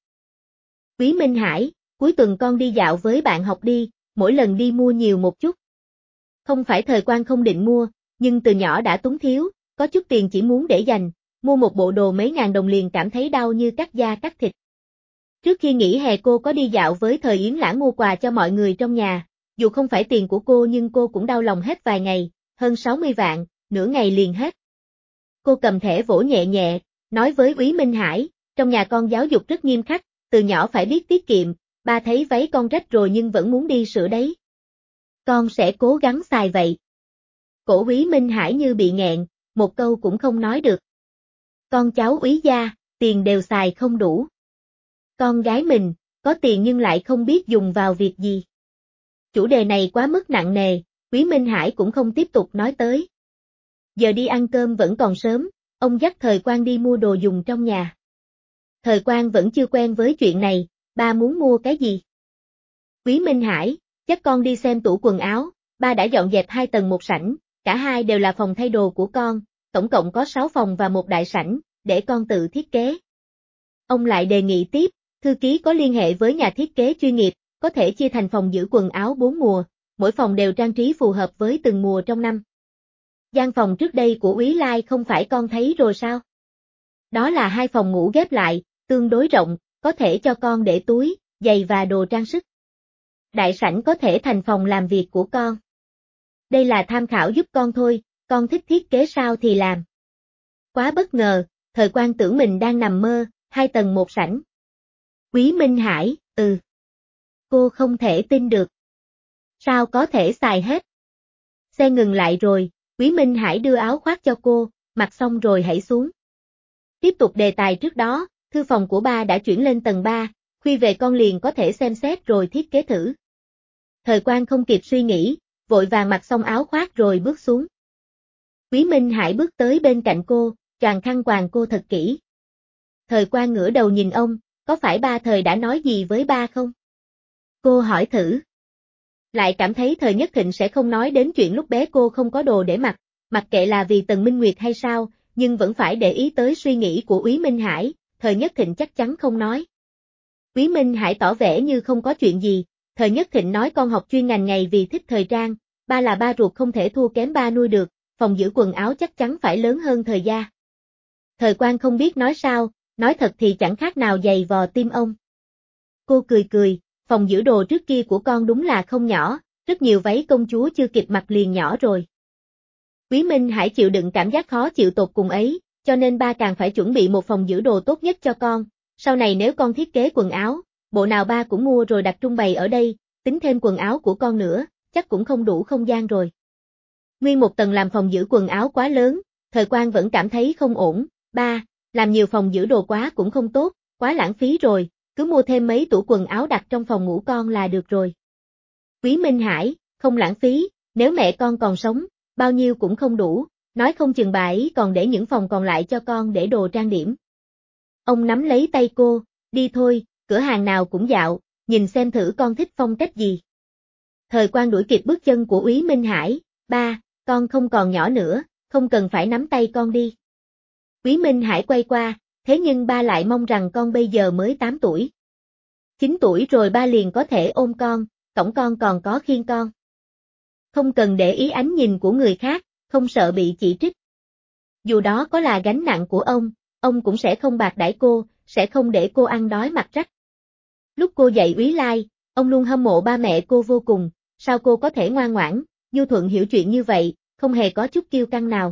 Quý Minh Hải, cuối tuần con đi dạo với bạn học đi, mỗi lần đi mua nhiều một chút. Không phải Thời Quang không định mua, nhưng từ nhỏ đã túng thiếu, có chút tiền chỉ muốn để dành, mua một bộ đồ mấy ngàn đồng liền cảm thấy đau như cắt da cắt thịt. Trước khi nghỉ hè cô có đi dạo với Thời Yến Lãng mua quà cho mọi người trong nhà, dù không phải tiền của cô nhưng cô cũng đau lòng hết vài ngày, hơn sáu mươi vạn, nửa ngày liền hết. Cô cầm thẻ vỗ nhẹ nhẹ, nói với Úy Minh Hải, trong nhà con giáo dục rất nghiêm khắc, từ nhỏ phải biết tiết kiệm, ba thấy váy con rách rồi nhưng vẫn muốn đi sửa đấy. Con sẽ cố gắng xài vậy. Cổ Úy Minh Hải như bị nghẹn, một câu cũng không nói được. Con cháu Úy gia, tiền đều xài không đủ. Con gái mình, có tiền nhưng lại không biết dùng vào việc gì. Chủ đề này quá mức nặng nề, Úy Minh Hải cũng không tiếp tục nói tới. Giờ đi ăn cơm vẫn còn sớm, ông dắt Thời Quang đi mua đồ dùng trong nhà. Thời Quang vẫn chưa quen với chuyện này, ba muốn mua cái gì? Úy Minh Hải, chắc con đi xem tủ quần áo, ba đã dọn dẹp hai tầng một sảnh, cả hai đều là phòng thay đồ của con, tổng cộng có sáu phòng và một đại sảnh, để con tự thiết kế. Ông lại đề nghị tiếp, thư ký có liên hệ với nhà thiết kế chuyên nghiệp, có thể chia thành phòng giữ quần áo bốn mùa, mỗi phòng đều trang trí phù hợp với từng mùa trong năm. Gian phòng trước đây của Úy Lai không phải con thấy rồi sao? Đó là hai phòng ngủ ghép lại, tương đối rộng, có thể cho con để túi, giày và đồ trang sức. Đại sảnh có thể thành phòng làm việc của con. Đây là tham khảo giúp con thôi, con thích thiết kế sao thì làm. Quá bất ngờ, Thời Quang tưởng mình đang nằm mơ, hai tầng một sảnh. Quý Minh Hải, ừ. Cô không thể tin được. Sao có thể xài hết? Xe ngừng lại rồi, Quý Minh Hải đưa áo khoác cho cô, mặc xong rồi hãy xuống. Tiếp tục đề tài trước đó, thư phòng của ba đã chuyển lên tầng ba, khuya về con liền có thể xem xét rồi thiết kế thử. Thời Quang không kịp suy nghĩ, vội vàng mặc xong áo khoác rồi bước xuống. Quý Minh Hải bước tới bên cạnh cô, choàng khăn quàng cô thật kỹ. Thời Quang ngửa đầu nhìn ông, có phải ba Thời đã nói gì với ba không? Cô hỏi thử. Lại cảm thấy Thời nhất định sẽ không nói đến chuyện lúc bé cô không có đồ để mặc, mặc kệ là vì Tần Minh Nguyệt hay sao, nhưng vẫn phải để ý tới suy nghĩ của Úy Minh Hải, Thời nhất định chắc chắn không nói. Úy Minh Hải tỏ vẻ như không có chuyện gì, Thời nhất định nói con học chuyên ngành này vì thích thời trang, ba là ba ruột không thể thua kém ba nuôi được, phòng giữ quần áo chắc chắn phải lớn hơn Thời gia. Thời Quang không biết nói sao, nói thật thì chẳng khác nào giày vò tim ông. Cô cười cười, phòng giữ đồ trước kia của con đúng là không nhỏ, rất nhiều váy công chúa chưa kịp mặc liền nhỏ rồi. Quý Minh Hải chịu đựng cảm giác khó chịu tột cùng ấy, cho nên ba càng phải chuẩn bị một phòng giữ đồ tốt nhất cho con, sau này nếu con thiết kế quần áo, bộ nào ba cũng mua rồi đặt trưng bày ở đây, tính thêm quần áo của con nữa, chắc cũng không đủ không gian rồi. Nguyên một tầng làm phòng giữ quần áo quá lớn, Thời Quang vẫn cảm thấy không ổn, ba, làm nhiều phòng giữ đồ quá cũng không tốt, quá lãng phí rồi, cứ mua thêm mấy tủ quần áo đặt trong phòng ngủ con là được rồi. Quý Minh Hải, không lãng phí, nếu mẹ con còn sống, bao nhiêu cũng không đủ, nói không chừng bà ấy còn để những phòng còn lại cho con để đồ trang điểm. Ông nắm lấy tay cô, đi thôi, cửa hàng nào cũng dạo, nhìn xem thử con thích phong cách gì. Thời Quang đuổi kịp bước chân của Úy Minh Hải, ba, con không còn nhỏ nữa, không cần phải nắm tay con đi. Úy Minh Hải quay qua, thế nhưng ba lại mong rằng con bây giờ mới tám tuổi. chín tuổi rồi ba liền có thể ôm con, cõng con còn có khiêng con. Không cần để ý ánh nhìn của người khác, không sợ bị chỉ trích. Dù đó có là gánh nặng của ông, ông cũng sẽ không bạc đãi cô, sẽ không để cô ăn đói mặt rách. Lúc cô dạy Úy Lai, ông luôn hâm mộ ba mẹ cô vô cùng, sao cô có thể ngoan ngoãn, nhu thuận hiểu chuyện như vậy, không hề có chút kiêu căng nào.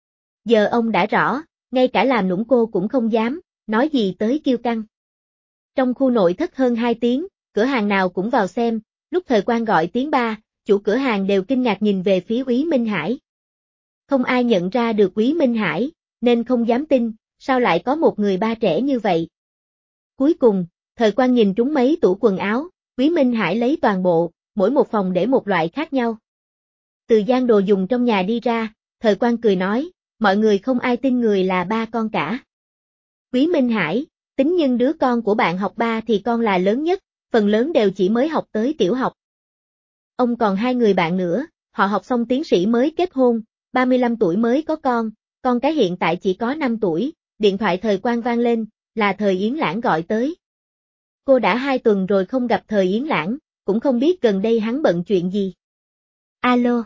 Giờ ông đã rõ, ngay cả làm nũng cô cũng không dám, nói gì tới kiêu căng. Trong khu nội thất hơn hai tiếng, cửa hàng nào cũng vào xem, lúc Thời Quang gọi tiếng ba, chủ cửa hàng đều kinh ngạc nhìn về phía Úy Minh Hải. Không ai nhận ra được Úy Minh Hải, nên không dám tin, sao lại có một người ba trẻ như vậy. Cuối cùng, Thời Quang nhìn trúng mấy tủ quần áo, Úy Minh Hải lấy toàn bộ, mỗi một phòng để một loại khác nhau. Từ gian đồ dùng trong nhà đi ra, Thời Quang cười nói, mọi người không ai tin người là ba con cả. Úy Minh Hải, tính nhưng đứa con của bạn học ba thì con là lớn nhất, phần lớn đều chỉ mới học tới tiểu học. Ông còn hai người bạn nữa, họ học xong tiến sĩ mới kết hôn, ba mươi lăm tuổi mới có con, con cái hiện tại chỉ có năm tuổi, điện thoại Thời Quang vang lên, là Thời Yến Lãng gọi tới. Cô đã hai tuần rồi không gặp Thời Yến Lãng, cũng không biết gần đây hắn bận chuyện gì. Alo.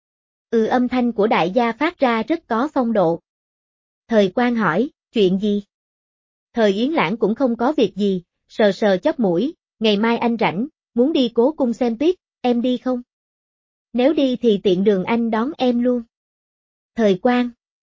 Ừ, âm thanh của đại gia phát ra rất có phong độ. Thời Quang hỏi, chuyện gì? Thời Yến Lãng cũng không có việc gì, sờ sờ chóp mũi, ngày mai anh rảnh, muốn đi Cố Cung xem tuyết, em đi không? Nếu đi thì tiện đường anh đón em luôn. Thời Quang.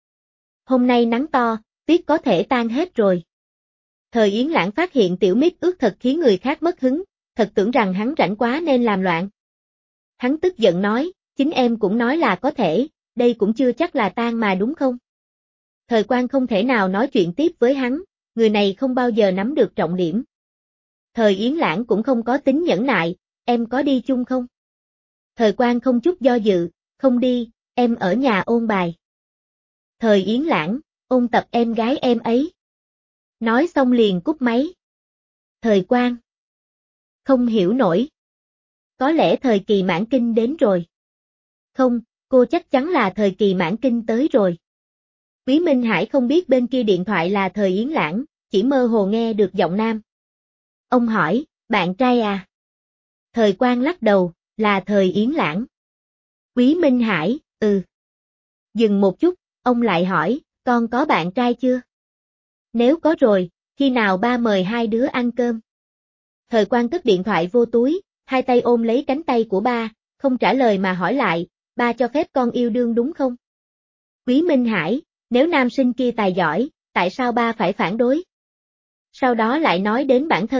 Hôm nay nắng to, tuyết có thể tan hết rồi. Thời Yến Lãng phát hiện tiểu miết ước thật khiến người khác mất hứng, thật tưởng rằng hắn rảnh quá nên làm loạn. Hắn tức giận nói, chính em cũng nói là có thể, đây cũng chưa chắc là tan mà đúng không? Thời Quang không thể nào nói chuyện tiếp với hắn, người này không bao giờ nắm được trọng điểm. Thời Yến Lãng cũng không có tính nhẫn nại, em có đi chung không? Thời Quang không chút do dự, không đi, em ở nhà ôn bài. Thời Yến Lãng, ôn tập em gái em ấy. Nói xong liền cúp máy. Thời Quang. Không hiểu nổi. Có lẽ thời kỳ mãn kinh đến rồi. Không, cô chắc chắn là thời kỳ mãn kinh tới rồi. Úy Minh Hải không biết bên kia điện thoại là Thời Yến Lãng, chỉ mơ hồ nghe được giọng nam. Ông hỏi, bạn trai à? Thời Quang lắc đầu, là Thời Yến Lãng. Úy Minh Hải, ừ. Dừng một chút, ông lại hỏi, con có bạn trai chưa? Nếu có rồi, khi nào ba mời hai đứa ăn cơm? Thời Quang cất điện thoại vô túi, hai tay ôm lấy cánh tay của ba, không trả lời mà hỏi lại, ba cho phép con yêu đương đúng không? Úy Minh Hải, nếu nam sinh kia tài giỏi, tại sao ba phải phản đối? Sau đó lại nói đến bản thân,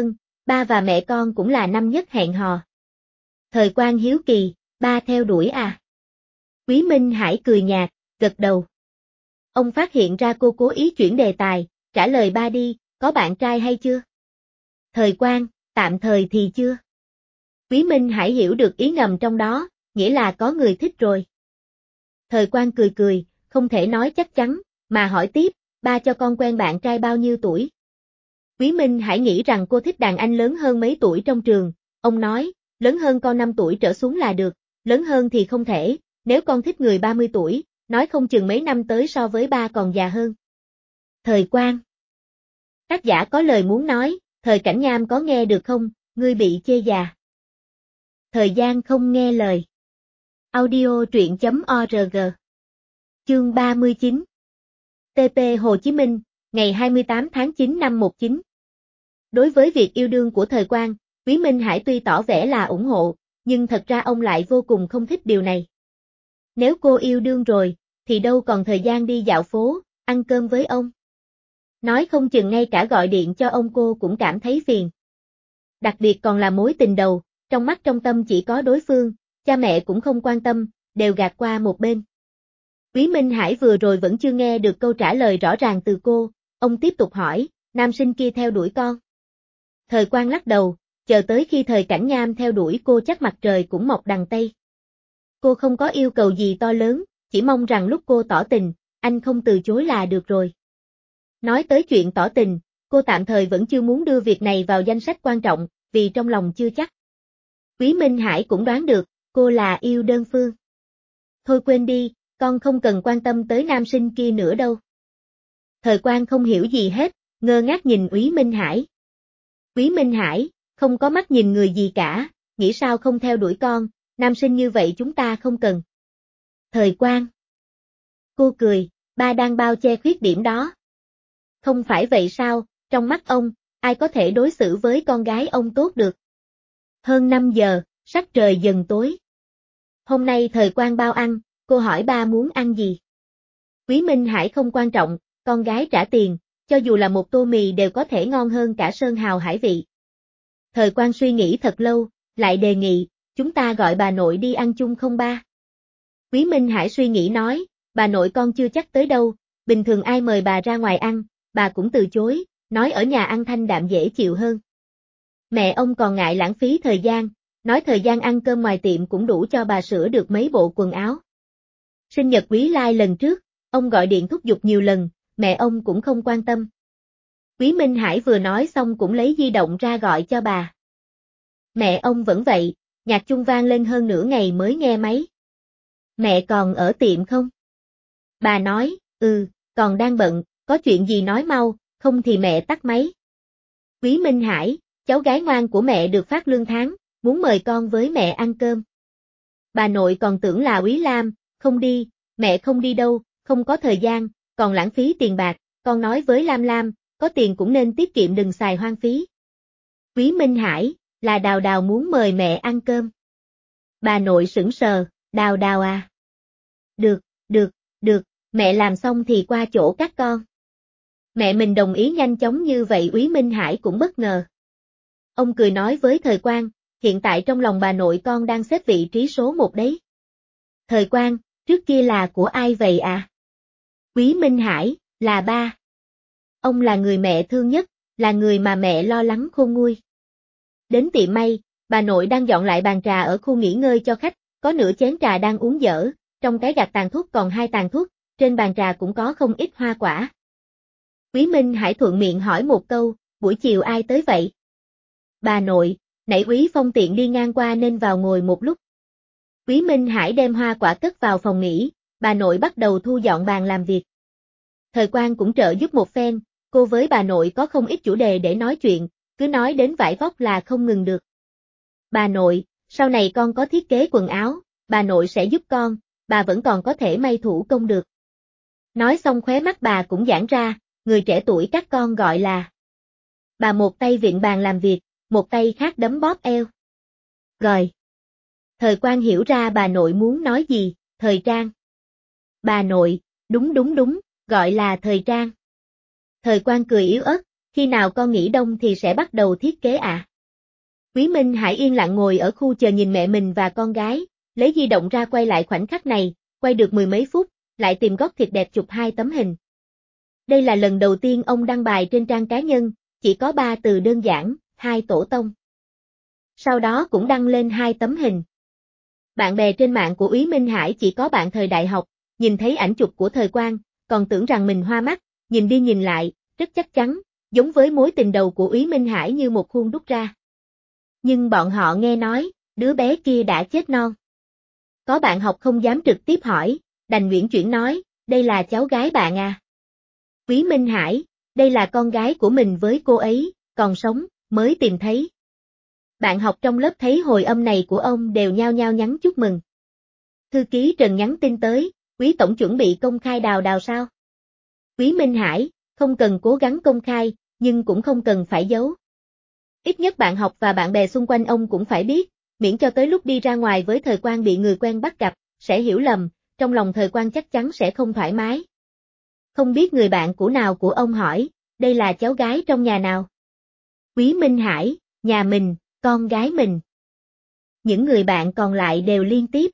ba và mẹ con cũng là năm nhất hẹn hò. Thời Quang hiếu kỳ, ba theo đuổi à? Quý Minh Hải cười nhạt, gật đầu. Ông phát hiện ra cô cố ý chuyển đề tài, trả lời ba đi, có bạn trai hay chưa? Thời Quang, tạm thời thì chưa. Quý Minh Hải hiểu được ý ngầm trong đó, nghĩa là có người thích rồi. Thời Quang cười cười, không thể nói chắc chắn, mà hỏi tiếp, ba cho con quen bạn trai bao nhiêu tuổi? Quý Minh Hải nghĩ rằng cô thích đàn anh lớn hơn mấy tuổi trong trường, ông nói, lớn hơn con năm tuổi trở xuống là được, lớn hơn thì không thể, nếu con thích người ba mươi tuổi, nói không chừng mấy năm tới so với ba còn già hơn. Thời Quang. Tác giả có lời muốn nói, Thời Cảnh Nham có nghe được không, ngươi bị chê già. Thời gian không nghe lời. Audio truyện chấm org. Chương ba mươi chín. tê pê Hồ Chí Minh, ngày hai mươi tám tháng chín năm một chín. Đối với việc yêu đương của Thời Quang, Quý Minh Hải tuy tỏ vẻ là ủng hộ, nhưng thật ra ông lại vô cùng không thích điều này. Nếu cô yêu đương rồi, thì đâu còn thời gian đi dạo phố, ăn cơm với ông. Nói không chừng ngay cả gọi điện cho ông cô cũng cảm thấy phiền. Đặc biệt còn là mối tình đầu, trong mắt trong tâm chỉ có đối phương, cha mẹ cũng không quan tâm, đều gạt qua một bên. Quý Minh Hải vừa rồi vẫn chưa nghe được câu trả lời rõ ràng từ cô, ông tiếp tục hỏi, nam sinh kia theo đuổi con. Thời Quang lắc đầu, chờ tới khi Thời Cảnh Nham theo đuổi cô chắc mặt trời cũng mọc đằng Tây. Cô không có yêu cầu gì to lớn, chỉ mong rằng lúc cô tỏ tình, anh không từ chối là được rồi. Nói tới chuyện tỏ tình, cô tạm thời vẫn chưa muốn đưa việc này vào danh sách quan trọng, vì trong lòng chưa chắc. Quý Minh Hải cũng đoán được, cô là yêu đơn phương. Thôi quên đi, con không cần quan tâm tới nam sinh kia nữa đâu. Thời Quang không hiểu gì hết, ngơ ngác nhìn Quý Minh Hải. Quý Minh Hải, không có mắt nhìn người gì cả, nghĩ sao không theo đuổi con, nam sinh như vậy chúng ta không cần. Thời Quang. Cô cười, ba đang bao che khuyết điểm đó. Không phải vậy sao, trong mắt ông, ai có thể đối xử với con gái ông tốt được. Hơn năm giờ, sắc trời dần tối. Hôm nay Thời Quang bao ăn, cô hỏi ba muốn ăn gì. Quý Minh Hải không quan trọng, con gái trả tiền, cho dù là một tô mì đều có thể ngon hơn cả sơn hào hải vị. Thời Quang suy nghĩ thật lâu, lại đề nghị, chúng ta gọi bà nội đi ăn chung không ba? Quý Minh Hải suy nghĩ nói, bà nội con chưa chắc tới đâu, bình thường ai mời bà ra ngoài ăn, bà cũng từ chối, nói ở nhà ăn thanh đạm dễ chịu hơn. Mẹ ông còn ngại lãng phí thời gian, nói thời gian ăn cơm ngoài tiệm cũng đủ cho bà sửa được mấy bộ quần áo. Sinh nhật Quý Lai lần trước, ông gọi điện thúc giục nhiều lần, mẹ ông cũng không quan tâm. Quý Minh Hải vừa nói xong cũng lấy di động ra gọi cho bà. Mẹ ông vẫn vậy, nhạc chuông vang lên hơn nửa ngày mới nghe máy. Mẹ còn ở tiệm không? Bà nói, ừ, còn đang bận, có chuyện gì nói mau, không thì mẹ tắt máy. Quý Minh Hải, cháu gái ngoan của mẹ được phát lương tháng, muốn mời con với mẹ ăn cơm. Bà nội còn tưởng là Quý Lam, không đi, mẹ không đi đâu, không có thời gian, còn lãng phí tiền bạc, con nói với Lam Lam, có tiền cũng nên tiết kiệm đừng xài hoang phí. Quý Minh Hải, là Đào Đào muốn mời mẹ ăn cơm. Bà nội sững sờ, Đào Đào à? Được, được, được, mẹ làm xong thì qua chỗ các con. Mẹ mình đồng ý nhanh chóng như vậy Quý Minh Hải cũng bất ngờ. Ông cười nói với Thời Quang, hiện tại trong lòng bà nội con đang xếp vị trí số một đấy. Thời Quang, trước kia là của ai vậy à? Quý Minh Hải, là ba. Ông là người mẹ thương nhất, là người mà mẹ lo lắng khôn nguôi. Đến tiệm may, bà nội đang dọn lại bàn trà ở khu nghỉ ngơi cho khách, có nửa chén trà đang uống dở, trong cái gạt tàn thuốc còn hai tàn thuốc, trên bàn trà cũng có không ít hoa quả. Quý Minh Hải thuận miệng hỏi một câu, buổi chiều ai tới vậy? Bà nội, nãy Quý Phong tiện đi ngang qua nên vào ngồi một lúc. Quý Minh Hải đem hoa quả cất vào phòng nghỉ, bà nội bắt đầu thu dọn bàn làm việc. Thời Quang cũng trợ giúp một phen, cô với bà nội có không ít chủ đề để nói chuyện, cứ nói đến vải vóc là không ngừng được. Bà nội, sau này con có thiết kế quần áo, bà nội sẽ giúp con, bà vẫn còn có thể may thủ công được. Nói xong khóe mắt bà cũng giãn ra, người trẻ tuổi các con gọi là. Bà một tay vịn bàn làm việc, một tay khác đấm bóp eo. Rồi. Thời Quang hiểu ra bà nội muốn nói gì, Thời Trang. Bà nội, đúng đúng đúng, gọi là Thời Trang. Thời Quang cười yếu ớt, khi nào con nghỉ đông thì sẽ bắt đầu thiết kế ạ? À? Quý Minh Hải yên lặng ngồi ở khu chờ nhìn mẹ mình và con gái, lấy di động ra quay lại khoảnh khắc này, quay được mười mấy phút, lại tìm góc thiệt đẹp chụp hai tấm hình. Đây là lần đầu tiên ông đăng bài trên trang cá nhân, chỉ có ba từ đơn giản, hai tổ tông. Sau đó cũng đăng lên hai tấm hình. Bạn bè trên mạng của Úy Minh Hải chỉ có bạn thời đại học, nhìn thấy ảnh chụp của Thời Quang, còn tưởng rằng mình hoa mắt, nhìn đi nhìn lại, rất chắc chắn, giống với mối tình đầu của Úy Minh Hải như một khuôn đúc ra. Nhưng bọn họ nghe nói, đứa bé kia đã chết non. Có bạn học không dám trực tiếp hỏi, đành uyển chuyển nói, đây là cháu gái bạn à. Úy Minh Hải, đây là con gái của mình với cô ấy, còn sống, mới tìm thấy. Bạn học trong lớp thấy hồi âm này của ông đều nhao nhao nhắn chúc mừng. Thư ký Trần nhắn tin tới, Quý tổng chuẩn bị công khai đào đào sao? Úy Minh Hải, không cần cố gắng công khai, nhưng cũng không cần phải giấu. Ít nhất bạn học và bạn bè xung quanh ông cũng phải biết, miễn cho tới lúc đi ra ngoài với Thời Quang bị người quen bắt gặp, sẽ hiểu lầm, trong lòng Thời Quang chắc chắn sẽ không thoải mái. Không biết người bạn cũ nào của ông hỏi, đây là cháu gái trong nhà nào? Úy Minh Hải, nhà mình, con gái mình. Những người bạn còn lại đều liên tiếp.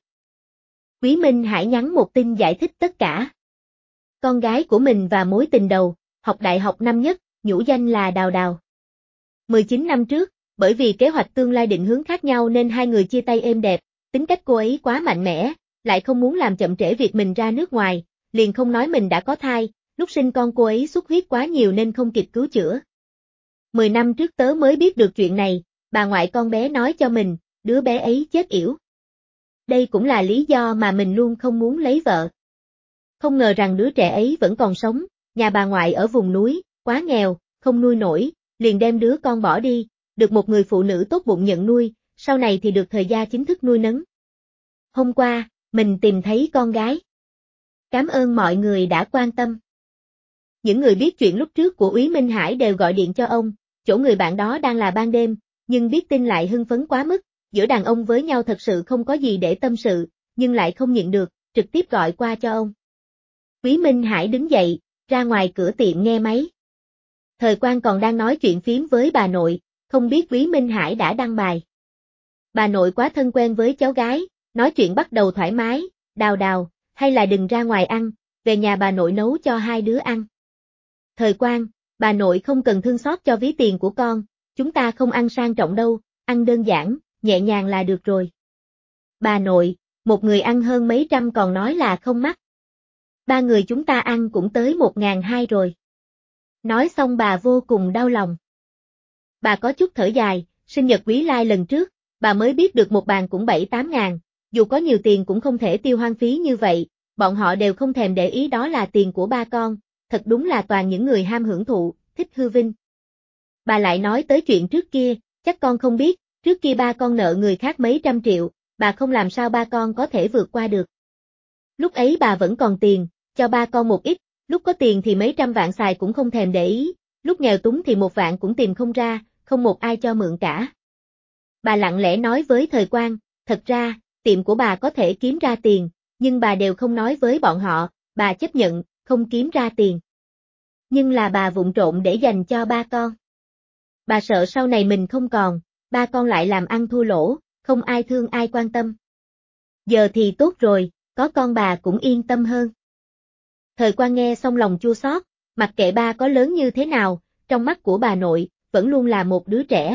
Úy Minh Hải nhắn một tin giải thích tất cả. Con gái của mình và mối tình đầu, học đại học năm nhất, nhũ danh là Đào Đào. mười chín năm trước, bởi vì kế hoạch tương lai định hướng khác nhau nên hai người chia tay êm đẹp, tính cách cô ấy quá mạnh mẽ, lại không muốn làm chậm trễ việc mình ra nước ngoài, liền không nói mình đã có thai, lúc sinh con cô ấy xuất huyết quá nhiều nên không kịp cứu chữa. Mười năm trước tớ mới biết được chuyện này, bà ngoại con bé nói cho mình, đứa bé ấy chết yểu. Đây cũng là lý do mà mình luôn không muốn lấy vợ. Không ngờ rằng đứa trẻ ấy vẫn còn sống, nhà bà ngoại ở vùng núi, quá nghèo, không nuôi nổi, liền đem đứa con bỏ đi, được một người phụ nữ tốt bụng nhận nuôi, sau này thì được thời gia chính thức nuôi nấng. Hôm qua, mình tìm thấy con gái. Cảm ơn mọi người đã quan tâm. Những người biết chuyện lúc trước của Úy Minh Hải đều gọi điện cho ông, chỗ người bạn đó đang là ban đêm, nhưng biết tin lại hưng phấn quá mức, giữa đàn ông với nhau thật sự không có gì để tâm sự, nhưng lại không nhịn được, trực tiếp gọi qua cho ông. Úy Minh Hải đứng dậy, ra ngoài cửa tiệm nghe máy. Thời Quang còn đang nói chuyện phím với bà nội, không biết Úy Minh Hải đã đăng bài. Bà nội quá thân quen với cháu gái, nói chuyện bắt đầu thoải mái, Đào Đào, hay là đừng ra ngoài ăn, về nhà bà nội nấu cho hai đứa ăn. Thời Quang, bà nội không cần thương xót cho ví tiền của con, chúng ta không ăn sang trọng đâu, ăn đơn giản, nhẹ nhàng là được rồi. Bà nội, một người ăn hơn mấy trăm còn nói là không mắc. Ba người chúng ta ăn cũng tới một ngàn hai rồi. Nói xong bà vô cùng đau lòng. Bà có chút thở dài, sinh nhật Quý Lai lần trước, bà mới biết được một bàn cũng bảy tám ngàn, dù có nhiều tiền cũng không thể tiêu hoang phí như vậy, bọn họ đều không thèm để ý đó là tiền của ba con, thật đúng là toàn những người ham hưởng thụ, thích hư vinh. Bà lại nói tới chuyện trước kia, chắc con không biết, trước kia ba con nợ người khác mấy trăm triệu, bà không làm sao ba con có thể vượt qua được. Lúc ấy bà vẫn còn tiền, cho ba con một ít, lúc có tiền thì mấy trăm vạn xài cũng không thèm để ý, lúc nghèo túng thì một vạn cũng tìm không ra, không một ai cho mượn cả. Bà lặng lẽ nói với Thời Quang, thật ra, tiệm của bà có thể kiếm ra tiền, nhưng bà đều không nói với bọn họ, bà chấp nhận, không kiếm ra tiền. Nhưng là bà vụng trộm để dành cho ba con. Bà sợ sau này mình không còn, ba con lại làm ăn thua lỗ, không ai thương ai quan tâm. Giờ thì tốt rồi, có con bà cũng yên tâm hơn. Thời Quang nghe xong lòng chua xót, mặc kệ ba có lớn như thế nào, trong mắt của bà nội, vẫn luôn là một đứa trẻ.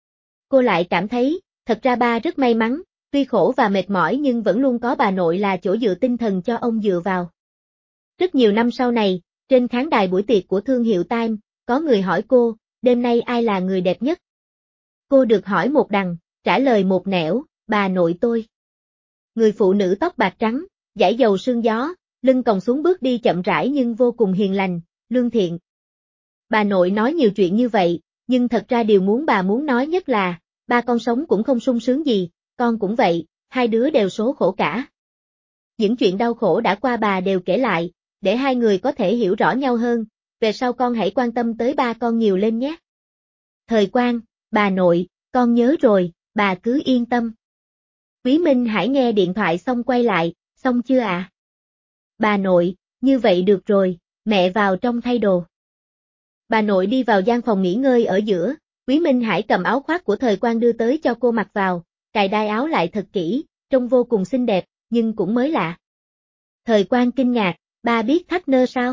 Cô lại cảm thấy, thật ra ba rất may mắn, tuy khổ và mệt mỏi nhưng vẫn luôn có bà nội là chỗ dựa tinh thần cho ông dựa vào. Rất nhiều năm sau này, trên khán đài buổi tiệc của thương hiệu Time, có người hỏi cô, đêm nay ai là người đẹp nhất? Cô được hỏi một đằng, trả lời một nẻo, bà nội tôi. Người phụ nữ tóc bạc trắng, dải dầu sương gió, lưng còng xuống bước đi chậm rãi nhưng vô cùng hiền lành, lương thiện. Bà nội nói nhiều chuyện như vậy, nhưng thật ra điều muốn bà muốn nói nhất là, ba con sống cũng không sung sướng gì, con cũng vậy, hai đứa đều số khổ cả. Những chuyện đau khổ đã qua bà đều kể lại, để hai người có thể hiểu rõ nhau hơn, về sau con hãy quan tâm tới ba con nhiều lên nhé. Thời Quang, bà nội, con nhớ rồi, bà cứ yên tâm. Úy Minh Hải nghe điện thoại xong quay lại, xong chưa ạ? À? Bà nội, như vậy được rồi, mẹ vào trong thay đồ. Bà nội đi vào gian phòng nghỉ ngơi ở giữa, Quý Minh Hải cầm áo khoác của Thời Quang đưa tới cho cô mặc vào, cài đai áo lại thật kỹ, trông vô cùng xinh đẹp, nhưng cũng mới lạ. Thời Quang kinh ngạc, ba biết thắt nơ sao?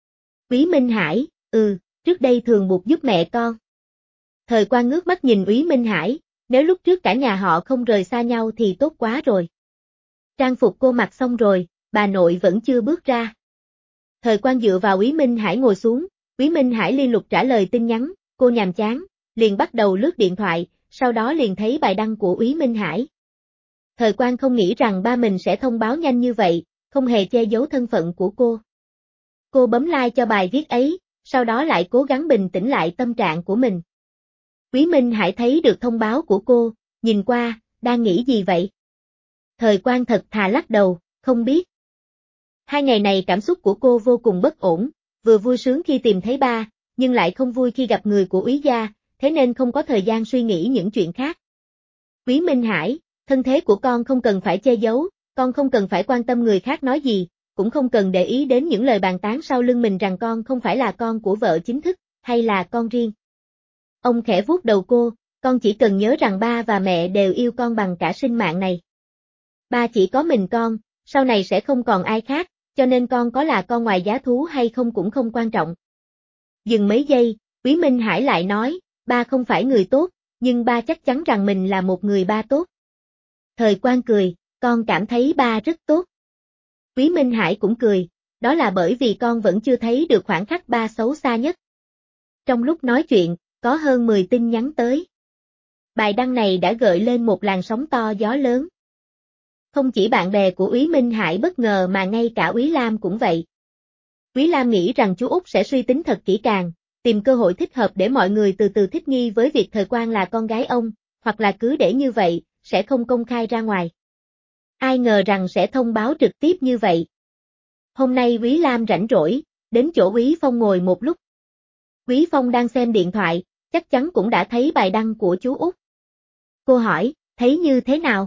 Quý Minh Hải, ừ, trước đây thường buộc giúp mẹ con. Thời Quang ngước mắt nhìn Quý Minh Hải, nếu lúc trước cả nhà họ không rời xa nhau thì tốt quá rồi. Trang phục cô mặc xong rồi, bà nội vẫn chưa bước ra. Thời Quang dựa vào Quý Minh Hải ngồi xuống, Quý Minh Hải liên tục trả lời tin nhắn, cô nhàm chán, liền bắt đầu lướt điện thoại, sau đó liền thấy bài đăng của Quý Minh Hải. Thời Quang không nghĩ rằng ba mình sẽ thông báo nhanh như vậy, không hề che giấu thân phận của cô. Cô bấm like cho bài viết ấy, sau đó lại cố gắng bình tĩnh lại tâm trạng của mình. Quý Minh Hải thấy được thông báo của cô, nhìn qua, đang nghĩ gì vậy? Thời Quang thật thà lắc đầu, không biết. Hai ngày này cảm xúc của cô vô cùng bất ổn, vừa vui sướng khi tìm thấy ba, nhưng lại không vui khi gặp người của Úy gia, thế nên không có thời gian suy nghĩ những chuyện khác. Quý Minh Hải, thân thế của con không cần phải che giấu, con không cần phải quan tâm người khác nói gì, cũng không cần để ý đến những lời bàn tán sau lưng mình rằng con không phải là con của vợ chính thức, hay là con riêng. Ông khẽ vuốt đầu cô, con chỉ cần nhớ rằng ba và mẹ đều yêu con bằng cả sinh mạng này. Ba chỉ có mình con, sau này sẽ không còn ai khác, cho nên con có là con ngoài giá thú hay không cũng không quan trọng. Dừng mấy giây, Quý Minh Hải lại nói, ba không phải người tốt, nhưng ba chắc chắn rằng mình là một người ba tốt. Thời Quang cười, con cảm thấy ba rất tốt. Quý Minh Hải cũng cười, đó là bởi vì con vẫn chưa thấy được khoảnh khắc ba xấu xa nhất. Trong lúc nói chuyện, có hơn mười tin nhắn tới. Bài đăng này đã gợi lên một làn sóng to gió lớn. Không chỉ bạn bè của Úy Minh Hải bất ngờ mà ngay cả Úy Lam cũng vậy. Úy Lam nghĩ rằng chú Út sẽ suy tính thật kỹ càng, tìm cơ hội thích hợp để mọi người từ từ thích nghi với việc Thời Quang là con gái ông, hoặc là cứ để như vậy, sẽ không công khai ra ngoài. Ai ngờ rằng sẽ thông báo trực tiếp như vậy. Hôm nay Úy Lam rảnh rỗi, đến chỗ Úy Phong ngồi một lúc. Úy Phong đang xem điện thoại, chắc chắn cũng đã thấy bài đăng của chú Út. Cô hỏi, thấy như thế nào?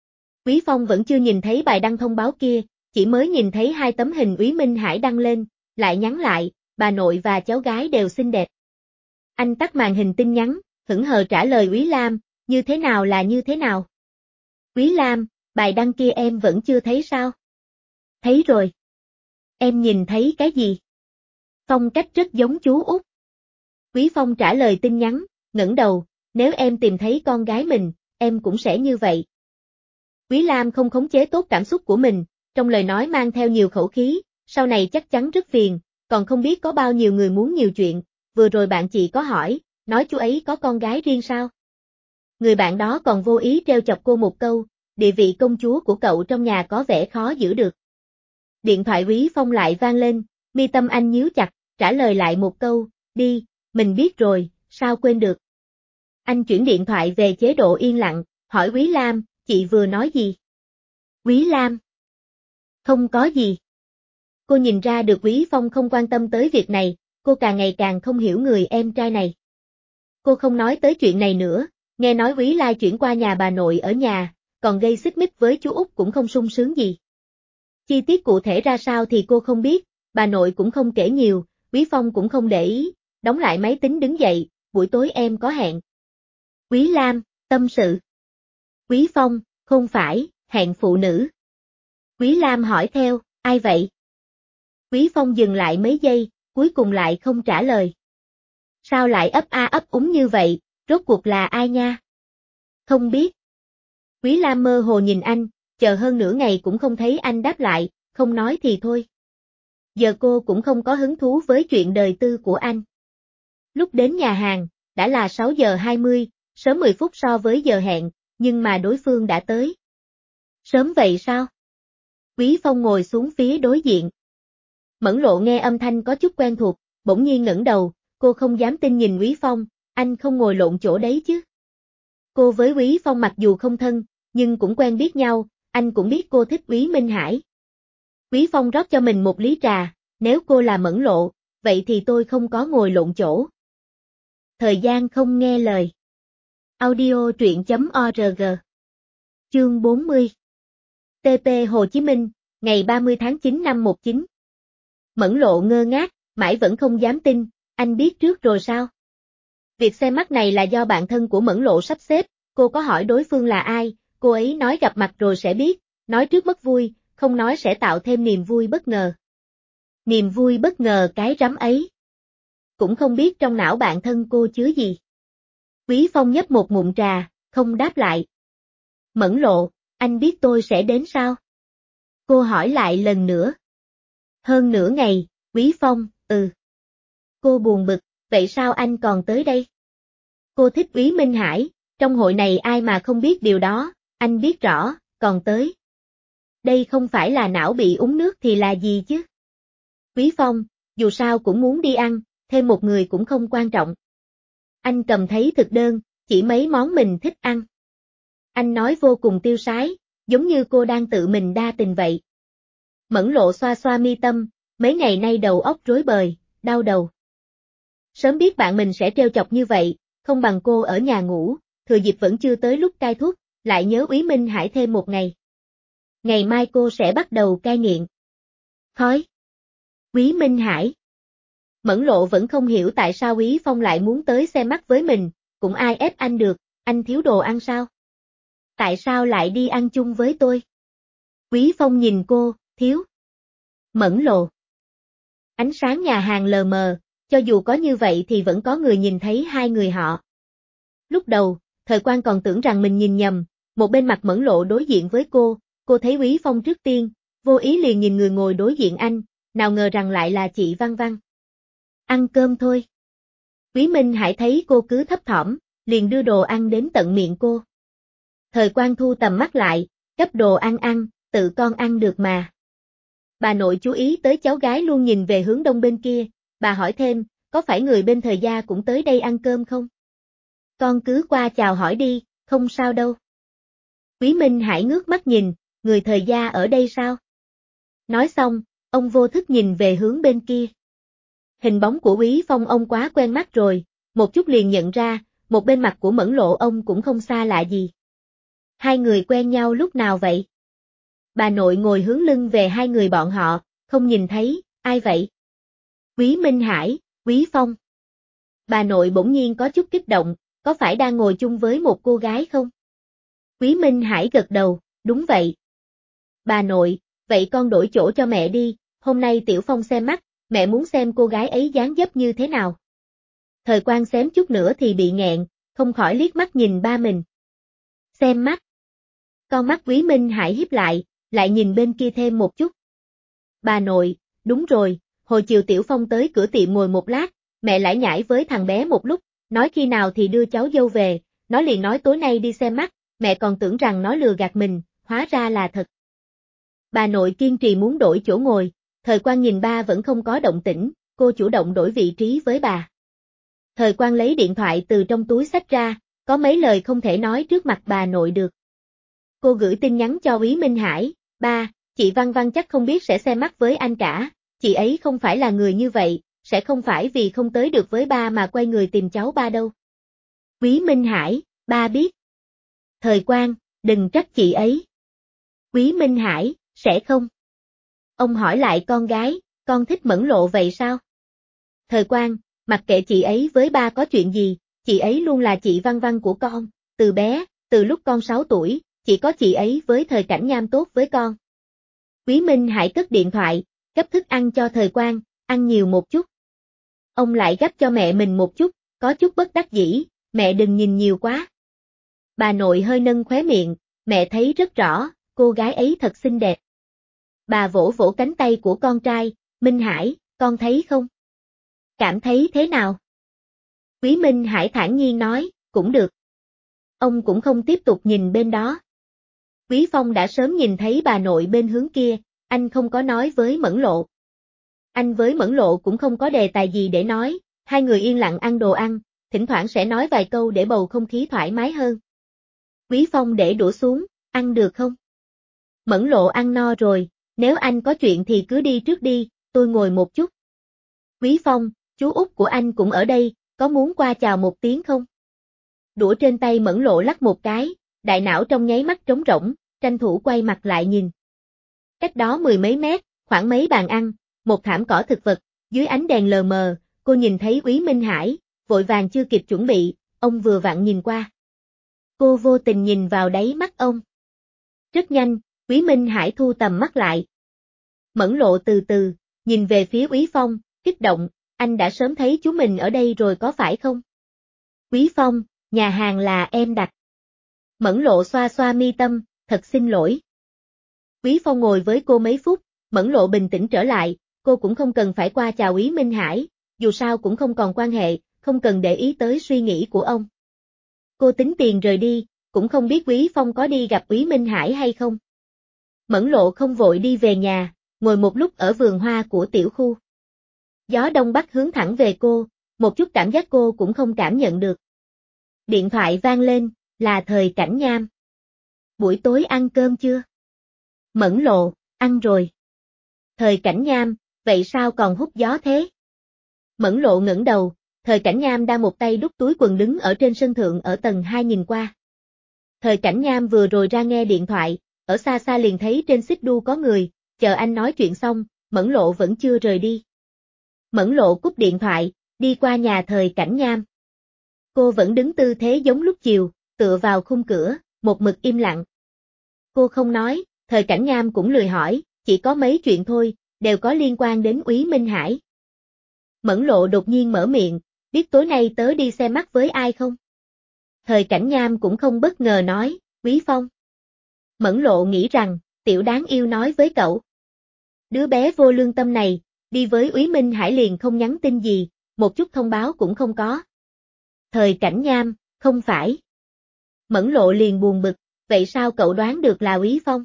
Úy Phong vẫn chưa nhìn thấy bài đăng thông báo kia, chỉ mới nhìn thấy hai tấm hình Úy Minh Hải đăng lên, lại nhắn lại, bà nội và cháu gái đều xinh đẹp. Anh tắt màn hình tin nhắn, hững hờ trả lời Úy Lam, như thế nào là như thế nào? Úy Lam, bài đăng kia em vẫn chưa thấy sao? Thấy rồi. Em nhìn thấy cái gì? Phong cách rất giống chú Út. Úy Phong trả lời tin nhắn, ngẩng đầu, nếu em tìm thấy con gái mình, em cũng sẽ như vậy. Úy Lam không khống chế tốt cảm xúc của mình, trong lời nói mang theo nhiều khẩu khí, sau này chắc chắn rất phiền, còn không biết có bao nhiêu người muốn nhiều chuyện, vừa rồi bạn chị có hỏi, nói chú ấy có con gái riêng sao? Người bạn đó còn vô ý trêu chọc cô một câu, địa vị công chúa của cậu trong nhà có vẻ khó giữ được. Điện thoại Úy Phong lại vang lên, mi tâm anh nhíu chặt, trả lời lại một câu, đi, mình biết rồi, sao quên được. Anh chuyển điện thoại về chế độ yên lặng, hỏi Úy Lam, chị vừa nói gì? Úy Lam. Không có gì. Cô nhìn ra được Úy Phong không quan tâm tới việc này, cô càng ngày càng không hiểu người em trai này. Cô không nói tới chuyện này nữa, nghe nói Úy Lai chuyển qua nhà bà nội ở nhà, còn gây xích mích với chú Út cũng không sung sướng gì. Chi tiết cụ thể ra sao thì cô không biết, bà nội cũng không kể nhiều, Úy Phong cũng không để ý, đóng lại máy tính đứng dậy, buổi tối em có hẹn. Úy Lam, tâm sự. Úy Phong, không phải, hẹn phụ nữ. Úy Lam hỏi theo, ai vậy? Úy Phong dừng lại mấy giây, cuối cùng lại không trả lời. Sao lại ấp a ấp úng như vậy, rốt cuộc là ai nha? Không biết. Úy Lam mơ hồ nhìn anh, chờ hơn nửa ngày cũng không thấy anh đáp lại, không nói thì thôi. Giờ cô cũng không có hứng thú với chuyện đời tư của anh. Lúc đến nhà hàng, đã là sáu giờ hai mươi, sớm mười phút so với giờ hẹn, nhưng mà đối phương đã tới. Sớm vậy sao? Úy Phong ngồi xuống phía đối diện. Mẫn Lộ nghe âm thanh có chút quen thuộc, bỗng nhiên ngẩng đầu, cô không dám tin nhìn Úy Phong, anh không ngồi lộn chỗ đấy chứ. Cô với Úy Phong mặc dù không thân, nhưng cũng quen biết nhau, anh cũng biết cô thích Úy Minh Hải. Úy Phong rót cho mình một ly trà, nếu cô là Mẫn Lộ, vậy thì tôi không có ngồi lộn chỗ. Thời gian không nghe lời. Audio truyện chấm org. Chương bốn mươi. tê pê Hồ Chí Minh, ngày ba mươi tháng chín năm một chín. Mẫn Lộ ngơ ngác, mãi vẫn không dám tin, anh biết trước rồi sao? Việc xem mắt này là do bạn thân của Mẫn Lộ sắp xếp, cô có hỏi đối phương là ai, cô ấy nói gặp mặt rồi sẽ biết, nói trước mất vui, không nói sẽ tạo thêm niềm vui bất ngờ. Niềm vui bất ngờ cái rắm ấy. Cũng không biết trong não bạn thân cô chứa gì. Quý Phong nhấp một ngụm trà, không đáp lại. Mẫn Lộ, anh biết tôi sẽ đến sao? Cô hỏi lại lần nữa. Hơn nửa ngày, Quý Phong, ừ. Cô buồn bực, vậy sao anh còn tới đây? Cô thích Úy Minh Hải, trong hội này ai mà không biết điều đó, anh biết rõ, còn tới. Đây không phải là não bị uống nước thì là gì chứ? Quý Phong, dù sao cũng muốn đi ăn, thêm một người cũng không quan trọng. Anh cầm thấy thực đơn, chỉ mấy món mình thích ăn. Anh nói vô cùng tiêu sái, giống như cô đang tự mình đa tình vậy. Mẫn Lộ xoa xoa mi tâm, mấy ngày nay đầu óc rối bời, đau đầu. Sớm biết bạn mình sẽ trêu chọc như vậy, không bằng cô ở nhà ngủ, thừa dịp vẫn chưa tới lúc cai thuốc, lại nhớ Úy Minh Hải thêm một ngày. Ngày mai cô sẽ bắt đầu cai nghiện. Khói. Úy Minh Hải. Mẫn Lộ vẫn không hiểu tại sao Úy Phong lại muốn tới xem mắt với mình, cũng ai ép anh được, anh thiếu đồ ăn sao? Tại sao lại đi ăn chung với tôi? Úy Phong nhìn cô, thiếu. Mẫn Lộ. Ánh sáng nhà hàng lờ mờ, cho dù có như vậy thì vẫn có người nhìn thấy hai người họ. Lúc đầu, Thời Quang còn tưởng rằng mình nhìn nhầm, một bên mặt Mẫn Lộ đối diện với cô, cô thấy Úy Phong trước tiên, vô ý liền nhìn người ngồi đối diện anh, nào ngờ rằng lại là chị Văn Văn. Ăn cơm thôi. Úy Minh Hải thấy cô cứ thấp thỏm, liền đưa đồ ăn đến tận miệng cô. Thời Quang thu tầm mắt lại, cấp đồ ăn ăn, tự con ăn được mà. Bà nội chú ý tới cháu gái luôn nhìn về hướng đông bên kia, bà hỏi thêm, có phải người bên Thời gia cũng tới đây ăn cơm không? Con cứ qua chào hỏi đi, không sao đâu. Úy Minh Hải ngước mắt nhìn, người Thời gia ở đây sao? Nói xong, ông vô thức nhìn về hướng bên kia. Hình bóng của Úy Phong ông quá quen mắt rồi, một chút liền nhận ra, một bên mặt của Mẫn Lộ ông cũng không xa lạ gì. Hai người quen nhau lúc nào vậy? Bà nội ngồi hướng lưng về hai người bọn họ, không nhìn thấy, ai vậy? Úy Minh Hải, Úy Phong. Bà nội bỗng nhiên có chút kích động, có phải đang ngồi chung với một cô gái không? Úy Minh Hải gật đầu, đúng vậy. Bà nội, vậy con đổi chỗ cho mẹ đi, hôm nay Tiểu Phong xem mắt, mẹ muốn xem cô gái ấy dáng dấp như thế nào. Thời Quang xém chút nữa thì bị nghẹn, không khỏi liếc mắt nhìn ba mình. Xem mắt. Con mắt Úy Minh Hải híp lại, lại nhìn bên kia thêm một chút. Bà nội, đúng rồi, hồi chiều Tiểu Phong tới cửa tiệm ngồi một lát, mẹ lải nhải với thằng bé một lúc, nói khi nào thì đưa cháu dâu về, nó liền nói tối nay đi xem mắt, mẹ còn tưởng rằng nó lừa gạt mình, hóa ra là thật. Bà nội kiên trì muốn đổi chỗ ngồi, Thời Quang nhìn ba vẫn không có động tĩnh, cô chủ động đổi vị trí với bà. Thời Quang lấy điện thoại từ trong túi xách ra, có mấy lời không thể nói trước mặt bà nội được. Cô gửi tin nhắn cho Úy Minh Hải, ba, chị Văn Văn chắc không biết sẽ xem mắt với anh cả, chị ấy không phải là người như vậy, sẽ không phải vì không tới được với ba mà quay người tìm cháu ba đâu. Úy Minh Hải, ba biết. Thời Quang, đừng trách chị ấy. Úy Minh Hải, sẽ không. Ông hỏi lại con gái, con thích Mẫn Lộ vậy sao? Thời Quang, mặc kệ chị ấy với ba có chuyện gì, chị ấy luôn là chị Văn Văn của con, từ bé, từ lúc con sáu tuổi, chỉ có chị ấy với Thời Cảnh Nham tốt với con. Úy Minh Hải cất điện thoại, gấp thức ăn cho Thời Quang, ăn nhiều một chút. Ông lại gấp cho mẹ mình một chút, có chút bất đắc dĩ, mẹ đừng nhìn nhiều quá. Bà nội hơi nâng khóe miệng, mẹ thấy rất rõ, cô gái ấy thật xinh đẹp. Bà vỗ vỗ cánh tay của con trai, Minh Hải, con thấy không? Cảm thấy thế nào? Úy Minh Hải thản nhiên nói, cũng được. Ông cũng không tiếp tục nhìn bên đó. Úy Phong đã sớm nhìn thấy bà nội bên hướng kia, anh không có nói với Mẫn Lộ. Anh với Mẫn Lộ cũng không có đề tài gì để nói, hai người yên lặng ăn đồ ăn, thỉnh thoảng sẽ nói vài câu để bầu không khí thoải mái hơn. Úy Phong để đũa xuống, ăn được không? Mẫn Lộ ăn no rồi, nếu anh có chuyện thì cứ đi trước đi, tôi ngồi một chút. Úy Phong, chú út của anh cũng ở đây, có muốn qua chào một tiếng không? Đũa trên tay Mẫn Lộ lắc một cái, đại não trong nháy mắt trống rỗng, tranh thủ quay mặt lại nhìn. Cách đó mười mấy mét, khoảng mấy bàn ăn, một thảm cỏ thực vật, dưới ánh đèn lờ mờ, cô nhìn thấy Úy Minh Hải, vội vàng chưa kịp chuẩn bị, ông vừa vặn nhìn qua. Cô vô tình nhìn vào đáy mắt ông. Rất nhanh, Úy Minh Hải thu tầm mắt lại. Mẫn Lộ từ từ, nhìn về phía Úy Phong, kích động, anh đã sớm thấy chú mình ở đây rồi có phải không? Úy Phong, nhà hàng là em đặt. Mẫn Lộ xoa xoa mi tâm, thật xin lỗi. Úy Phong ngồi với cô mấy phút, Mẫn Lộ bình tĩnh trở lại, cô cũng không cần phải qua chào Úy Minh Hải, dù sao cũng không còn quan hệ, không cần để ý tới suy nghĩ của ông. Cô tính tiền rời đi, cũng không biết Úy Phong có đi gặp Úy Minh Hải hay không. Mẫn Lộ không vội đi về nhà, ngồi một lúc ở vườn hoa của tiểu khu. Gió đông bắc hướng thẳng về cô, một chút cảm giác cô cũng không cảm nhận được. Điện thoại vang lên, là Thời Cảnh Nham. Buổi tối ăn cơm chưa? Mẫn Lộ, ăn rồi. Thời Cảnh Nham, vậy sao còn hút gió thế? Mẫn Lộ ngẩng đầu, Thời Cảnh Nham đang một tay đút túi quần đứng ở trên sân thượng ở tầng hai nhìn qua. Thời Cảnh Nham vừa rồi ra nghe điện thoại, ở xa xa liền thấy trên xích đu có người, chờ anh nói chuyện xong, Mẫn Lộ vẫn chưa rời đi. Mẫn Lộ cúp điện thoại, đi qua nhà Thời Cảnh Nham. Cô vẫn đứng tư thế giống lúc chiều, tựa vào khung cửa, một mực im lặng. Cô không nói, Thời Cảnh Nham cũng lười hỏi, chỉ có mấy chuyện thôi, đều có liên quan đến Úy Minh Hải. Mẫn Lộ đột nhiên mở miệng, biết tối nay tớ đi xem mắt với ai không? Thời Cảnh Nham cũng không bất ngờ nói, Úy Phong. Mẫn Lộ nghĩ rằng, tiểu đáng yêu nói với cậu. Đứa bé vô lương tâm này, đi với Úy Minh Hải liền không nhắn tin gì, một chút thông báo cũng không có. Thời Cảnh Nham, không phải. Mẫn Lộ liền buồn bực, vậy sao cậu đoán được là Úy Phong?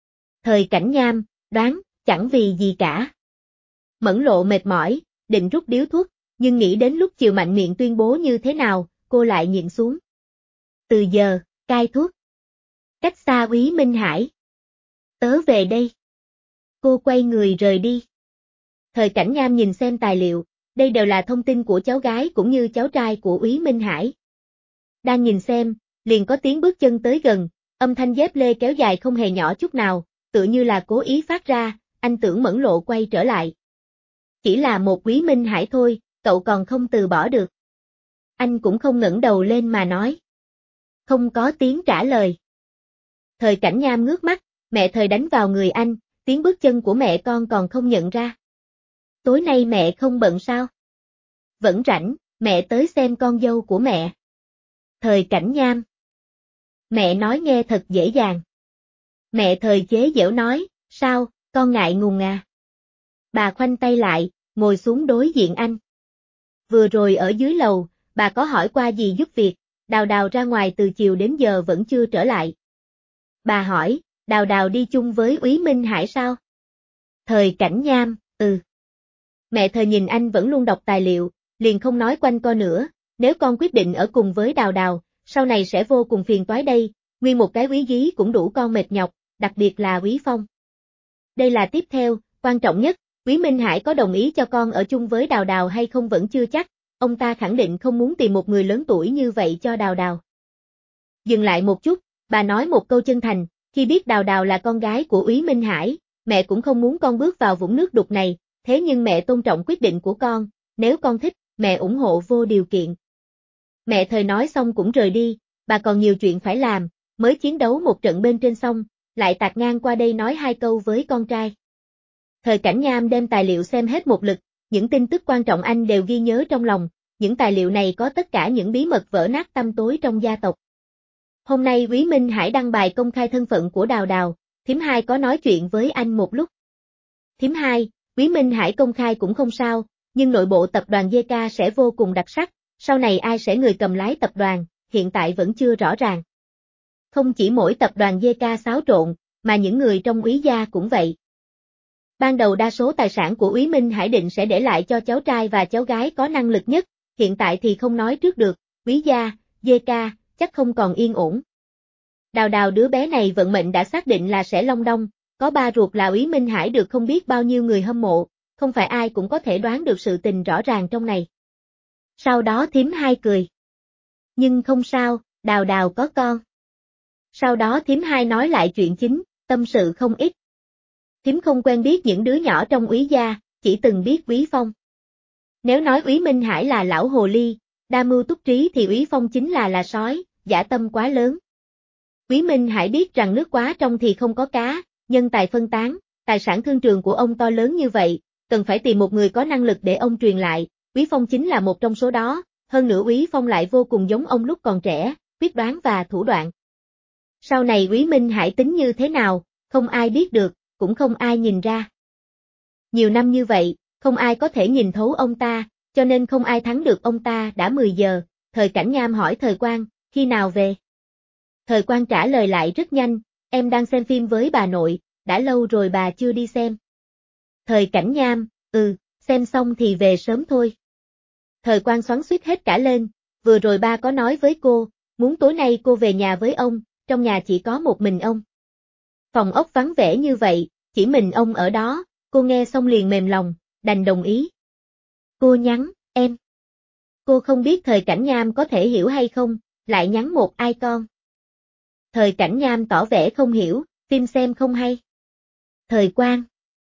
Thời Cảnh Nham, đoán, chẳng vì gì cả. Mẫn Lộ mệt mỏi, định rút điếu thuốc, nhưng nghĩ đến lúc chiều mạnh miệng tuyên bố như thế nào, cô lại nhịn xuống. Từ giờ, cai thuốc. Cách xa Úy Minh Hải. Tớ về đây. Cô quay người rời đi. Thời Cảnh Nham nhìn xem tài liệu, đây đều là thông tin của cháu gái cũng như cháu trai của Úy Minh Hải. Đang nhìn xem, liền có tiếng bước chân tới gần, âm thanh dép lê kéo dài không hề nhỏ chút nào, tựa như là cố ý phát ra, anh tưởng Mẫn Lộ quay trở lại. Chỉ là một Úy Minh Hải thôi, cậu còn không từ bỏ được. Anh cũng không ngẩng đầu lên mà nói. Không có tiếng trả lời. Thời Cảnh Nham ngước mắt, mẹ Thời đánh vào người anh, tiếng bước chân của mẹ con còn không nhận ra. Tối nay mẹ không bận sao? Vẫn rảnh, mẹ tới xem con dâu của mẹ. Thời Cảnh Nham. Mẹ nói nghe thật dễ dàng. Mẹ Thời chế giễu nói, sao, con ngại ngùng à? Bà khoanh tay lại, ngồi xuống đối diện anh. Vừa rồi ở dưới lầu, bà có hỏi qua gì giúp việc, Đào Đào ra ngoài từ chiều đến giờ vẫn chưa trở lại. Bà hỏi, Đào Đào đi chung với Úy Minh Hải sao? Thời Cảnh Nham, ừ. Mẹ Thời nhìn anh vẫn luôn đọc tài liệu, liền không nói quanh co nữa, nếu con quyết định ở cùng với Đào Đào, sau này sẽ vô cùng phiền toái đây, nguyên một cái Úy Dí cũng đủ con mệt nhọc, đặc biệt là Úy Phong. Đây là tiếp theo, quan trọng nhất, Úy Minh Hải có đồng ý cho con ở chung với Đào Đào hay không vẫn chưa chắc, ông ta khẳng định không muốn tìm một người lớn tuổi như vậy cho Đào Đào. Dừng lại một chút, bà nói một câu chân thành, khi biết Đào Đào là con gái của Úy Minh Hải, mẹ cũng không muốn con bước vào vũng nước đục này, thế nhưng mẹ tôn trọng quyết định của con, nếu con thích, mẹ ủng hộ vô điều kiện. Mẹ Thời nói xong cũng rời đi, bà còn nhiều chuyện phải làm, mới chiến đấu một trận bên trên xong, lại tạt ngang qua đây nói hai câu với con trai. Thời Cảnh Nham đem tài liệu xem hết một lượt, những tin tức quan trọng anh đều ghi nhớ trong lòng, những tài liệu này có tất cả những bí mật vỡ nát tăm tối trong gia tộc. Hôm nay Úy Minh Hải đăng bài công khai thân phận của Đào Đào, thím hai có nói chuyện với anh một lúc. Thím hai, Úy Minh Hải công khai cũng không sao, nhưng nội bộ tập đoàn giê ca sẽ vô cùng đặc sắc, sau này ai sẽ người cầm lái tập đoàn, hiện tại vẫn chưa rõ ràng. Không chỉ mỗi tập đoàn giê ca xáo trộn, mà những người trong Úy gia cũng vậy. Ban đầu đa số tài sản của Úy Minh Hải định sẽ để lại cho cháu trai và cháu gái có năng lực nhất, hiện tại thì không nói trước được, Úy gia, giê ca, chắc không còn yên ổn. Đào Đào đứa bé này vận mệnh đã xác định là sẽ long đong, có ba ruột là Úy Minh Hải được không biết bao nhiêu người hâm mộ, không phải ai cũng có thể đoán được sự tình rõ ràng trong này. Sau đó thím hai cười. Nhưng không sao, Đào Đào có con. Sau đó thím hai nói lại chuyện chính, tâm sự không ít. Thím không quen biết những đứa nhỏ trong Úy gia, chỉ từng biết Úy Phong. Nếu nói Úy Minh Hải là lão hồ ly, Đa mưu túc trí thì Úy Phong chính là là sói, dã tâm quá lớn. Quý Minh Hải biết rằng nước quá trong thì không có cá, nhân tài phân tán, tài sản thương trường của ông to lớn như vậy, cần phải tìm một người có năng lực để ông truyền lại, Úy Phong chính là một trong số đó, hơn nữa Úy Phong lại vô cùng giống ông lúc còn trẻ, quyết đoán và thủ đoạn. Sau này Quý Minh Hải tính như thế nào, không ai biết được, cũng không ai nhìn ra. Nhiều năm như vậy, không ai có thể nhìn thấu ông ta, cho nên không ai thắng được ông ta. Đã mười giờ, Thời Cảnh Nham hỏi Thời Quang, khi nào về? Thời Quang trả lời lại rất nhanh, em đang xem phim với bà nội, đã lâu rồi bà chưa đi xem. Thời Cảnh Nham, ừ, xem xong thì về sớm thôi. Thời Quang xoắn xuýt hết cả lên, vừa rồi ba có nói với cô, muốn tối nay cô về nhà với ông, trong nhà chỉ có một mình ông. Phòng ốc vắng vẻ như vậy, chỉ mình ông ở đó, cô nghe xong liền mềm lòng, đành đồng ý. Cô nhắn, em. Cô không biết Thời Cảnh Nham có thể hiểu hay không, lại nhắn một ai con. Thời Cảnh Nham tỏ vẻ không hiểu, phim xem không hay. Thời Quang.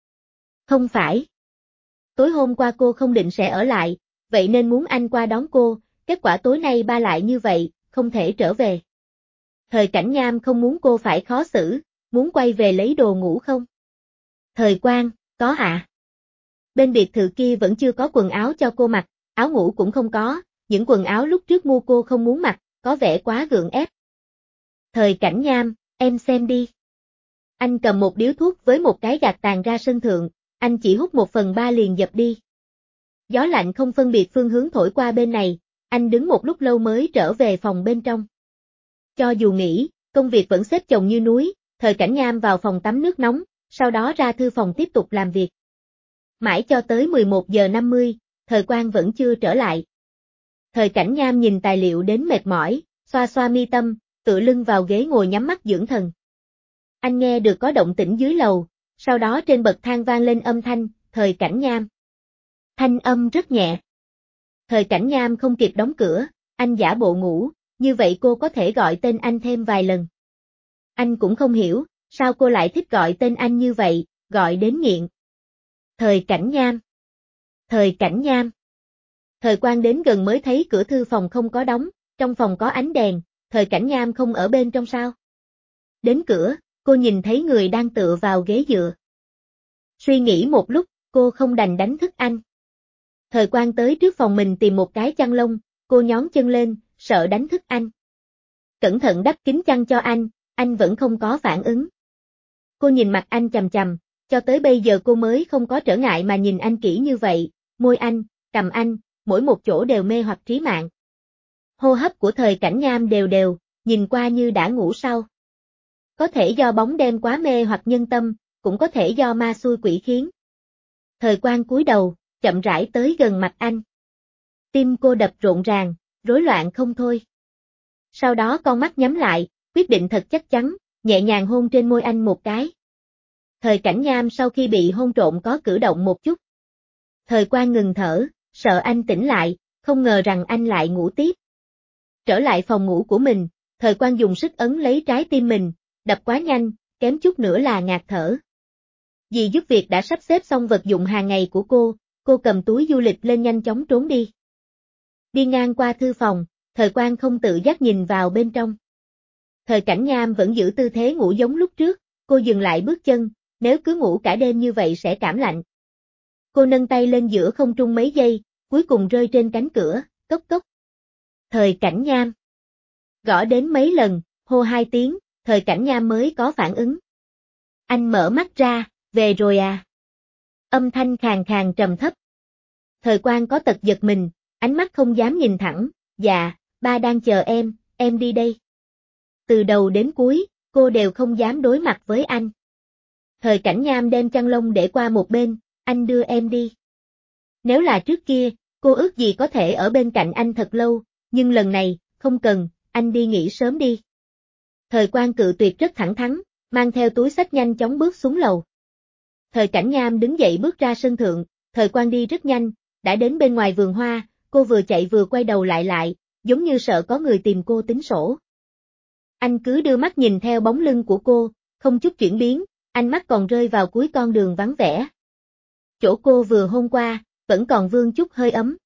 Không phải. Tối hôm qua cô không định sẽ ở lại, vậy nên muốn anh qua đón cô, kết quả tối nay ba lại như vậy, không thể trở về. Thời Cảnh Nham không muốn cô phải khó xử, muốn quay về lấy đồ ngủ không? Thời Quang, có ạ. À? Bên biệt thự kia vẫn chưa có quần áo cho cô mặc, áo ngủ cũng không có, những quần áo lúc trước mua cô không muốn mặc, có vẻ quá gượng ép. Thời Cảnh Nham, em xem đi. Anh cầm một điếu thuốc với một cái gạt tàn ra sân thượng, anh chỉ hút một phần ba liền dập đi. Gió lạnh không phân biệt phương hướng thổi qua bên này, anh đứng một lúc lâu mới trở về phòng bên trong. Cho dù nghỉ, công việc vẫn xếp chồng như núi, Thời Cảnh Nham vào phòng tắm nước nóng, sau đó ra thư phòng tiếp tục làm việc. Mãi cho tới mười một giờ năm mươi, Thời Quang vẫn chưa trở lại. Thời Cảnh Nham nhìn tài liệu đến mệt mỏi, xoa xoa mi tâm, tựa lưng vào ghế ngồi nhắm mắt dưỡng thần. Anh nghe được có động tĩnh dưới lầu, sau đó trên bậc thang vang lên âm thanh, Thời Cảnh Nham. Thanh âm rất nhẹ. Thời Cảnh Nham không kịp đóng cửa, anh giả bộ ngủ, như vậy cô có thể gọi tên anh thêm vài lần. Anh cũng không hiểu, sao cô lại thích gọi tên anh như vậy, gọi đến nghiện. Thời Cảnh Nham. Thời Cảnh Nham. Thời Quang đến gần mới thấy cửa thư phòng không có đóng, trong phòng có ánh đèn, Thời Cảnh Nham không ở bên trong sao? Đến cửa, cô nhìn thấy người đang tựa vào ghế dựa. Suy nghĩ một lúc, cô không đành đánh thức anh. Thời Quang tới trước phòng mình tìm một cái chăn lông, cô nhón chân lên, sợ đánh thức anh. Cẩn thận đắp kín chăn cho anh, anh vẫn không có phản ứng. Cô nhìn mặt anh chằm chằm, cho tới bây giờ cô mới không có trở ngại mà nhìn anh kỹ như vậy, môi anh, cằm anh, mỗi một chỗ đều mê hoặc trí mạng. Hô hấp của Thời Cảnh Nham đều đều, nhìn qua như đã ngủ sau. Có thể do bóng đêm quá mê hoặc nhân tâm, cũng có thể do ma xui quỷ khiến. Thời Quang cúi đầu, chậm rãi tới gần mặt anh. Tim cô đập rộn ràng, rối loạn không thôi. Sau đó con mắt nhắm lại, quyết định thật chắc chắn, nhẹ nhàng hôn trên môi anh một cái. Thời Cảnh Nham sau khi bị hôn trộm có cử động một chút. Thời Quang ngừng thở, sợ anh tỉnh lại, không ngờ rằng anh lại ngủ tiếp. Trở lại phòng ngủ của mình, Thời Quang dùng sức ấn lấy trái tim mình, đập quá nhanh, kém chút nữa là ngạt thở. Dì giúp việc đã sắp xếp xong vật dụng hàng ngày của cô, cô cầm túi du lịch lên nhanh chóng trốn đi. Đi ngang qua thư phòng, Thời Quang không tự giác nhìn vào bên trong. Thời Cảnh Nham vẫn giữ tư thế ngủ giống lúc trước, cô dừng lại bước chân, nếu cứ ngủ cả đêm như vậy sẽ cảm lạnh. Cô nâng tay lên giữa không trung mấy giây, cuối cùng rơi trên cánh cửa, cốc cốc. Thời Cảnh Nham. Gõ đến mấy lần, hô hai tiếng, Thời Cảnh Nham mới có phản ứng. Anh mở mắt ra, về rồi à? Âm thanh khàn khàn trầm thấp. Thời Quang có tật giật mình, ánh mắt không dám nhìn thẳng, dạ, ba đang chờ em, em đi đây. Từ đầu đến cuối, cô đều không dám đối mặt với anh. Thời Cảnh Nham đem chăn lông để qua một bên, anh đưa em đi. Nếu là trước kia, cô ước gì có thể ở bên cạnh anh thật lâu, nhưng lần này, không cần, anh đi nghỉ sớm đi. Thời Quang cự tuyệt rất thẳng thắn, mang theo túi xách nhanh chóng bước xuống lầu. Thời Cảnh Nham đứng dậy bước ra sân thượng, Thời Quang đi rất nhanh, đã đến bên ngoài vườn hoa, cô vừa chạy vừa quay đầu lại lại, giống như sợ có người tìm cô tính sổ. Anh cứ đưa mắt nhìn theo bóng lưng của cô, không chút chuyển biến, ánh mắt còn rơi vào cuối con đường vắng vẻ. Chỗ cô vừa hôn qua, vẫn còn vương chút hơi ấm.